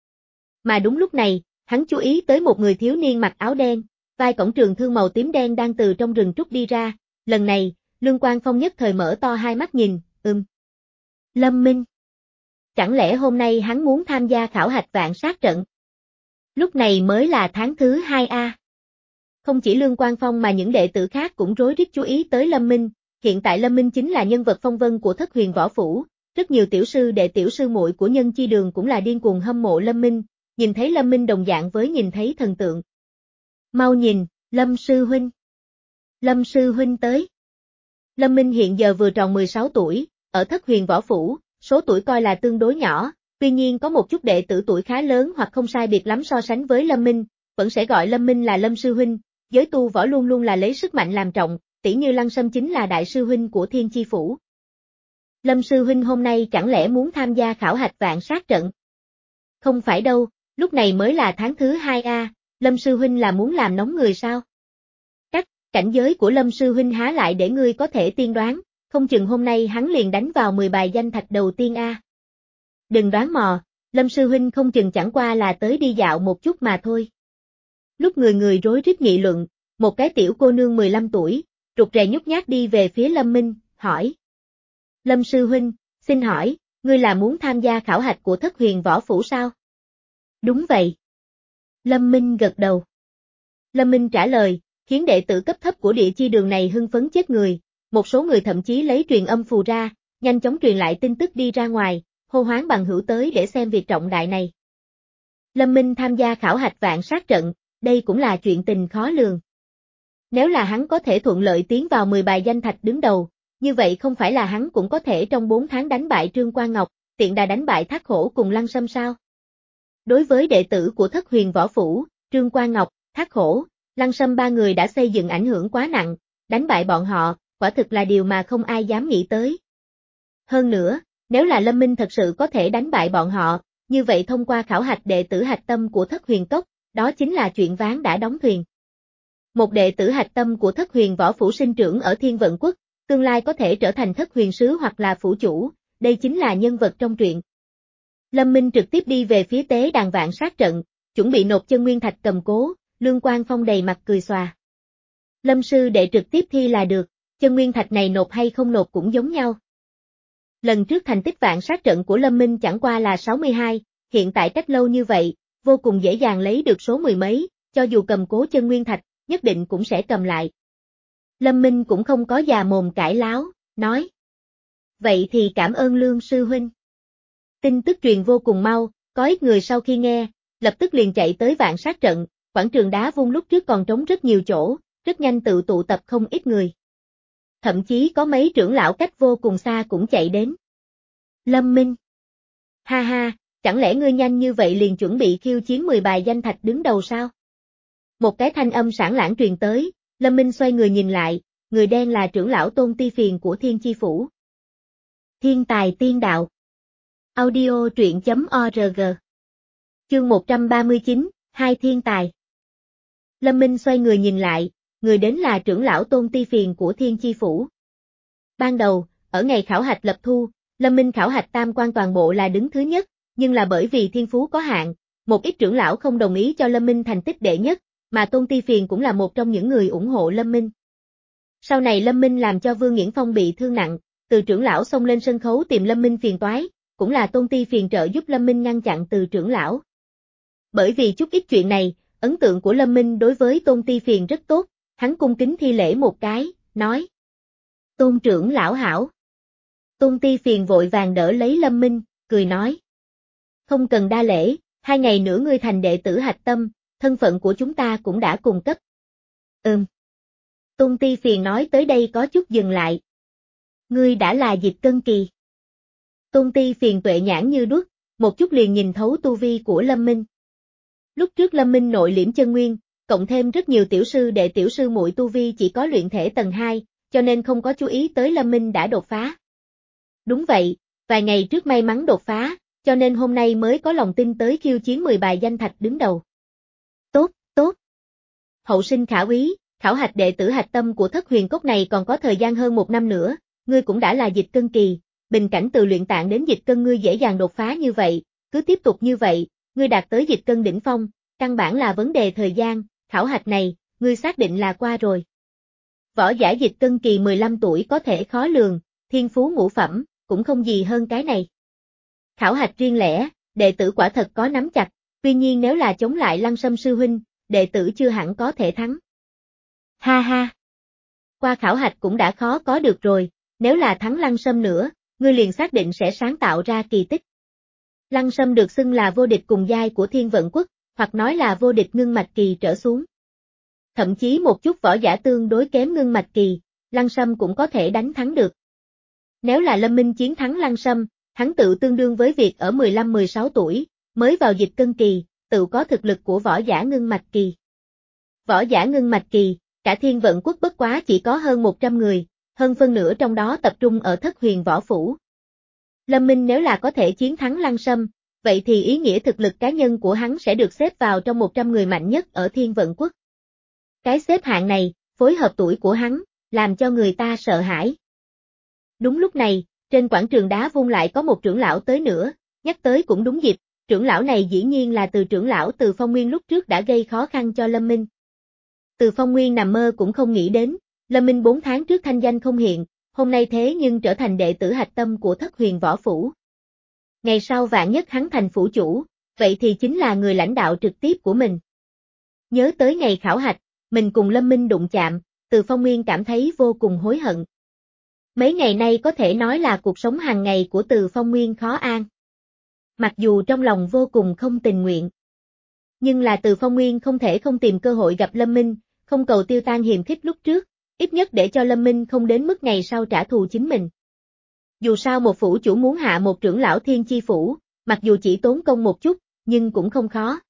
Mà đúng lúc này, hắn chú ý tới một người thiếu niên mặc áo đen, vai cổng trường thương màu tím đen đang từ trong rừng trúc đi ra, lần này, Lương Quang Phong nhất thời mở to hai mắt nhìn, ừm. Lâm Minh. Chẳng lẽ hôm nay hắn muốn tham gia khảo hạch vạn sát trận? Lúc này mới là tháng thứ hai a. Không chỉ Lương Quang Phong mà những đệ tử khác cũng rối rít chú ý tới Lâm Minh, hiện tại Lâm Minh chính là nhân vật phong vân của Thất Huyền Võ Phủ, rất nhiều tiểu sư đệ tiểu sư muội của Nhân Chi Đường cũng là điên cuồng hâm mộ Lâm Minh, nhìn thấy Lâm Minh đồng dạng với nhìn thấy thần tượng. Mau nhìn, Lâm sư huynh. Lâm sư huynh tới. Lâm Minh hiện giờ vừa tròn mười sáu tuổi, ở Thất Huyền Võ Phủ, số tuổi coi là tương đối nhỏ, tuy nhiên có một chút đệ tử tuổi khá lớn hoặc không sai biệt lắm so sánh với Lâm Minh, vẫn sẽ gọi Lâm Minh là Lâm sư huynh, giới tu võ luôn luôn là lấy sức mạnh làm trọng, tỉ như Lăng Sâm chính là đại sư huynh của Thiên Chi Phủ. Lâm sư huynh hôm nay chẳng lẽ muốn tham gia khảo hạch vạn sát trận? Không phải đâu, lúc này mới là tháng thứ hai a, Lâm sư huynh là muốn làm nóng người sao? Cách, cảnh giới của Lâm sư huynh há lại để ngươi có thể tiên đoán, không chừng hôm nay hắn liền đánh vào mười bài danh thạch đầu tiên a. Đừng đoán mò, Lâm sư huynh không chừng chẳng qua là tới đi dạo một chút mà thôi. Lúc người người rối rít nghị luận, một cái tiểu cô nương mười lăm tuổi, rụt rè nhút nhát đi về phía Lâm Minh, hỏi. Lâm sư huynh, xin hỏi, ngươi là muốn tham gia khảo hạch của Thất Huyền Võ Phủ sao? Đúng vậy. Lâm Minh gật đầu. Lâm Minh trả lời, khiến đệ tử cấp thấp của Địa Chi Đường này hưng phấn chết người, một số người thậm chí lấy truyền âm phù ra, nhanh chóng truyền lại tin tức đi ra ngoài, hô hoán bằng hữu tới để xem việc trọng đại này. Lâm Minh tham gia khảo hạch vạn sát trận, đây cũng là chuyện tình khó lường. Nếu là hắn có thể thuận lợi tiến vào mười bài danh thạch đứng đầu, như vậy không phải là hắn cũng có thể trong bốn tháng đánh bại Trương Quang Ngọc, tiện đà đánh bại Thác Hổ cùng Lăng Sâm sao? Đối với đệ tử của Thất Huyền Võ Phủ, Trương Quang Ngọc, Thác Hổ, Lăng Sâm ba người đã xây dựng ảnh hưởng quá nặng, đánh bại bọn họ, quả thực là điều mà không ai dám nghĩ tới. Hơn nữa, nếu là Lâm Minh thật sự có thể đánh bại bọn họ, như vậy thông qua khảo hạch đệ tử hạch tâm của Thất Huyền Cốc, đó chính là chuyện ván đã đóng thuyền. Một đệ tử hạch tâm của Thất Huyền Võ Phủ sinh trưởng ở Thiên Vận Quốc, tương lai có thể trở thành Thất Huyền Sứ hoặc là phủ chủ, đây chính là nhân vật trong truyện. Lâm Minh trực tiếp đi về phía tế đàn vạn sát trận, chuẩn bị nộp chân nguyên thạch cầm cố, Lương Quang Phong đầy mặt cười xòa. Lâm sư đệ trực tiếp thi là được, chân nguyên thạch này nộp hay không nộp cũng giống nhau. Lần trước thành tích vạn sát trận của Lâm Minh chẳng qua là sáu mươi hai, hiện tại cách lâu như vậy, vô cùng dễ dàng lấy được số mười mấy, cho dù cầm cố chân nguyên thạch, nhất định cũng sẽ cầm lại. Lâm Minh cũng không có già mồm cãi láo, nói. Vậy thì cảm ơn Lương sư huynh. Tin tức truyền vô cùng mau, có ít người sau khi nghe, lập tức liền chạy tới vạn sát trận, quảng trường đá vung lúc trước còn trống rất nhiều chỗ, rất nhanh tự tụ tập không ít người. Thậm chí có mấy trưởng lão cách vô cùng xa cũng chạy đến. Lâm Minh. Ha ha, chẳng lẽ ngươi nhanh như vậy liền chuẩn bị khiêu chiến mười bài danh thạch đứng đầu sao? Một cái thanh âm sảng lãng truyền tới, Lâm Minh xoay người nhìn lại, người đen là trưởng lão Tôn Ti Phiền của Thiên Chi Phủ. Thiên tài tiên đạo. Audio truyện chấm org. Chương một trăm ba mươi chín, hai thiên tài. Lâm Minh xoay người nhìn lại, người đến là trưởng lão Tôn Ti Phiền của Thiên Chi Phủ. Ban đầu, ở ngày khảo hạch lập thu, Lâm Minh khảo hạch tam quan toàn bộ là đứng thứ nhất, nhưng là bởi vì thiên phú có hạn, một ít trưởng lão không đồng ý cho Lâm Minh thành tích đệ nhất, mà Tôn Ti Phiền cũng là một trong những người ủng hộ Lâm Minh. Sau này Lâm Minh làm cho Vương Nghiễn Phong bị thương nặng, từ trưởng lão xông lên sân khấu tìm Lâm Minh phiền toái, cũng là Tôn Ti Phiền trợ giúp Lâm Minh ngăn chặn từ trưởng lão. Bởi vì chút ít chuyện này, ấn tượng của Lâm Minh đối với Tôn Ti Phiền rất tốt, hắn cung kính thi lễ một cái, nói. Tôn trưởng lão hảo. Tôn Ti Phiền vội vàng đỡ lấy Lâm Minh, cười nói. Không cần đa lễ, hai ngày nữa ngươi thành đệ tử hạch tâm, thân phận của chúng ta cũng đã cùng cấp. Ừm. Tôn Ti Phiền nói tới đây có chút dừng lại. Ngươi đã là dịch cân kỳ. Tôn Ti Phiền tuệ nhãn như đuốc, một chút liền nhìn thấu tu vi của Lâm Minh. Lúc trước Lâm Minh nội liễm chân nguyên, cộng thêm rất nhiều tiểu sư đệ tiểu sư muội tu vi chỉ có luyện thể tầng hai, cho nên không có chú ý tới Lâm Minh đã đột phá. Đúng vậy, vài ngày trước may mắn đột phá, cho nên hôm nay mới có lòng tin tới khiêu chiến mười bài danh thạch đứng đầu. Tốt, tốt. Hậu sinh khả úy, khảo hạch đệ tử hạch tâm của Thất Huyền Cốc này còn có thời gian hơn một năm nữa, ngươi cũng đã là dịch cân kỳ, bình cảnh từ luyện tạng đến dịch cân ngươi dễ dàng đột phá như vậy, cứ tiếp tục như vậy, ngươi đạt tới dịch cân đỉnh phong, căn bản là vấn đề thời gian, khảo hạch này, ngươi xác định là qua rồi. Võ giả dịch cân kỳ mười lăm tuổi có thể khó lường, thiên phú ngũ phẩm, cũng không gì hơn cái này. Khảo hạch riêng lẻ, đệ tử quả thật có nắm chặt, tuy nhiên nếu là chống lại Lăng Sâm sư huynh, đệ tử chưa hẳn có thể thắng. Ha ha! Qua khảo hạch cũng đã khó có được rồi, nếu là thắng Lăng Sâm nữa, ngươi liền xác định sẽ sáng tạo ra kỳ tích. Lăng Sâm được xưng là vô địch cùng giai của Thiên Vận Quốc, hoặc nói là vô địch ngưng mạch kỳ trở xuống. Thậm chí một chút võ giả tương đối kém ngưng mạch kỳ, Lăng Sâm cũng có thể đánh thắng được. Nếu là Lâm Minh chiến thắng Lăng Sâm, hắn tự tương đương với việc ở mười lăm mười sáu tuổi, mới vào dịch cân kỳ, tự có thực lực của võ giả ngưng mạch kỳ. Võ giả ngưng mạch kỳ, cả Thiên Vận Quốc bất quá chỉ có hơn một trăm người, hơn phân nửa trong đó tập trung ở Thất Huyền Võ Phủ. Lâm Minh nếu là có thể chiến thắng Lăng Sâm, vậy thì ý nghĩa thực lực cá nhân của hắn sẽ được xếp vào trong một trăm người mạnh nhất ở Thiên Vận Quốc. Cái xếp hạng này, phối hợp tuổi của hắn, làm cho người ta sợ hãi. Đúng lúc này, trên quảng trường đá vung lại có một trưởng lão tới nữa, nhắc tới cũng đúng dịp, trưởng lão này dĩ nhiên là Từ trưởng lão Từ Phong Nguyên lúc trước đã gây khó khăn cho Lâm Minh. Từ Phong Nguyên nằm mơ cũng không nghĩ đến, Lâm Minh bốn tháng trước thanh danh không hiện, hôm nay thế nhưng trở thành đệ tử hạch tâm của Thất Huyền Võ Phủ. Ngày sau vạn nhất hắn thành phủ chủ, vậy thì chính là người lãnh đạo trực tiếp của mình. Nhớ tới ngày khảo hạch, mình cùng Lâm Minh đụng chạm, Từ Phong Nguyên cảm thấy vô cùng hối hận. Mấy ngày nay có thể nói là cuộc sống hàng ngày của Từ Phong Nguyên khó an. Mặc dù trong lòng vô cùng không tình nguyện. Nhưng là Từ Phong Nguyên không thể không tìm cơ hội gặp Lâm Minh, không cầu tiêu tan hiềm khích lúc trước, ít nhất để cho Lâm Minh không đến mức ngày sau trả thù chính mình. Dù sao một phủ chủ muốn hạ một trưởng lão Thiên Chi Phủ, mặc dù chỉ tốn công một chút, nhưng cũng không khó.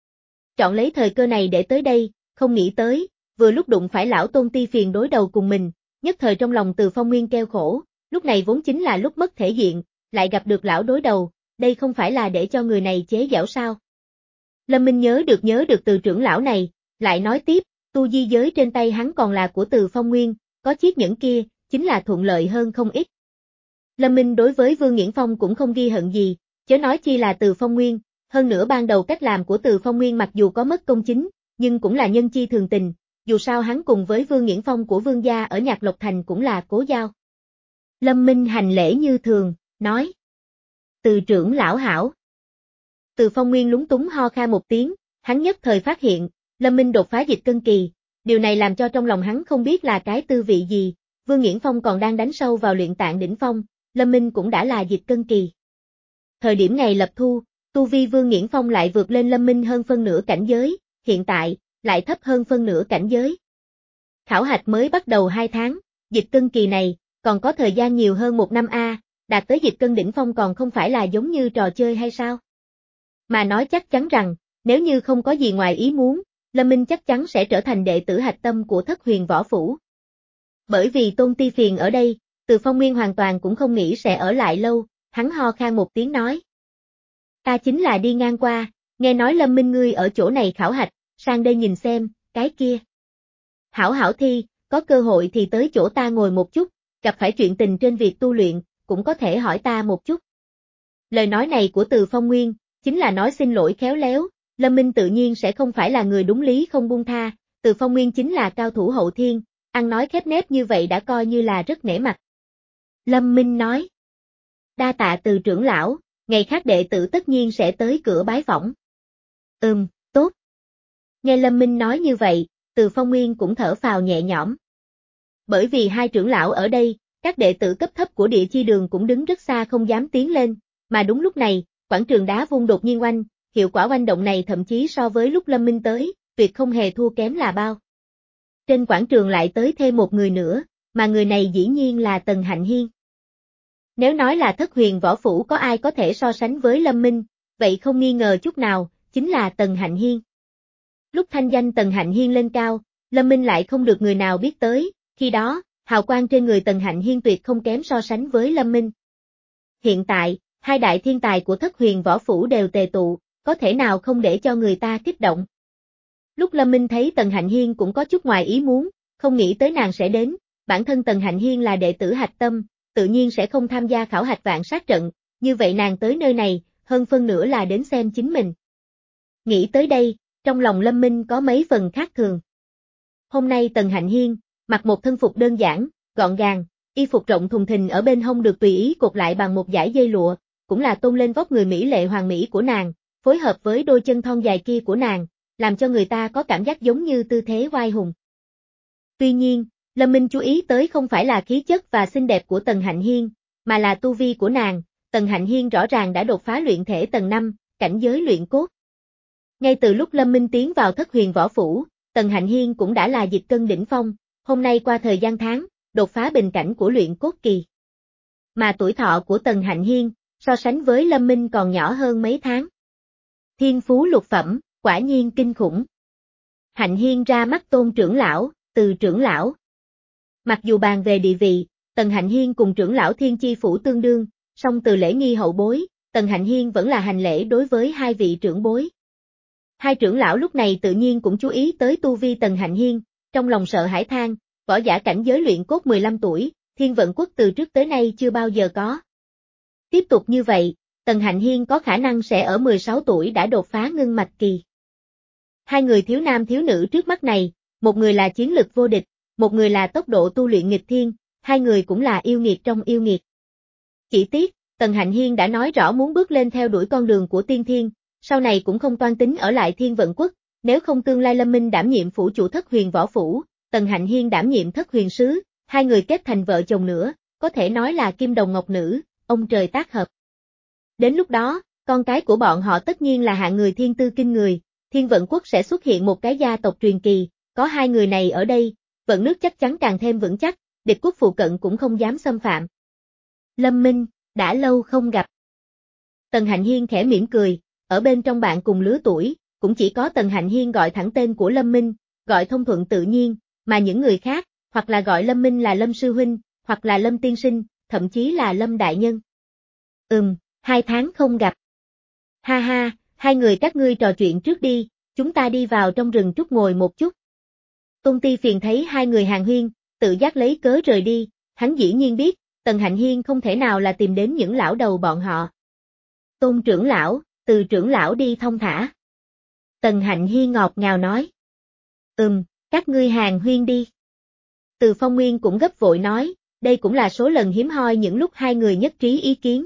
Chọn lấy thời cơ này để tới đây, không nghĩ tới, vừa lúc đụng phải lão Tôn Ti Phiền đối đầu cùng mình, nhất thời trong lòng Từ Phong Nguyên kêu khổ, lúc này vốn chính là lúc mất thể diện, lại gặp được lão đối đầu, đây không phải là để cho người này chế giễu sao. Lâm Minh nhớ được nhớ được Từ trưởng lão này, lại nói tiếp, tu di giới trên tay hắn còn là của Từ Phong Nguyên, có chiếc nhẫn kia, chính là thuận lợi hơn không ít. Lâm Minh đối với Vương Nghiễn Phong cũng không ghi hận gì, chớ nói chi là Từ Phong Nguyên, hơn nữa ban đầu cách làm của Từ Phong Nguyên mặc dù có mất công chính, nhưng cũng là nhân chi thường tình, dù sao hắn cùng với Vương Nghiễn Phong của Vương gia ở Nhạc Lộc Thành cũng là cố giao. Lâm Minh hành lễ như thường, nói. Từ trưởng lão hảo. Từ Phong Nguyên lúng túng ho kha một tiếng, hắn nhất thời phát hiện, Lâm Minh đột phá dịch cân kỳ, Điều này làm cho trong lòng hắn không biết là cái tư vị gì, Vương Nghiễn Phong còn đang đánh sâu vào luyện tạng đỉnh phong, Lâm Minh cũng đã là dịch cân kỳ. Thời điểm ngày lập thu, tu vi Vương Nghiễn Phong lại vượt lên Lâm Minh hơn phân nửa cảnh giới, hiện tại, lại thấp hơn phân nửa cảnh giới. Khảo hạch mới bắt đầu hai tháng, dịch cân kỳ này, còn có thời gian nhiều hơn một năm a, đạt tới dịch cân đỉnh phong còn không phải là giống như trò chơi hay sao? Mà nói chắc chắn rằng, nếu như không có gì ngoài ý muốn, Lâm Minh chắc chắn sẽ trở thành đệ tử hạch tâm của Thất Huyền Võ Phủ. Bởi vì Tôn Ti Phiền ở đây, Từ Phong Nguyên hoàn toàn cũng không nghĩ sẽ ở lại lâu, hắn ho khan một tiếng nói. Ta chính là đi ngang qua, nghe nói Lâm Minh ngươi ở chỗ này khảo hạch, sang đây nhìn xem, cái kia. Hảo hảo thi, có cơ hội thì tới chỗ ta ngồi một chút, gặp phải chuyện tình trên việc tu luyện, cũng có thể hỏi ta một chút. Lời nói này của Từ Phong Nguyên, chính là nói xin lỗi khéo léo, Lâm Minh tự nhiên sẽ không phải là người đúng lý không buông tha, Từ Phong Nguyên chính là cao thủ hậu thiên, ăn nói khép nép như vậy đã coi như là rất nể mặt. Lâm Minh nói. Đa tạ Từ trưởng lão, ngày khác đệ tử tất nhiên sẽ tới cửa bái phỏng. Ừm, tốt. Nghe Lâm Minh nói như vậy, Từ Phong Nguyên cũng thở phào nhẹ nhõm. Bởi vì hai trưởng lão ở đây, các đệ tử cấp thấp của địa chi đường cũng đứng rất xa không dám tiến lên, mà đúng lúc này, quảng trường đá vung đột nhiên oanh, hiệu quả oanh động này thậm chí so với lúc Lâm Minh tới, tuyệt không hề thua kém là bao. Trên quảng trường lại tới thêm một người nữa, mà người này dĩ nhiên là Tần Hạnh Hiên. Nếu nói là Thất Huyền Võ Phủ có ai có thể so sánh với Lâm Minh, vậy không nghi ngờ chút nào, chính là Tần Hạnh Hiên. Lúc thanh danh Tần Hạnh Hiên lên cao, Lâm Minh lại không được người nào biết tới, khi đó, hào quang trên người Tần Hạnh Hiên tuyệt không kém so sánh với Lâm Minh. Hiện tại, hai đại thiên tài của Thất Huyền Võ Phủ đều tề tụ, có thể nào không để cho người ta kích động. Lúc Lâm Minh thấy Tần Hạnh Hiên cũng có chút ngoài ý muốn, không nghĩ tới nàng sẽ đến, bản thân Tần Hạnh Hiên là đệ tử hạch tâm, tự nhiên sẽ không tham gia khảo hạch vạn sát trận, như vậy nàng tới nơi này, hơn phân nửa là đến xem chính mình. Nghĩ tới đây, trong lòng Lâm Minh có mấy phần khác thường. Hôm nay Tần Hạnh Hiên, mặc một thân phục đơn giản, gọn gàng, y phục rộng thùng thình ở bên hông được tùy ý cột lại bằng một dải dây lụa, cũng là tôn lên vóc người mỹ lệ hoàng mỹ của nàng, phối hợp với đôi chân thon dài kia của nàng, làm cho người ta có cảm giác giống như tư thế oai hùng. Tuy nhiên, Lâm Minh chú ý tới không phải là khí chất và xinh đẹp của Tần Hạnh Hiên, mà là tu vi của nàng, Tần Hạnh Hiên rõ ràng đã đột phá luyện thể tầng năm, cảnh giới luyện cốt. Ngay từ lúc Lâm Minh tiến vào Thất Huyền Võ Phủ, Tần Hạnh Hiên cũng đã là dịch cân đỉnh phong, hôm nay qua thời gian tháng, đột phá bình cảnh của luyện cốt kỳ. Mà tuổi thọ của Tần Hạnh Hiên, so sánh với Lâm Minh còn nhỏ hơn mấy tháng. Thiên phú lục phẩm, quả nhiên kinh khủng. Hạnh Hiên ra mắt Tôn trưởng lão, Từ trưởng lão. Mặc dù bàn về địa vị, Tần Hạnh Hiên cùng trưởng lão Thiên Chi Phủ tương đương, song từ lễ nghi hậu bối, Tần Hạnh Hiên vẫn là hành lễ đối với hai vị trưởng bối. Hai trưởng lão lúc này tự nhiên cũng chú ý tới tu vi Tần Hạnh Hiên, trong lòng sợ hãi than, võ giả cảnh giới luyện cốt mười lăm tuổi, Thiên Vận Quốc từ trước tới nay chưa bao giờ có. Tiếp tục như vậy, Tần Hạnh Hiên có khả năng sẽ ở mười sáu tuổi đã đột phá ngưng mạch kỳ. Hai người thiếu nam thiếu nữ trước mắt này, một người là chiến lực vô địch, một người là tốc độ tu luyện nghịch thiên, hai người cũng là yêu nghiệt trong yêu nghiệt. Chỉ tiếc, Tần Hạnh Hiên đã nói rõ muốn bước lên theo đuổi con đường của tiên thiên, sau này cũng không toan tính ở lại Thiên Vận Quốc, nếu không tương lai Lâm Minh đảm nhiệm phủ chủ Thất Huyền Võ Phủ, Tần Hạnh Hiên đảm nhiệm Thất Huyền Sứ, hai người kết thành vợ chồng nữa, có thể nói là kim đồng ngọc nữ, ông trời tác hợp. Đến lúc đó, con cái của bọn họ tất nhiên là hạng người thiên tư kinh người, Thiên Vận Quốc sẽ xuất hiện một cái gia tộc truyền kỳ, có hai người này ở đây, vận nước chắc chắn càng thêm vững chắc, địch quốc phụ cận cũng không dám xâm phạm. Lâm Minh, đã lâu không gặp. Tần Hạnh Hiên khẽ mỉm cười, ở bên trong bạn cùng lứa tuổi, cũng chỉ có Tần Hạnh Hiên gọi thẳng tên của Lâm Minh, gọi thông thuận tự nhiên, mà những người khác, hoặc là gọi Lâm Minh là Lâm Sư Huynh, hoặc là Lâm Tiên Sinh, thậm chí là Lâm Đại Nhân. Ừm, hai tháng không gặp. Ha ha, hai người các ngươi trò chuyện trước đi, chúng ta đi vào trong rừng trúc ngồi một chút. Tôn Ti Phiền thấy hai người hàn huyên, tự giác lấy cớ rời đi, hắn dĩ nhiên biết, Tần Hạnh Hiên không thể nào là tìm đến những lão đầu bọn họ. Tôn trưởng lão, Từ trưởng lão đi thông thả. Tần Hạnh Hiên ngọt ngào nói. Ừm, các ngươi hàn huyên đi. Từ Phong Nguyên cũng gấp vội nói, đây cũng là số lần hiếm hoi những lúc hai người nhất trí ý kiến.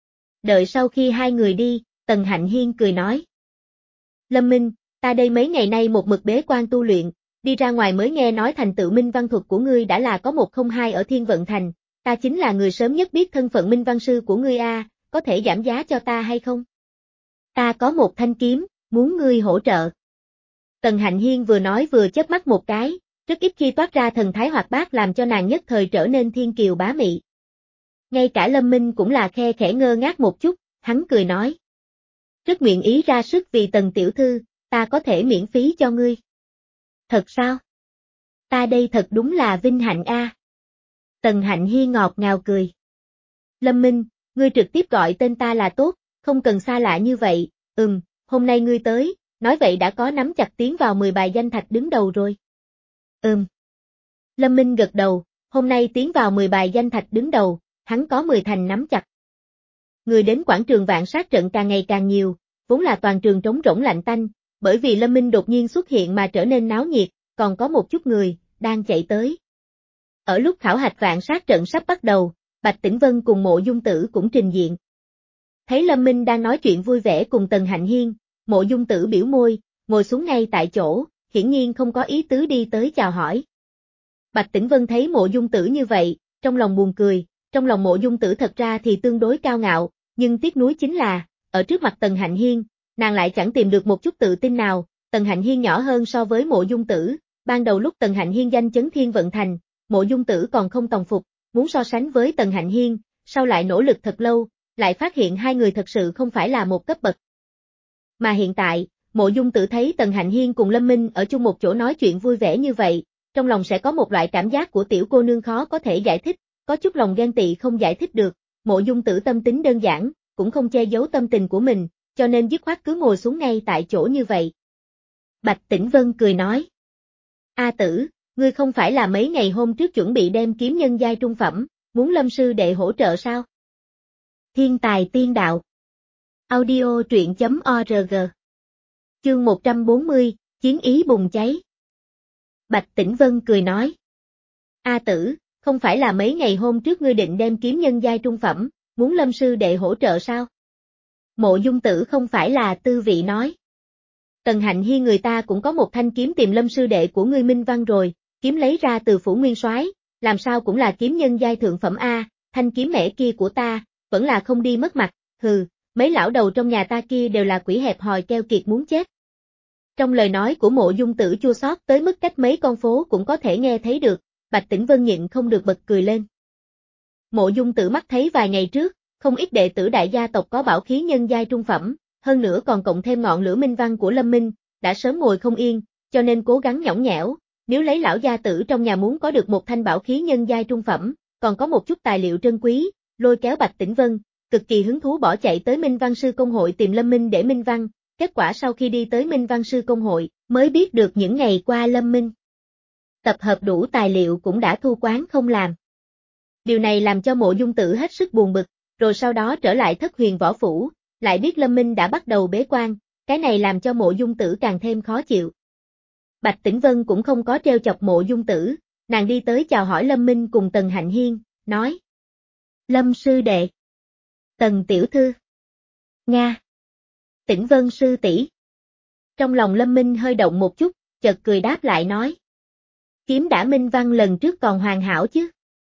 Đợi sau khi hai người đi, Tần Hạnh Hiên cười nói. Lâm Minh, ta đây mấy ngày nay một mực bế quan tu luyện, đi ra ngoài mới nghe nói thành tựu minh văn thuật của ngươi đã là có một không hai ở Thiên Vận Thành, ta chính là người sớm nhất biết thân phận minh văn sư của ngươi a, có thể giảm giá cho ta hay không? Ta có một thanh kiếm, muốn ngươi hỗ trợ. Tần Hạnh Hiên vừa nói vừa chớp mắt một cái, rất ít khi toát ra thần thái hoạt bát làm cho nàng nhất thời trở nên thiên kiều bá mị. Ngay cả Lâm Minh cũng là khe khẽ ngơ ngác một chút, hắn cười nói. Rất nguyện ý ra sức vì Tần tiểu thư, ta có thể miễn phí cho ngươi. Thật sao? Ta đây thật đúng là vinh hạnh a. Tần Hạnh Hiên ngọt ngào cười. Lâm Minh, ngươi trực tiếp gọi tên ta là tốt, không cần xa lạ như vậy, ừm, hôm nay ngươi tới, nói vậy đã có nắm chặt tiến vào mười bài danh thạch đứng đầu rồi. Ừm. Lâm Minh gật đầu, hôm nay tiến vào mười bài danh thạch đứng đầu, hắn có mười thành nắm chặt. Người đến quảng trường vạn sát trận càng ngày càng nhiều, vốn là toàn trường trống rỗng lạnh tanh, bởi vì Lâm Minh đột nhiên xuất hiện mà trở nên náo nhiệt, còn có một chút người, đang chạy tới. Ở lúc khảo hạch vạn sát trận sắp bắt đầu, Bạch Tĩnh Vân cùng Mộ Dung Tử cũng trình diện. Thấy Lâm Minh đang nói chuyện vui vẻ cùng Tần Hạnh Hiên, Mộ Dung Tử biểu môi, ngồi xuống ngay tại chỗ, hiển nhiên không có ý tứ đi tới chào hỏi. Bạch Tĩnh Vân thấy Mộ Dung Tử như vậy, trong lòng buồn cười, trong lòng Mộ Dung Tử thật ra thì tương đối cao ngạo, nhưng tiếc nuối chính là, ở trước mặt Tần Hạnh Hiên, nàng lại chẳng tìm được một chút tự tin nào, Tần Hạnh Hiên nhỏ hơn so với Mộ Dung Tử, ban đầu lúc Tần Hạnh Hiên danh chấn Thiên Vận Thành, Mộ Dung Tử còn không tòng phục, muốn so sánh với Tần Hạnh Hiên, sau lại nỗ lực thật lâu, lại phát hiện hai người thật sự không phải là một cấp bậc. Mà hiện tại, Mộ Dung Tử thấy Tần Hạnh Hiên cùng Lâm Minh ở chung một chỗ nói chuyện vui vẻ như vậy, trong lòng sẽ có một loại cảm giác của tiểu cô nương khó có thể giải thích, có chút lòng ghen tị không giải thích được, Mộ Dung Tử tâm tính đơn giản, cũng không che giấu tâm tình của mình, cho nên dứt khoát cứ ngồi xuống ngay tại chỗ như vậy. Bạch Tĩnh Vân cười nói. A Tử, ngươi không phải là mấy ngày hôm trước chuẩn bị đem kiếm nhân giai trung phẩm, muốn Lâm sư đệ hỗ trợ sao? Thiên tài tiên đạo. Audio truyện chấm org. Chương một trăm bốn mươi, chiến ý bùng cháy. Bạch Tĩnh Vân cười nói. A Tử, không phải là mấy ngày hôm trước ngươi định đem kiếm nhân giai trung phẩm, muốn Lâm sư đệ hỗ trợ sao? Mộ Dung Tử không phải là tư vị nói. Tần Hạnh Hiên người ta cũng có một thanh kiếm tìm Lâm sư đệ của ngươi minh văn rồi, kiếm lấy ra từ phủ nguyên soái, làm sao cũng là kiếm nhân giai thượng phẩm a, thanh kiếm mẹ kia của ta, vẫn là không đi mất mặt, hừ, mấy lão đầu trong nhà ta kia đều là quỷ hẹp hòi keo kiệt muốn chết. Trong lời nói của Mộ Dung Tử chua xót tới mức cách mấy con phố cũng có thể nghe thấy được, Bạch Tĩnh Vân nhịn không được bật cười lên. Mộ Dung Tử mắt thấy vài ngày trước, không ít đệ tử đại gia tộc có bảo khí nhân giai trung phẩm, hơn nữa còn cộng thêm ngọn lửa minh văn của Lâm Minh, đã sớm ngồi không yên, cho nên cố gắng nhõng nhẽo, nếu lấy lão gia tử trong nhà muốn có được một thanh bảo khí nhân giai trung phẩm, còn có một chút tài liệu trân quý, lôi kéo Bạch Tĩnh Vân, cực kỳ hứng thú bỏ chạy tới Minh Văn Sư Công hội tìm Lâm Minh để minh văn, kết quả sau khi đi tới Minh Văn Sư Công hội, mới biết được những ngày qua Lâm Minh tập hợp đủ tài liệu cũng đã thu quán không làm. Điều này làm cho Mộ Dung Tử hết sức buồn bực, rồi sau đó trở lại Thất Huyền Võ Phủ, lại biết Lâm Minh đã bắt đầu bế quan, cái này làm cho Mộ Dung Tử càng thêm khó chịu. Bạch Tĩnh Vân cũng không có trêu chọc Mộ Dung Tử, nàng đi tới chào hỏi Lâm Minh cùng Tần Hạnh Hiên, nói. Lâm sư đệ. Tần tiểu thư. Nga. Tĩnh Vân sư tỷ. Trong lòng Lâm Minh hơi động một chút, chợt cười đáp lại nói. Kiếm đã minh văn lần trước còn hoàn hảo chứ.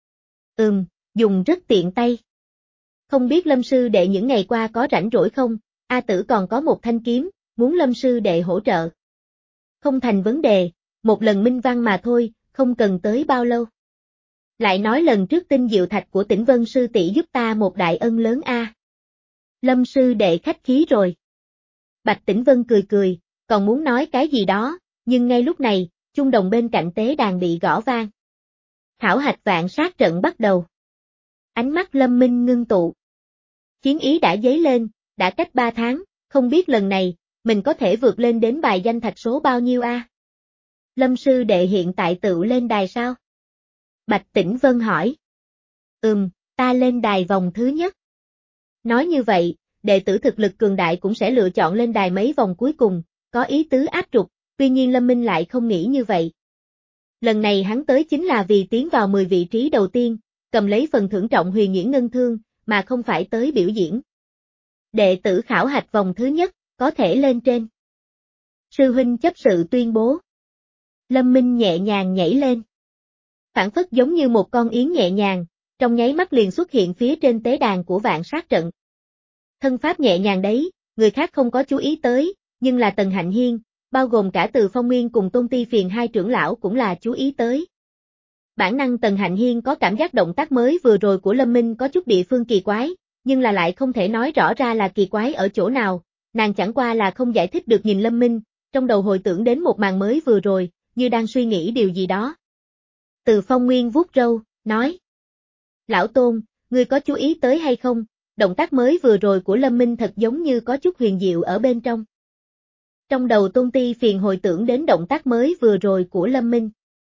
Ừm, dùng rất tiện tay. Không biết Lâm sư đệ những ngày qua có rảnh rỗi không, A Tử còn có một thanh kiếm, muốn Lâm sư đệ hỗ trợ. Không thành vấn đề, một lần minh văn mà thôi, không cần tới bao lâu. Lại nói lần trước tinh diệu thạch của Tĩnh Vân sư tỷ giúp ta một đại ân lớn a. Lâm sư đệ khách khí rồi. Bạch Tĩnh Vân cười cười, còn muốn nói cái gì đó, nhưng ngay lúc này, chuông đồng bên cạnh tế đàn bị gõ vang. Khảo hạch vạn sát trận bắt đầu. Ánh mắt Lâm Minh ngưng tụ. Chiến ý đã dấy lên, đã cách ba tháng, không biết lần này, mình có thể vượt lên đến bài danh thạch số bao nhiêu a? Lâm sư đệ hiện tại tự lên đài sao? Bạch Tĩnh Vân hỏi. Ừm, ta lên đài vòng thứ nhất. Nói như vậy, đệ tử thực lực cường đại cũng sẽ lựa chọn lên đài mấy vòng cuối cùng, có ý tứ áp trục, tuy nhiên Lâm Minh lại không nghĩ như vậy. Lần này hắn tới chính là vì tiến vào mười vị trí đầu tiên, cầm lấy phần thưởng trọng huyền nhuyễn ngân thương, mà không phải tới biểu diễn. Đệ tử khảo hạch vòng thứ nhất, có thể lên trên. Sư huynh chấp sự tuyên bố. Lâm Minh nhẹ nhàng nhảy lên. Phản phất giống như một con yến nhẹ nhàng, trong nháy mắt liền xuất hiện phía trên tế đàn của vạn sát trận. Thân pháp nhẹ nhàng đấy, người khác không có chú ý tới, nhưng là Tần Hạnh Hiên, bao gồm cả Từ Phong Nguyên cùng Tôn Ti Phiền hai trưởng lão cũng là chú ý tới. Bản năng Tần Hạnh Hiên có cảm giác động tác mới vừa rồi của Lâm Minh có chút địa phương kỳ quái, nhưng là lại không thể nói rõ ra là kỳ quái ở chỗ nào, nàng chẳng qua là không giải thích được nhìn Lâm Minh, trong đầu hồi tưởng đến một màn mới vừa rồi, như đang suy nghĩ điều gì đó. Từ Phong Nguyên vuốt râu, nói: Lão Tôn, ngươi có chú ý tới hay không, động tác mới vừa rồi của Lâm Minh thật giống như có chút huyền diệu ở bên trong. Trong đầu Tôn Ti Phiền hồi tưởng đến động tác mới vừa rồi của Lâm Minh.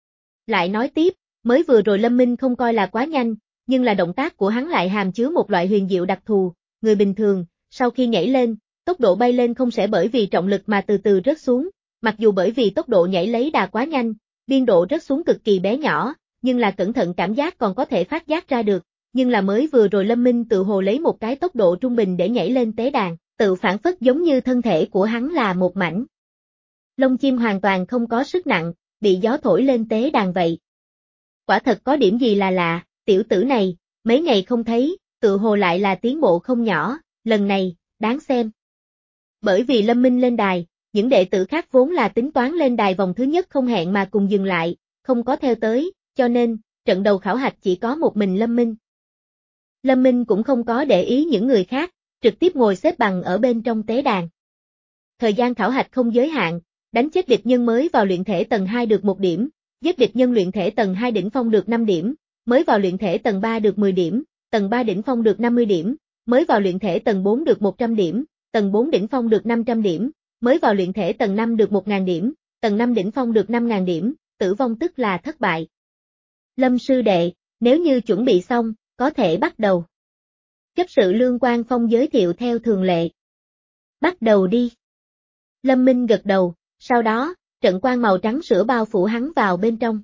Lại nói tiếp, mới vừa rồi Lâm Minh không coi là quá nhanh, nhưng là động tác của hắn lại hàm chứa một loại huyền diệu đặc thù, người bình thường, sau khi nhảy lên, tốc độ bay lên không sẽ bởi vì trọng lực mà từ từ rớt xuống, mặc dù bởi vì tốc độ nhảy lấy đà quá nhanh, biên độ rớt xuống cực kỳ bé nhỏ, nhưng là cẩn thận cảm giác còn có thể phát giác ra được, nhưng là mới vừa rồi Lâm Minh tự hồ lấy một cái tốc độ trung bình để nhảy lên tế đàn, tự phản phất giống như thân thể của hắn là một mảnh lông chim hoàn toàn không có sức nặng, bị gió thổi lên tế đàn vậy. Quả thật có điểm gì là lạ, tiểu tử này, mấy ngày không thấy, tự hồ lại là tiến bộ không nhỏ, lần này, đáng xem. Bởi vì Lâm Minh lên đài, những đệ tử khác vốn là tính toán lên đài vòng thứ nhất không hẹn mà cùng dừng lại, không có theo tới, cho nên, trận đầu khảo hạch chỉ có một mình Lâm Minh. Lâm Minh cũng không có để ý những người khác, trực tiếp ngồi xếp bằng ở bên trong tế đàn. Thời gian khảo hạch không giới hạn, đánh chết địch nhân mới vào luyện thể tầng hai được một điểm, giết địch nhân luyện thể tầng hai đỉnh phong được năm điểm, mới vào luyện thể tầng ba được mười điểm, tầng ba đỉnh phong được năm mươi điểm, mới vào luyện thể tầng bốn được một trăm điểm, tầng bốn đỉnh phong được năm trăm điểm, mới vào luyện thể tầng năm được một nghìn điểm, tầng năm đỉnh phong được năm nghìn điểm, tử vong tức là thất bại. Lâm sư đệ, nếu như chuẩn bị xong, có thể bắt đầu. Chấp sự Lương Quang Phong giới thiệu theo thường lệ. Bắt đầu đi. Lâm Minh gật đầu, sau đó, trận quang màu trắng sữa bao phủ hắn vào bên trong.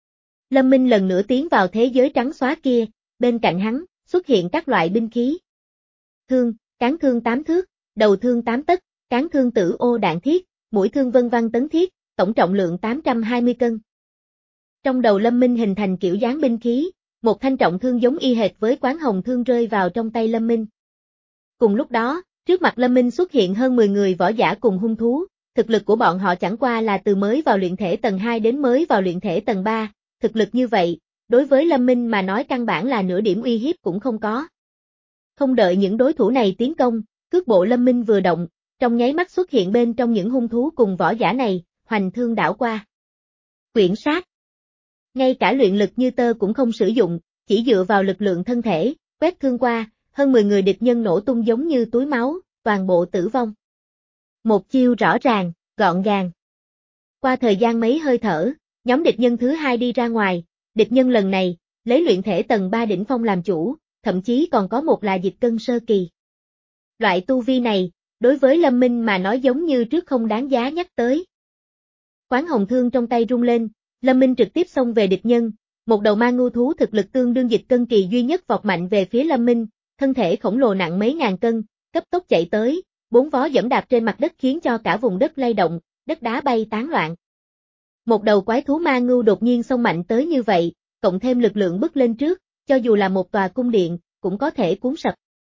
Lâm Minh lần nữa tiến vào thế giới trắng xóa kia, bên cạnh hắn, xuất hiện các loại binh khí. Thương, cán thương tám thước, đầu thương tám tấc, cán thương tử ô đạn thiết, mũi thương vân văn tấn thiết, tổng trọng lượng tám trăm hai mươi cân. Trong đầu Lâm Minh hình thành kiểu dáng binh khí, một thanh trọng thương giống y hệt với quán hồng thương rơi vào trong tay Lâm Minh. Cùng lúc đó, trước mặt Lâm Minh xuất hiện hơn mười người võ giả cùng hung thú, thực lực của bọn họ chẳng qua là từ mới vào luyện thể tầng hai đến mới vào luyện thể tầng ba, thực lực như vậy, đối với Lâm Minh mà nói căn bản là nửa điểm uy hiếp cũng không có. Không đợi những đối thủ này tiến công, cước bộ Lâm Minh vừa động, trong nháy mắt xuất hiện bên trong những hung thú cùng võ giả này, hoành thương đảo qua. Quyển sát. Ngay cả luyện lực như tơ cũng không sử dụng, chỉ dựa vào lực lượng thân thể, quét thương qua, hơn mười người địch nhân nổ tung giống như túi máu, toàn bộ tử vong. Một chiêu rõ ràng, gọn gàng. Qua thời gian mấy hơi thở, nhóm địch nhân thứ hai đi ra ngoài, địch nhân lần này, lấy luyện thể tầng ba đỉnh phong làm chủ, thậm chí còn có một là dịch cân sơ kỳ. Loại tu vi này, đối với Lâm Minh mà nói giống như trước không đáng giá nhắc tới. Quán hồng thương trong tay rung lên, Lâm Minh trực tiếp xông về địch nhân, một đầu ma ngưu thú thực lực tương đương dịch cân kỳ duy nhất vọt mạnh về phía Lâm Minh, thân thể khổng lồ nặng mấy ngàn cân, cấp tốc chạy tới, bốn vó dẫm đạp trên mặt đất khiến cho cả vùng đất lay động, đất đá bay tán loạn. Một đầu quái thú ma ngưu đột nhiên xông mạnh tới như vậy, cộng thêm lực lượng bứt lên trước, cho dù là một tòa cung điện, cũng có thể cuốn sập.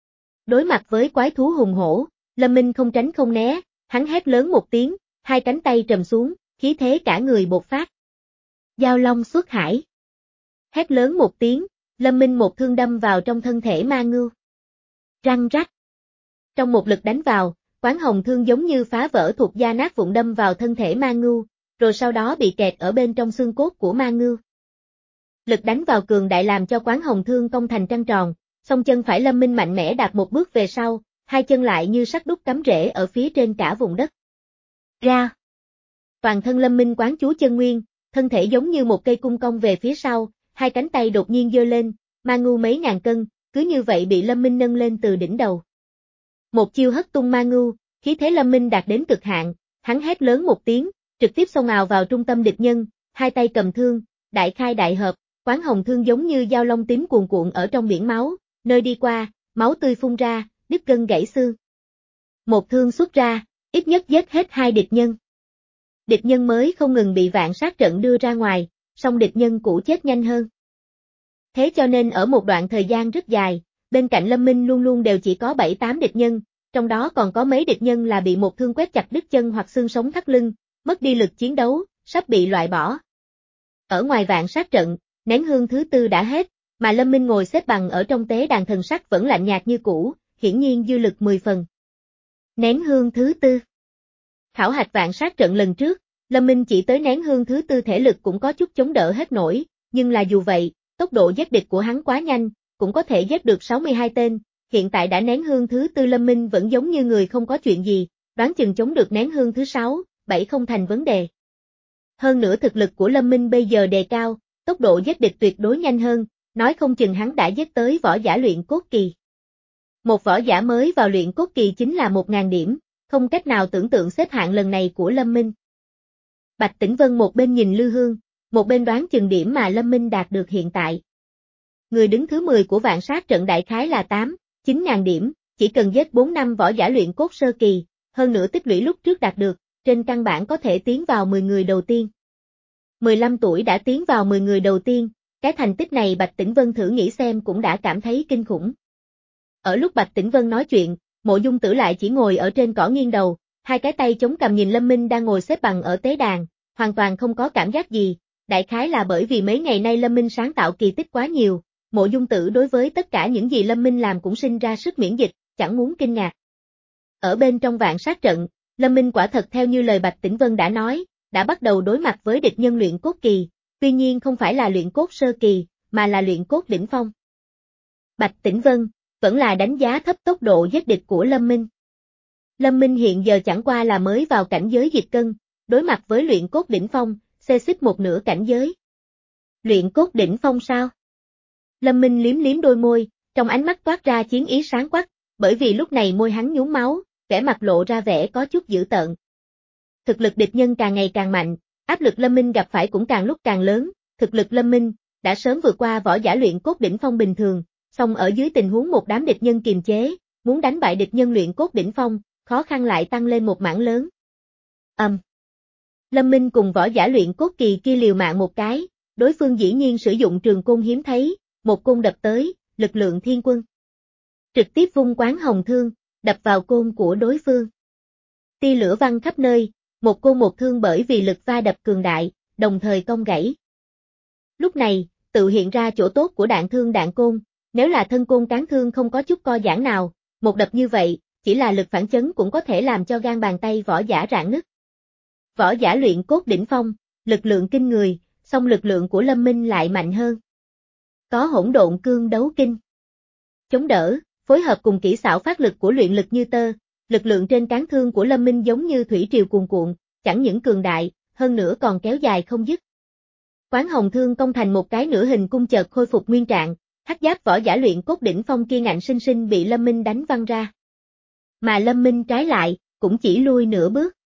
Đối mặt với quái thú hùng hổ, Lâm Minh không tránh không né, hắn hét lớn một tiếng, hai cánh tay trầm xuống, khí thế cả người bộc phát. Giao long xuất hải. Hét lớn một tiếng, Lâm Minh một thương đâm vào trong thân thể ma ngưu. Răng rắc. Trong một lực đánh vào, quán hồng thương giống như phá vỡ thuộc da nát vụn đâm vào thân thể ma ngưu, rồi sau đó bị kẹt ở bên trong xương cốt của ma ngưu. Lực đánh vào cường đại làm cho quán hồng thương cong thành trăng tròn, song chân phải Lâm Minh mạnh mẽ đạp một bước về sau, hai chân lại như sắt đúc cắm rễ ở phía trên cả vùng đất. Ra. Toàn thân Lâm Minh quán chú chân nguyên, thân thể giống như một cây cung cong về phía sau, hai cánh tay đột nhiên giơ lên, ma ngưu mấy ngàn cân, cứ như vậy bị Lâm Minh nâng lên từ đỉnh đầu. Một chiêu hất tung ma ngưu, khí thế Lâm Minh đạt đến cực hạn, hắn hét lớn một tiếng, trực tiếp xông ào vào trung tâm địch nhân, hai tay cầm thương, đại khai đại hợp, quán hồng thương giống như dao long tím cuồn cuộn ở trong biển máu, nơi đi qua, máu tươi phun ra, đứt gân gãy xương. Một thương xuất ra, ít nhất giết hết hai địch nhân. Địch nhân mới không ngừng bị vạn sát trận đưa ra ngoài, song địch nhân cũ chết nhanh hơn. Thế cho nên ở một đoạn thời gian rất dài, bên cạnh Lâm Minh luôn luôn đều chỉ có bảy tám địch nhân, trong đó còn có mấy địch nhân là bị một thương quét chặt đứt chân hoặc xương sống thắt lưng, mất đi lực chiến đấu, sắp bị loại bỏ. Ở ngoài vạn sát trận, nén hương thứ tư đã hết, mà Lâm Minh ngồi xếp bằng ở trong tế đàn thần sắc vẫn lạnh nhạt như cũ, hiển nhiên dư lực mười phần. Nén hương thứ tư. Khảo hạch vạn sát trận lần trước, Lâm Minh chỉ tới nén hương thứ tư thể lực cũng có chút chống đỡ hết nổi, nhưng là dù vậy, tốc độ giết địch của hắn quá nhanh, cũng có thể giết được sáu mươi hai tên, hiện tại đã nén hương thứ tư Lâm Minh vẫn giống như người không có chuyện gì, đoán chừng chống được nén hương thứ sáu, bảy không thành vấn đề. Hơn nữa thực lực của Lâm Minh bây giờ đề cao, tốc độ giết địch tuyệt đối nhanh hơn, nói không chừng hắn đã giết tới võ giả luyện cốt kỳ. Một võ giả mới vào luyện cốt kỳ chính là một nghìn điểm, không cách nào tưởng tượng xếp hạng lần này của Lâm Minh. Bạch Tĩnh Vân một bên nhìn Lư Hương, một bên đoán chừng điểm mà Lâm Minh đạt được hiện tại. Người đứng thứ mười của vạn sát trận đại khái là tám, chín ngàn điểm, chỉ cần giết bốn năm võ giả luyện cốt sơ kỳ, hơn nữa tích lũy lúc trước đạt được, trên căn bản có thể tiến vào mười người đầu tiên. mười lăm tuổi đã tiến vào mười người đầu tiên, cái thành tích này Bạch Tĩnh Vân thử nghĩ xem cũng đã cảm thấy kinh khủng. Ở lúc Bạch Tĩnh Vân nói chuyện, Mộ Dung Tử lại chỉ ngồi ở trên cỏ nghiêng đầu, hai cái tay chống cằm nhìn Lâm Minh đang ngồi xếp bằng ở tế đàn, hoàn toàn không có cảm giác gì, đại khái là bởi vì mấy ngày nay Lâm Minh sáng tạo kỳ tích quá nhiều, Mộ Dung Tử đối với tất cả những gì Lâm Minh làm cũng sinh ra sức miễn dịch, chẳng muốn kinh ngạc. Ở bên trong vạn sát trận, Lâm Minh quả thật theo như lời Bạch Tĩnh Vân đã nói, đã bắt đầu đối mặt với địch nhân luyện cốt kỳ, tuy nhiên không phải là luyện cốt sơ kỳ, mà là luyện cốt đỉnh phong. Bạch Tĩnh Vân, vẫn là đánh giá thấp tốc độ giết địch của Lâm Minh. Lâm Minh hiện giờ chẳng qua là mới vào cảnh giới dịch cân, đối mặt với luyện cốt đỉnh phong, xê xích một nửa cảnh giới. Luyện cốt đỉnh phong sao? Lâm Minh liếm liếm đôi môi, trong ánh mắt toát ra chiến ý sáng quắc, bởi vì lúc này môi hắn nhuốm máu, vẻ mặt lộ ra vẻ có chút dữ tợn. Thực lực địch nhân càng ngày càng mạnh, áp lực Lâm Minh gặp phải cũng càng lúc càng lớn, thực lực Lâm Minh đã sớm vượt qua võ giả luyện cốt đỉnh phong bình thường, song ở dưới tình huống một đám địch nhân kiềm chế, muốn đánh bại địch nhân luyện cốt đỉnh phong, khó khăn lại tăng lên một mảng lớn. Âm. Um. Lâm Minh cùng võ giả luyện cốt kỳ kia liều mạng một cái, đối phương dĩ nhiên sử dụng trường côn hiếm thấy, một côn đập tới, lực lượng thiên quân. Trực tiếp vung quán hồng thương, đập vào côn của đối phương. Tia lửa văng khắp nơi, một côn một thương bởi vì lực va đập cường đại, đồng thời cong gãy. Lúc này, tự hiện ra chỗ tốt của đạn thương đạn côn, nếu là thân côn cán thương không có chút co giãn nào, một đập như vậy, chỉ là lực phản chấn cũng có thể làm cho gan bàn tay võ giả rạn nứt. Võ giả luyện cốt đỉnh phong, lực lượng kinh người, song lực lượng của Lâm Minh lại mạnh hơn. Có hỗn độn cương đấu kinh. Chống đỡ, phối hợp cùng kỹ xảo phát lực của luyện lực như tơ, lực lượng trên cán thương của Lâm Minh giống như thủy triều cuồn cuộn, chẳng những cường đại, hơn nữa còn kéo dài không dứt. Quán hồng thương công thành một cái nửa hình cung chợt khôi phục nguyên trạng, hắc giáp võ giả luyện cốt đỉnh phong kia ngạnh sinh sinh bị Lâm Minh đánh văng ra. Mà Lâm Minh trái lại, cũng chỉ lui nửa bước.